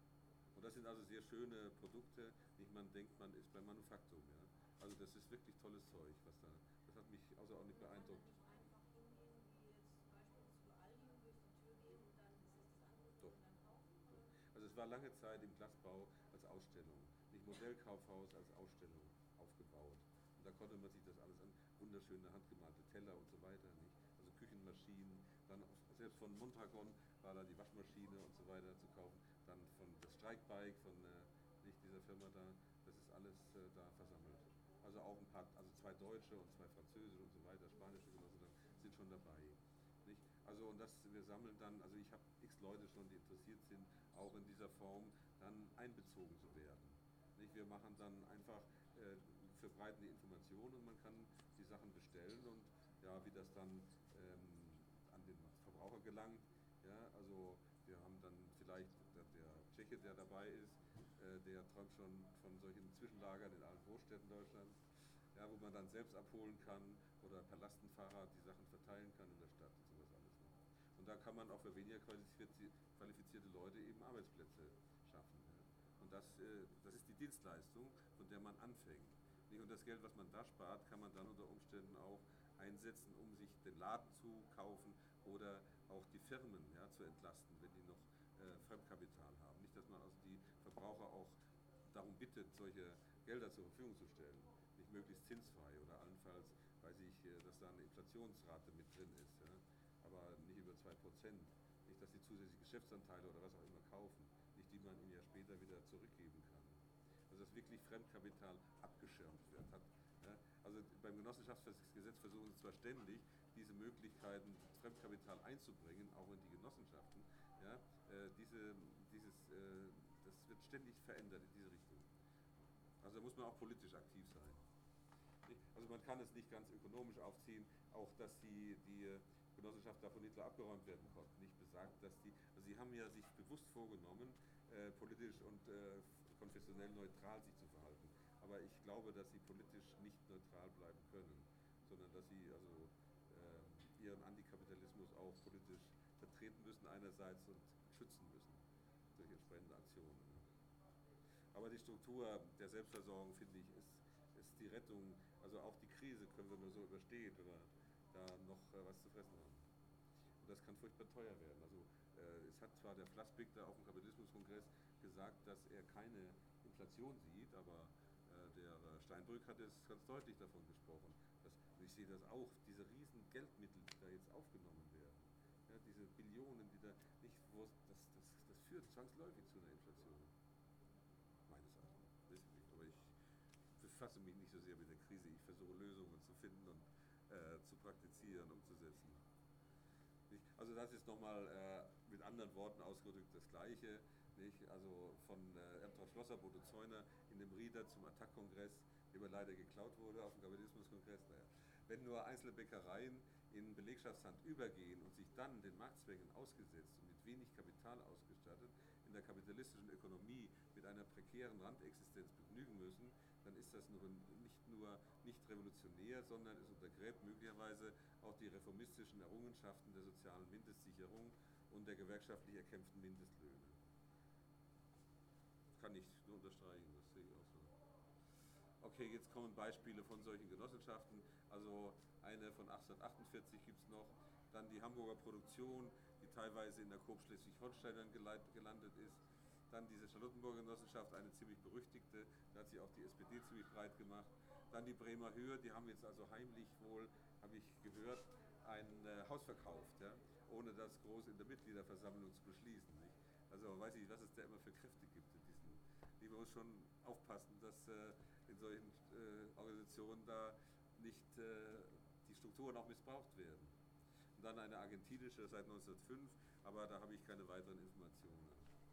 Und das sind also sehr schöne Produkte, nicht man denkt, man ist beim Manufaktum. Ja? Also das ist wirklich tolles Zeug, was da, das hat mich außerordentlich Man kann da beeindruckt. nicht einfach hingehen, wie jetzt zum Beispiel zu Aldi und durch die Tür gehen und dann ist das das Angebot Doch. und dann kaufen? Oder? Also es war lange Zeit im Glasbau als Ausstellung, nicht Modellkaufhaus als Ausstellung aufgebaut. Und da konnte man sich das alles an, wunderschöne handgemalte Teller und so weiter, nicht? Also Küchenmaschinen, dann auch, selbst von Mondragon war da die Waschmaschine und so weiter zu kaufen, dann von das Streikbike von äh, nicht dieser Firma da, das ist alles äh, da versammelt. Also auch ein paar, also zwei deutsche und zwei französische und so weiter, spanische Genossen sind schon dabei. Nicht? Also und das, wir sammeln dann, also ich habe x Leute schon, die interessiert sind, auch in dieser Form dann einbezogen zu werden. Nicht? Wir machen dann einfach, äh, verbreiten die Informationen und man kann die Sachen bestellen und ja, wie das dann ähm, an den Verbraucher gelangt. Ja, also wir haben dann vielleicht der, der Tscheche, der dabei ist, äh, der träumt schon von solchen Zwischenlagern in allen Großstädten Deutschlands, ja, wo man dann selbst abholen kann oder per Lastenfahrrad die Sachen verteilen kann in der Stadt und sowas alles. Ne? Und da kann man auch für weniger qualifizierte, qualifizierte Leute eben Arbeitsplätze schaffen. Ja? Und das, äh, das ist die Dienstleistung, von der man anfängt. Nicht? Und das Geld, was man da spart, kann man dann unter Umständen auch einsetzen, um sich den Laden zu kaufen oder auch die Firmen, ja, zu entlasten, wenn die noch äh, Fremdkapital haben. Nicht, dass man also die Verbraucher auch darum bittet, solche Gelder zur Verfügung zu stellen. Nicht möglichst zinsfrei oder allenfalls, weiß ich, äh, dass da eine Inflationsrate mit drin ist, ja, aber nicht über zwei Prozent. Nicht, dass sie zusätzliche Geschäftsanteile oder was auch immer kaufen, nicht die man ihnen ja später wieder zurückgeben kann. Also dass wirklich Fremdkapital abgeschirmt wird. Hat, ja, also beim Genossenschaftsgesetz versuchen sie zwar ständig, diese Möglichkeiten, Fremdkapital einzubringen, auch in die Genossenschaften. Ja, äh, diese, dieses, äh, das wird ständig verändert in diese Richtung. Also da muss man auch politisch aktiv sein. Nicht? Also man kann es nicht ganz ökonomisch aufziehen, auch dass die, die Genossenschaft da von Hitler abgeräumt werden konnte. Nicht besagt, dass die, also sie haben ja sich bewusst vorgenommen, äh, politisch und äh, konfessionell neutral sich zu verhalten. Aber ich glaube, dass sie politisch nicht neutral bleiben können, sondern dass sie also äh, ihren Antikapitalismus auch politisch vertreten müssen einerseits und schützen müssen durch entsprechende Aktionen. Aber die Struktur der Selbstversorgung, finde ich, ist, ist die Rettung. Also auch die Krise können wir nur so überstehen, wenn wir da noch äh, was zu fressen haben. Und das kann furchtbar teuer werden. Also äh, es hat zwar der Flassbeck da auf dem Kapitalismuskongress gesagt, dass er keine Inflation sieht, aber äh, der Steinbrück hat es ganz deutlich davon gesprochen. Dass, und ich sehe das auch, diese riesen Geldmittel, die da jetzt aufgenommen werden, ja, diese Billionen, die da nicht, wo das, das, das führt zwangsläufig zu einer Inflation. Meines Erachtens. Weiß ich nicht. Aber ich befasse mich nicht so sehr mit der Krise. Ich versuche Lösungen zu finden und äh, zu praktizieren, umzusetzen. Nicht? Also das ist nochmal äh, mit anderen Worten ausgedrückt das Gleiche. Nicht? Also von äh, Ertrag Schlosser, Bodo Zeuner in dem Rieder zum Attac-Kongress, der aber leider geklaut wurde auf dem Kapitalismuskongress. Naja. Wenn nur einzelne Bäckereien in Belegschaftshand übergehen und sich dann den Marktzwängen ausgesetzt und mit wenig Kapital ausgestattet in der kapitalistischen Ökonomie mit einer prekären Randexistenz begnügen müssen, dann ist das nur, nicht nur nicht revolutionär, sondern es untergräbt möglicherweise auch die reformistischen Errungenschaften der sozialen Mindestsicherung und der gewerkschaftlich erkämpften Mindestlöhne. Kann ich nur unterstreichen, das sehe ich auch so. Okay, jetzt kommen Beispiele von solchen Genossenschaften. Also eine von achtzehnhundertachtundvierzig gibt es noch. Dann die Hamburger Produktion, die teilweise in der Coop Schleswig-Holstein dann gelandet ist. Dann diese Charlottenburger Genossenschaft, eine ziemlich berüchtigte, da hat sich auch die S P D ziemlich breit gemacht. Dann die Bremer Höhe, die haben jetzt also heimlich wohl, habe ich gehört, ein äh, Haus verkauft, ja, ohne das groß in der Mitgliederversammlung zu beschließen. Nicht? Also weiß ich, was es da immer für Kräfte gibt in diesen. Die muss schon aufpassen, dass äh, in solchen äh, Organisationen da nicht äh, die Strukturen auch missbraucht werden. Und dann eine argentinische seit neunzehnhundertfünf, aber da habe ich keine weiteren Informationen.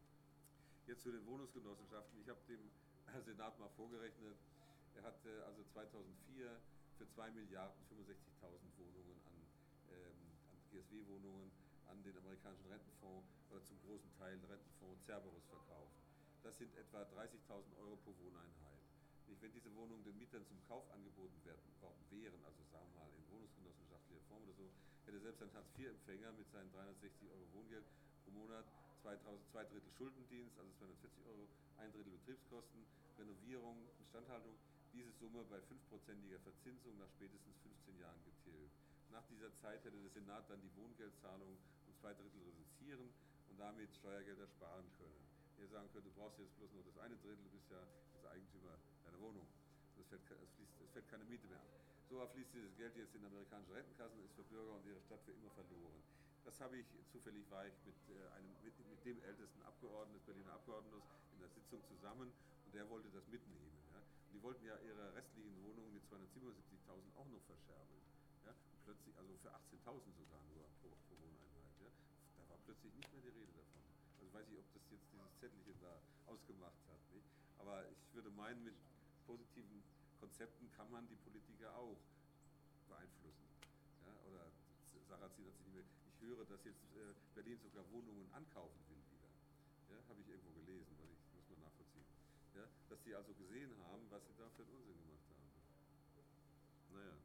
Jetzt zu den Wohnungsgenossenschaften. Ich habe dem Senat mal vorgerechnet, er hatte also zweitausendvier für zwei Milliarden fünfundsechzigtausend Wohnungen an, ähm, an G S W-Wohnungen an den amerikanischen Rentenfonds oder zum großen Teil Rentenfonds Cerberus verkauft. Das sind etwa dreißigtausend Euro pro Wohneinheit. Wenn diese Wohnungen den Mietern zum Kauf angeboten werden, wären, also sagen wir mal in wohnungsgenossenschaftlicher Form oder so, hätte selbst ein Hartz-vier-Empfänger mit seinen dreihundertsechzig Euro Wohngeld pro Monat zweitausend, zwei Drittel Schuldendienst, also zweihundertvierzig Euro, ein Drittel Betriebskosten, Renovierung, Instandhaltung, diese Summe bei fünfprozentiger Verzinsung nach spätestens fünfzehn Jahren getilgt. Nach dieser Zeit hätte der Senat dann die Wohngeldzahlung um zwei Drittel reduzieren und damit Steuergelder sparen können. Ihr sagen könnt, du brauchst jetzt bloß noch das eine Drittel, du bist ja jetzt Eigentümer deiner Wohnung. Es fällt, es, fließt, es fällt keine Miete mehr an. So fließt dieses Geld jetzt in amerikanische Rentenkassen, ist für Bürger und ihre Stadt für immer verloren. Das habe ich, zufällig war ich mit, äh, einem, mit, mit dem ältesten Abgeordneten des Berliner Abgeordneten in der Sitzung zusammen und der wollte das mitnehmen. Ja. Und die wollten ja ihre restlichen Wohnungen mit zweihundertsiebenundsiebzigtausend auch noch verscherbeln. Ja. Und plötzlich, also für achtzehntausend sogar nur pro, pro Wohneinheit. Ja. Da war plötzlich nicht mehr die Rede davon. Also weiß ich, ob das jetzt dieses Zettelchen da ausgemacht hat. Nicht? Aber ich würde meinen, mit positiven Konzepten kann man die Politiker auch beeinflussen. Ja? Oder Sarrazin hat sich nicht mehr. Ich höre, dass jetzt äh, Berlin sogar Wohnungen ankaufen will wieder. Ja? Habe ich irgendwo gelesen, weil ich muss man nachvollziehen. Ja? Dass die also gesehen haben, was sie da für einen Unsinn gemacht haben. Naja.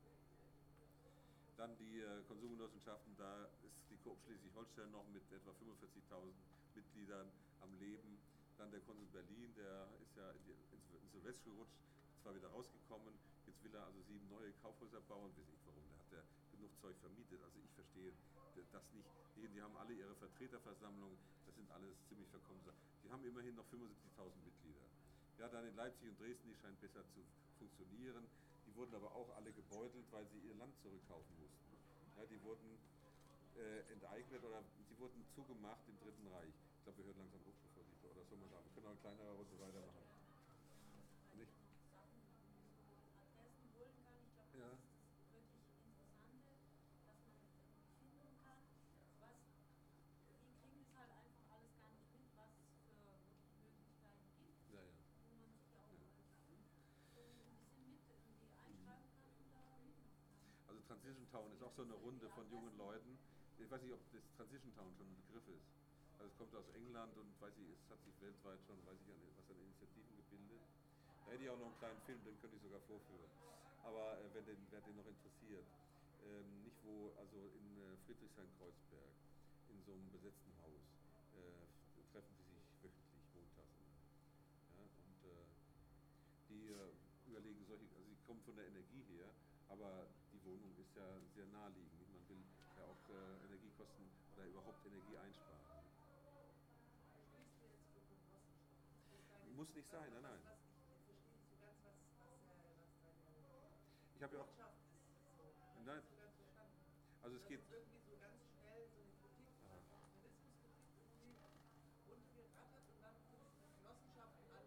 Dann die äh, Konsumgenossenschaften, da ist die Coop Schleswig-Holstein noch mit etwa fünfundvierzigtausend Mitgliedern am Leben. Dann der Konsum Berlin, der ist ja in die Insolvenz gerutscht, zwar wieder rausgekommen, jetzt will er also sieben neue Kaufhäuser bauen, weiß ich warum, der hat ja genug Zeug vermietet, also ich verstehe das nicht. Die, die haben alle ihre Vertreterversammlungen, das sind alles ziemlich verkommene. Die haben immerhin noch fünfundsiebzigtausend Mitglieder. Ja, dann in Leipzig und Dresden, die scheinen besser zu funktionieren. Die wurden aber auch alle gebeutelt, weil sie ihr Land zurückkaufen mussten. Ja, die wurden äh, enteignet oder sie wurden zugemacht im Dritten Reich. Ich glaube, wir hören langsam auf, bevor die, oder so mal da. Wir können auch eine kleinere Runde weitermachen. Nicht? Adressen holen kann, ich glaube, Ja. das ist das wirklich Interessante, dass man finden kann, was, wir kriegen das halt einfach alles gar nicht mit, was es für wirklich Möglichkeiten gibt, Ja, ja. wo man sich auch Ja. als so ein bisschen mit irgendwie einschreiben kann und da mitmachen kann. Also Transition Town ist auch so eine Runde von jungen Leuten. Ich weiß nicht, ob das Transition Town schon ein Begriff ist. Also es kommt aus England und weiß ich, es hat sich weltweit schon, weiß ich, was an Initiativen gebildet. Da hätte ich auch noch einen kleinen Film, den könnte ich sogar vorführen. Aber äh, wenn, den, wer den noch interessiert, ähm, nicht wo, also in äh, Friedrichshain-Kreuzberg, in so einem besetzten Haus, äh, treffen die sich wöchentlich montags. Ja, und äh, die äh, überlegen solche, also sie kommen von der Energie her, aber die Wohnung ist ja sehr naheliegend. Man will ja auch äh, Energiekosten oder überhaupt Energie einsparen. Sprichst du jetzt für Genossenschaften? Muss nicht sein, nein, nein. Was, ich verstehe nicht so ganz, was, was, äh, was deine Ich habe ja auch, Botschaft ist. So. Ich habe Nein. nicht so ganz verstanden. also es Das geht, ist irgendwie so ganz schnell so eine Kritik, so Aha. eine Kapitalismuskritik irgendwie runtergerattert und dann fängst du mit Genossenschaften an.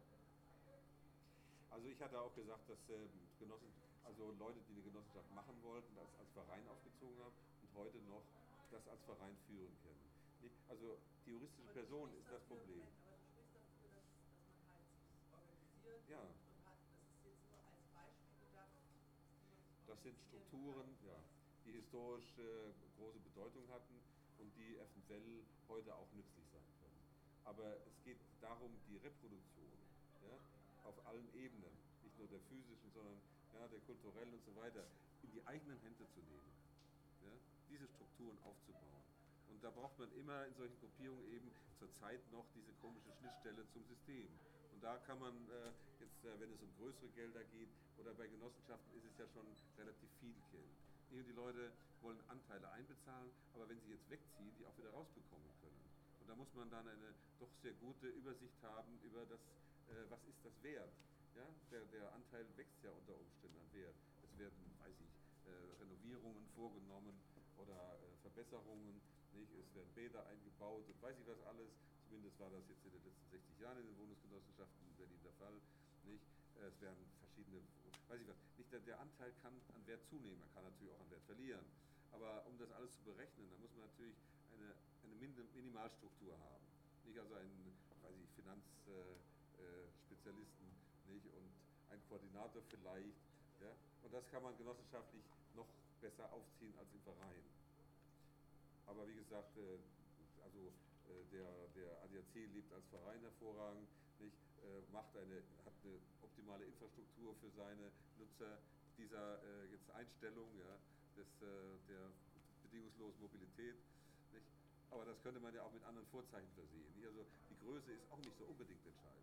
also ich hatte auch gesagt, dass äh, Genossen, also Leute, die eine Genossenschaft machen wollten, das als Verein aufgezogen haben und heute noch das als Verein führen können. Nicht? Also die juristische Aber du Person sprichst ist das dafür, Problem. Moment, aber du sprichst dafür, dass, dass man halt sich organisiert Ja. und, und hat, das ist jetzt nur als Beispiel gedacht, dass man sich Das sind organisieren Strukturen, kann. ja, die historisch äh, große Bedeutung hatten und die eventuell heute auch nützlich sein können. Aber es geht darum, die Reproduktion, ja, auf allen Ebenen, nicht nur der physischen, sondern ja, der kulturellen und so weiter, in die eigenen Hände zu nehmen. Ja, diese Strukturen aufzubauen. Und da braucht man immer in solchen Gruppierungen eben zurzeit noch diese komische Schnittstelle zum System. Und da kann man äh, jetzt, äh, wenn es um größere Gelder geht, oder bei Genossenschaften ist es ja schon relativ viel Geld. Und die Leute wollen Anteile einbezahlen, aber wenn sie jetzt wegziehen, die auch wieder rausbekommen können. Und da muss man dann eine doch sehr gute Übersicht haben über das, äh, was ist das wert. Ja? Der, der Anteil wächst ja unter Umständen an Wert. Es werden, weiß ich, äh, Renovierungen vorgenommen oder äh, Verbesserungen. Nicht? Es werden Bäder eingebaut und weiß ich was alles. Zumindest war das jetzt in den letzten sechzig Jahren in den Wohnungsgenossenschaften in Berlin der Fall. Nicht? Es werden verschiedene, weiß ich was, nicht der, der Anteil kann an Wert zunehmen, er kann natürlich auch an Wert verlieren. Aber um das alles zu berechnen, da muss man natürlich eine, eine Minimalstruktur haben. Nicht also einen, weiß ich, Finanzspezialisten äh, nicht? Und einen Koordinator vielleicht. Ja? Und das kann man genossenschaftlich noch besser aufziehen als im Verein. Aber wie gesagt, äh, also äh, der, der A D A C lebt als Verein hervorragend, nicht? Äh, macht eine, hat eine optimale Infrastruktur für seine Nutzer dieser äh, jetzt Einstellung, ja, des, äh, der bedingungslosen Mobilität. Nicht? Aber das könnte man ja auch mit anderen Vorzeichen versehen. Nicht? Also die Größe ist auch nicht so unbedingt entscheidend.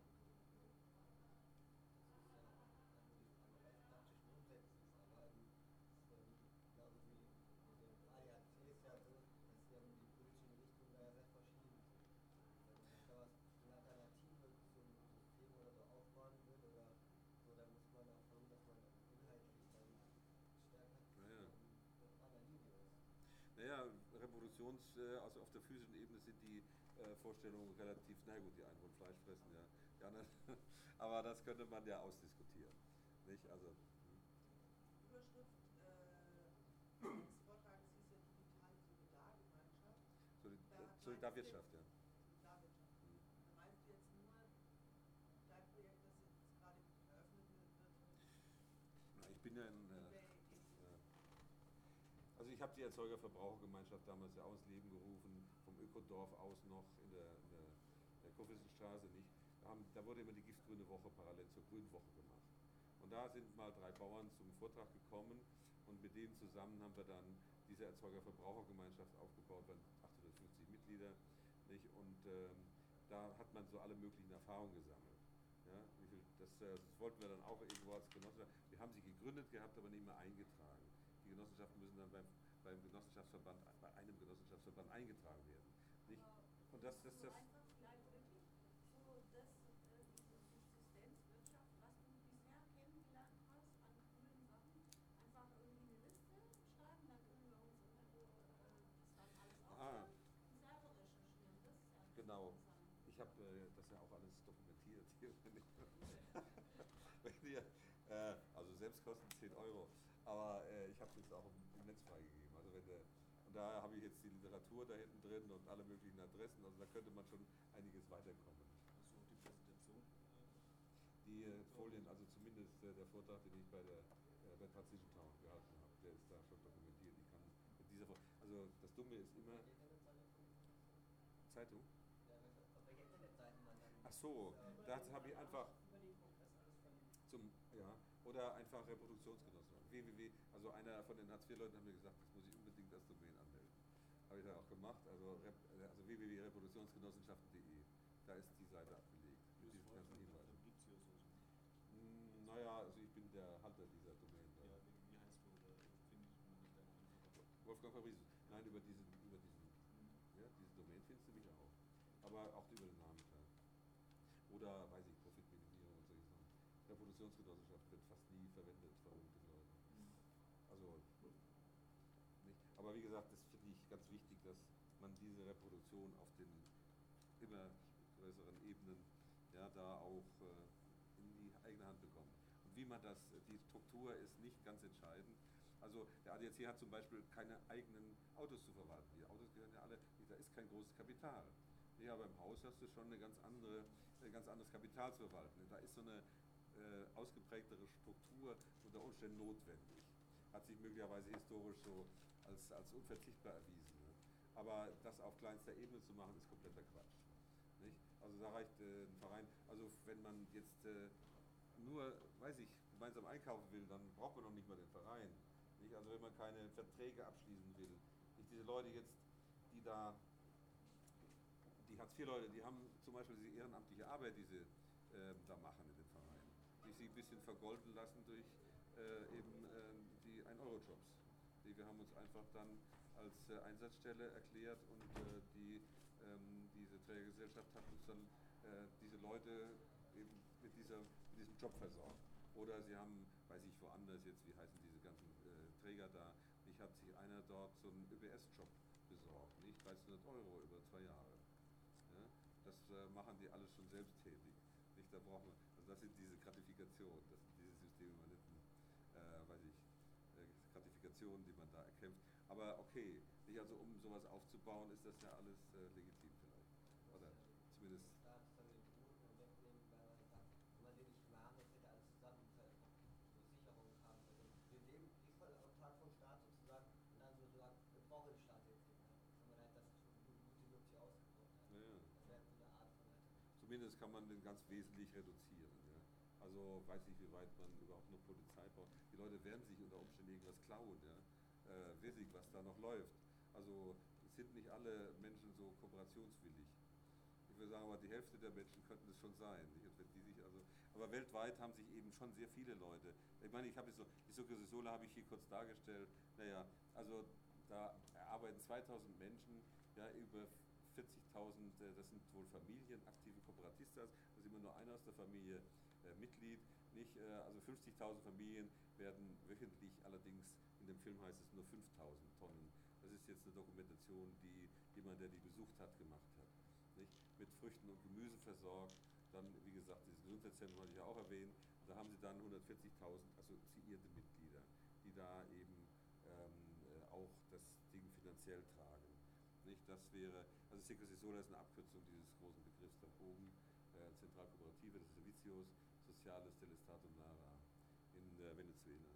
Naja, Reproduktions, äh, also auf der physischen Ebene sind die äh, Vorstellungen relativ, na gut, die einen wollen Fleisch fressen, ja, die anderen, aber das könnte man ja ausdiskutieren, nicht? Also, hm. Überschrift äh, des Vortrages hieß ja digitale Solidargemeinschaft. Solid- Solidarwirtschaft, ja. Solidarwirtschaft. Hm. Meinst du jetzt nur dein Projekt, das jetzt gerade eröffnet wird? Na, ich bin ja in... Äh, Also ich habe die Erzeuger-Verbrauchergemeinschaft damals ja auch ins Leben gerufen, vom Ökodorf aus noch in der, in der, der Kurfürstenstraße nicht. Da, haben, da wurde immer die Giftgrüne Woche parallel zur Grünen Woche gemacht. Und da sind mal drei Bauern zum Vortrag gekommen und mit denen zusammen haben wir dann diese Erzeuger-Verbrauchergemeinschaft aufgebaut, waren achthundertfünfzig Mitglieder. Nicht? Und ähm, da hat man so alle möglichen Erfahrungen gesammelt. Ja? Wie viel, das, das wollten wir dann auch irgendwo als Genossenschaft. Wir haben sie gegründet gehabt, aber nicht mehr eingetragen. Die Genossenschaften müssen dann beim, beim Genossenschaftsverband, bei einem Genossenschaftsverband eingetragen werden. Nicht? Und das, das, so das, einfach vielleicht wirklich so das, äh, diese Subsistenzwirtschaft, was du bisher kennengelernt hast an coolen Sachen, einfach irgendwie eine Liste schreiben, dann können wir uns irgendwo äh, das dann alles Ah. aufschreiben und selber recherchieren. Das ist ja genau. interessant. Ich habe äh, das ja auch alles dokumentiert hier. Wenn ihr, äh, also Selbstkosten zehn Euro. Aber äh, ich habe es jetzt auch im Netz freigegeben. Also wenn der, und da habe ich jetzt die Literatur da hinten drin und alle möglichen Adressen. Also da könnte man schon einiges weiterkommen. Hast du auch die Präsentation? Die äh, Folien, also zumindest äh, der Vortrag, den ich bei der äh, bei Transition Town gehalten habe, der ist da schon dokumentiert. Ich kann mit dieser, also das Dumme ist immer Zeitung. Auf welche Internetseiten man dann. Ach so, da habe ich einfach Über den Kongress alles verlinkt. zum, ja, oder einfach Reproduktionsgenossenschaft. www, also einer von den Hartz vier Leuten hat mir gesagt, das muss ich unbedingt als Domain anmelden. Habe ich dann auch gemacht, also, rep, also w w w punkt reproduktionsgenossenschaften punkt de. Da ist die Seite abgelegt mit diesen ganzen Hinweisen. Hm, naja, also ich bin der Halter dieser Domain. Da. Ja, wie, wie heißt du oder finde ich man dich dann einfach? Wolfgang Fabricius. Nein, über diesen, über diesen, Mhm. ja, diese Domain findest du mich auch. Aber auch über den Namen, klar. Oder, weiß ich, Profitminimierung und solche Sachen. Reproduktionsgenossenschaft wird fast nie verwendet, vermutlich Leute. Mhm. Also, nicht. Aber wie gesagt, das finde ich ganz wichtig, dass man diese Reproduktion auf den immer größeren Ebenen ja, da auch äh, in die eigene Hand bekommt. Und wie man das, die Struktur ist nicht ganz entscheidend. Also der A D A C hat zum Beispiel keine eigenen Autos zu verwalten. Die Autos gehören ja alle, da ist kein großes Kapital. Ja, aber im Haus hast du schon eine ganz andere, ein ganz anderes Kapital zu verwalten. Da ist so eine äh, ausgeprägtere Struktur unter Umständen notwendig. Hat sich möglicherweise historisch so als, als unverzichtbar erwiesen. Ne? Aber das auf kleinster Ebene zu machen, ist kompletter Quatsch. Nicht? Also da reicht äh, ein Verein, also wenn man jetzt äh, nur, weiß ich, gemeinsam einkaufen will, dann braucht man noch nicht mal den Verein. Nicht? Also wenn man keine Verträge abschließen will. Nicht diese Leute jetzt, die da, die Hartz-vier-Leute, die haben zum Beispiel diese ehrenamtliche Arbeit, die sie äh, da machen in den Vereinen, die sie ein bisschen vergolden lassen durch äh, eben äh, die ein-Euro-Jobs. Die, wir haben uns einfach dann als äh, Einsatzstelle erklärt und äh, die, ähm, diese Trägergesellschaft hat uns dann äh, diese Leute eben mit, dieser, mit diesem Job versorgt. Oder sie haben, weiß ich woanders jetzt, wie heißen diese ganzen äh, Träger da, nicht, hat sich einer dort so einen Ö B S-Job besorgt, nicht? dreizehnhundert Euro über zwei Jahre. Ja? Das äh, machen die alles schon selbsttätig. Nicht? Da braucht man, also das sind diese Gratifikationen, das sind diese Systemimmanenten, äh, weiß ich, äh, Gratifikationen, die man da erkämpft. Aber okay, nicht? Also um sowas aufzubauen, ist das ja alles äh, legitim vielleicht. Oder zumindest. Staat dann den Boden und wegnehmen, weil man sagt, wenn man den nicht warm, das hätte alles zusammen Sicherung haben. Also wir leben, kriegt man autark vom Staat sozusagen und dann sozusagen, wir brauchen den Staat jetzt nicht mehr. Wenn man halt das schon gut multipliziert ausgebaut hat. Ja, ja. Das wäre so eine Art von halt. Zumindest kann man den ganz wesentlich reduzieren. Ja. Also weiß nicht, wie weit man überhaupt noch Polizei braucht. Die Leute werden sich unter Umständen irgendwas klauen. Ja. Äh, weiß ich, was da noch läuft. Also sind nicht alle Menschen so kooperationswillig. Ich würde sagen, aber die Hälfte der Menschen könnten es schon sein. Nicht? Und wenn die sich also, aber weltweit haben sich eben schon sehr viele Leute. Ich meine, ich habe so, die Circus Sola habe ich hier kurz dargestellt. Naja, also da arbeiten zweitausend Menschen, ja, über vierzigtausend, das sind wohl Familien, aktive Kooperatistas, da ist immer nur einer aus der Familie äh, Mitglied. Nicht? Äh, also fünfzigtausend Familien werden wöchentlich, allerdings in dem Film heißt es nur fünftausend Tonnen. Das ist jetzt eine Dokumentation, die jemand, der die besucht hat, gemacht hat. Nicht? Mit Früchten und Gemüse versorgt. Dann, wie gesagt, dieses Gesundheitszentrum hatte ich ja auch erwähnt. Da haben sie dann hundertvierzigtausend assoziierte Mitglieder, die da eben ähm, auch das Ding finanziell tragen. Nicht? Das wäre, also Circus Sola ist eine Abkürzung dieses großen Begriffs da oben, äh, Central Cooperative de Servicios Sociales del Estado Lara in äh, Venezuela.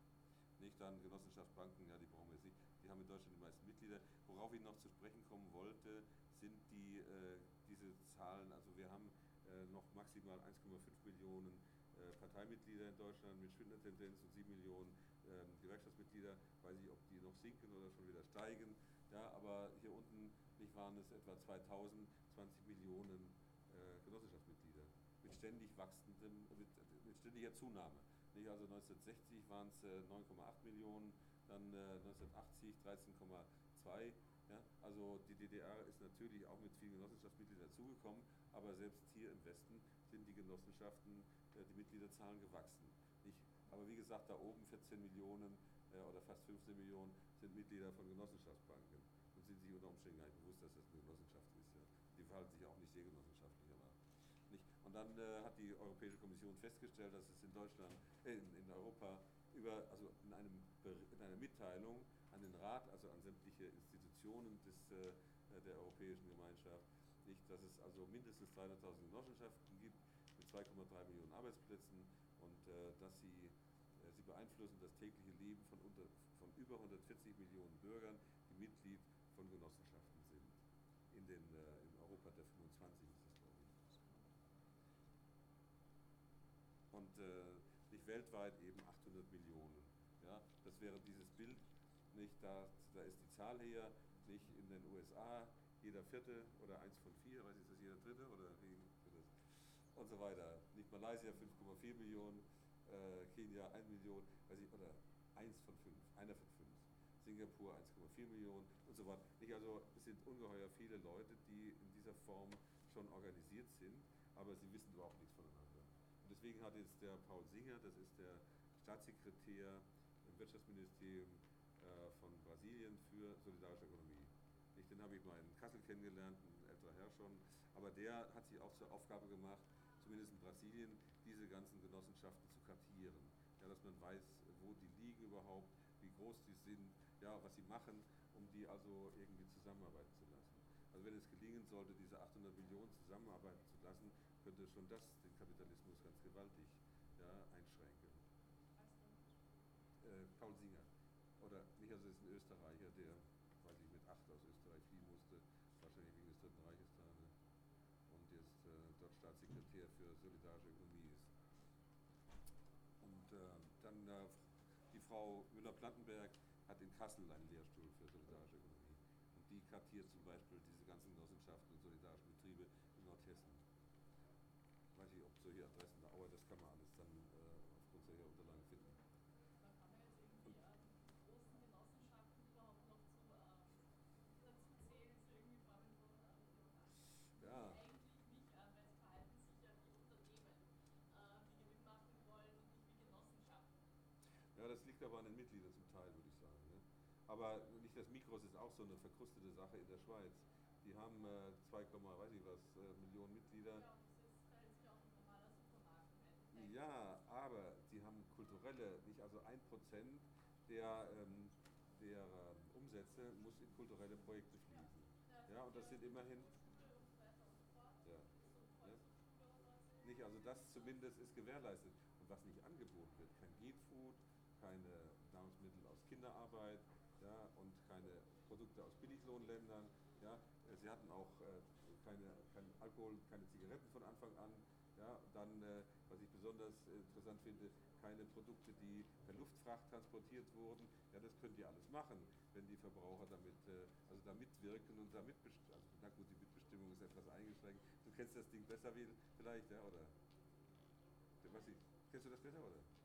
Nicht dann Genossenschaft Banken, ja, die brauchen wir jetzt nicht. Die haben in Deutschland die meisten Mitglieder. Worauf ich noch zu sprechen kommen wollte, sind die, äh, diese Zahlen, also wir haben äh, noch maximal eins Komma fünf Millionen äh, Parteimitglieder in Deutschland mit Schwindeltendenz und sieben Millionen äh, Gewerkschaftsmitglieder. Weiß ich, ob die noch sinken oder schon wieder steigen. Ja, aber hier unten nicht, waren es etwa zweitausend, zwanzig Millionen äh, Genossenschaftsmitglieder mit ständig wachsendem, mit, mit ständiger Zunahme. Nicht? Also neunzehnhundertsechzig waren es äh, neun Komma acht Millionen, dann äh, neunzehnhundertachtzig dreizehn Komma zwei. Ja? Also die D D R ist natürlich auch mit vielen Genossenschaftsmitgliedern dazugekommen, aber selbst hier im Westen sind die Genossenschaften, äh, die Mitgliederzahlen gewachsen. Nicht? Aber wie gesagt, da oben vierzehn Millionen äh, oder fast fünfzehn Millionen sind Mitglieder von Genossenschaftsbanken und sind sich unter Umständen gar nicht bewusst, dass das eine Genossenschaft ist. Ja. Die verhalten sich auch nicht sehr genossenschaftlich. Aber nicht. Und dann äh, hat die Europäische Kommission festgestellt, dass es in Deutschland, äh, in, in Europa, über, also in, einem, in einer Mitteilung an den Rat, also an sämtliche Institutionen des, äh, der Europäischen Gemeinschaft, nicht, dass es also mindestens dreihunderttausend Genossenschaften gibt mit zwei Komma drei Millionen Arbeitsplätzen und äh, dass sie Sie beeinflussen das tägliche Leben von, unter, von über hundertvierzig Millionen Bürgern, die Mitglied von Genossenschaften sind. In, den, äh, in Europa der fünfundzwanzig ist das, glaube ich. Und äh, nicht weltweit eben achthundert Millionen. Ja? Das wäre dieses Bild, nicht, da, da ist die Zahl her, nicht in den U S A, jeder Vierte oder eins von vier, weiß ich, ist das jeder Dritte oder wie das, und so weiter. Nicht Malaysia fünf Komma vier Millionen. Äh, Kenia eine Million, weiß ich, oder eins von fünf, einer von fünf. Singapur eins Komma vier Millionen und so weiter. Nicht, also es sind ungeheuer viele Leute, die in dieser Form schon organisiert sind, aber sie wissen überhaupt nichts voneinander. Und deswegen hat jetzt der Paul Singer, das ist der Staatssekretär im Wirtschaftsministerium äh, von Brasilien für solidarische Ökonomie. Nicht, den habe ich mal in Kassel kennengelernt, ein älterer Herr schon, aber der hat sich auch zur Aufgabe gemacht, zumindest in Brasilien, diese ganzen Genossenschaften zu kartieren. Ja, dass man weiß, wo die liegen überhaupt, wie groß die sind, ja, was sie machen, um die also irgendwie zusammenarbeiten zu lassen. Also wenn es gelingen sollte, diese achthundert Millionen zusammenarbeiten zu lassen, könnte schon das den Kapitalismus ganz gewaltig, ja, einschränken. Äh, Paul Singer. Oder nicht, also ist ein Österreicher, der, weiß ich, mit acht aus Österreich fliehen musste, wahrscheinlich wegen des Dritten Reiches da, ne? Und jetzt äh, dort Staatssekretär für solidarische Ökonomie ist. Und äh, dann äh, die Frau Müller-Plantenberg hat in Kassel einen Lehrstuhl für solidarische Ökonomie. Und die kartiert zum Beispiel diese ganzen Genossenschaften und solidarischen Betriebe in Nordhessen. Ich weiß nicht, ob solche Adressen, aber das kann man alles dann äh, aufgrund solcher Unterlagen finden. Man kann man jetzt irgendwie ähm, die großen Genossenschaften überhaupt noch zu, ähm, dazu zählen, so irgendwie Formen von ähm, Ja. eigentlich nicht, äh, weil sie verhalten sich ja wie Unternehmen, äh, die Gewinn machen wollen und nicht wie Genossenschaften. Ja, das liegt aber an den Mitgliedern zum Teil, würde ich sagen. Ne? Aber nicht das Mikros ist auch so eine verkrustete Sache in der Schweiz. Die haben äh, zwei, weiß ich was, äh, Millionen Mitglieder. Ja, und das ist, verhält sich auch ein normaler Supermarkt im Endeffekt. Ja, aber die haben kulturelle, nicht also ein Prozent der, ähm, der ähm, Umsätze muss in kulturelle Projekte fließen. Ja, und das sind immerhin. Schule und so weiter und so fort. Ja, So ja. Volkshochschule oder so. Nicht, also das zumindest ist gewährleistet. Und was nicht angeboten wird, kein Get-Food, keine Nahrungsmittel aus Kinderarbeit, ja, und keine Produkte aus Billiglohnländern. Ja. Äh, Sie hatten auch äh, keine, kein Alkohol, keine Zigaretten von Anfang an. Ja. Dann, äh, was ich besonders äh, interessant finde, keine Produkte, die per Luftfracht transportiert wurden. Ja, das können die alles machen, wenn die Verbraucher damit, äh, also da mitwirken und da mitbestimmen. Also, na gut, die Mitbestimmung ist etwas eingeschränkt. Du kennst das Ding besser wie vielleicht, ja, oder? Was ich, kennst du das besser, oder?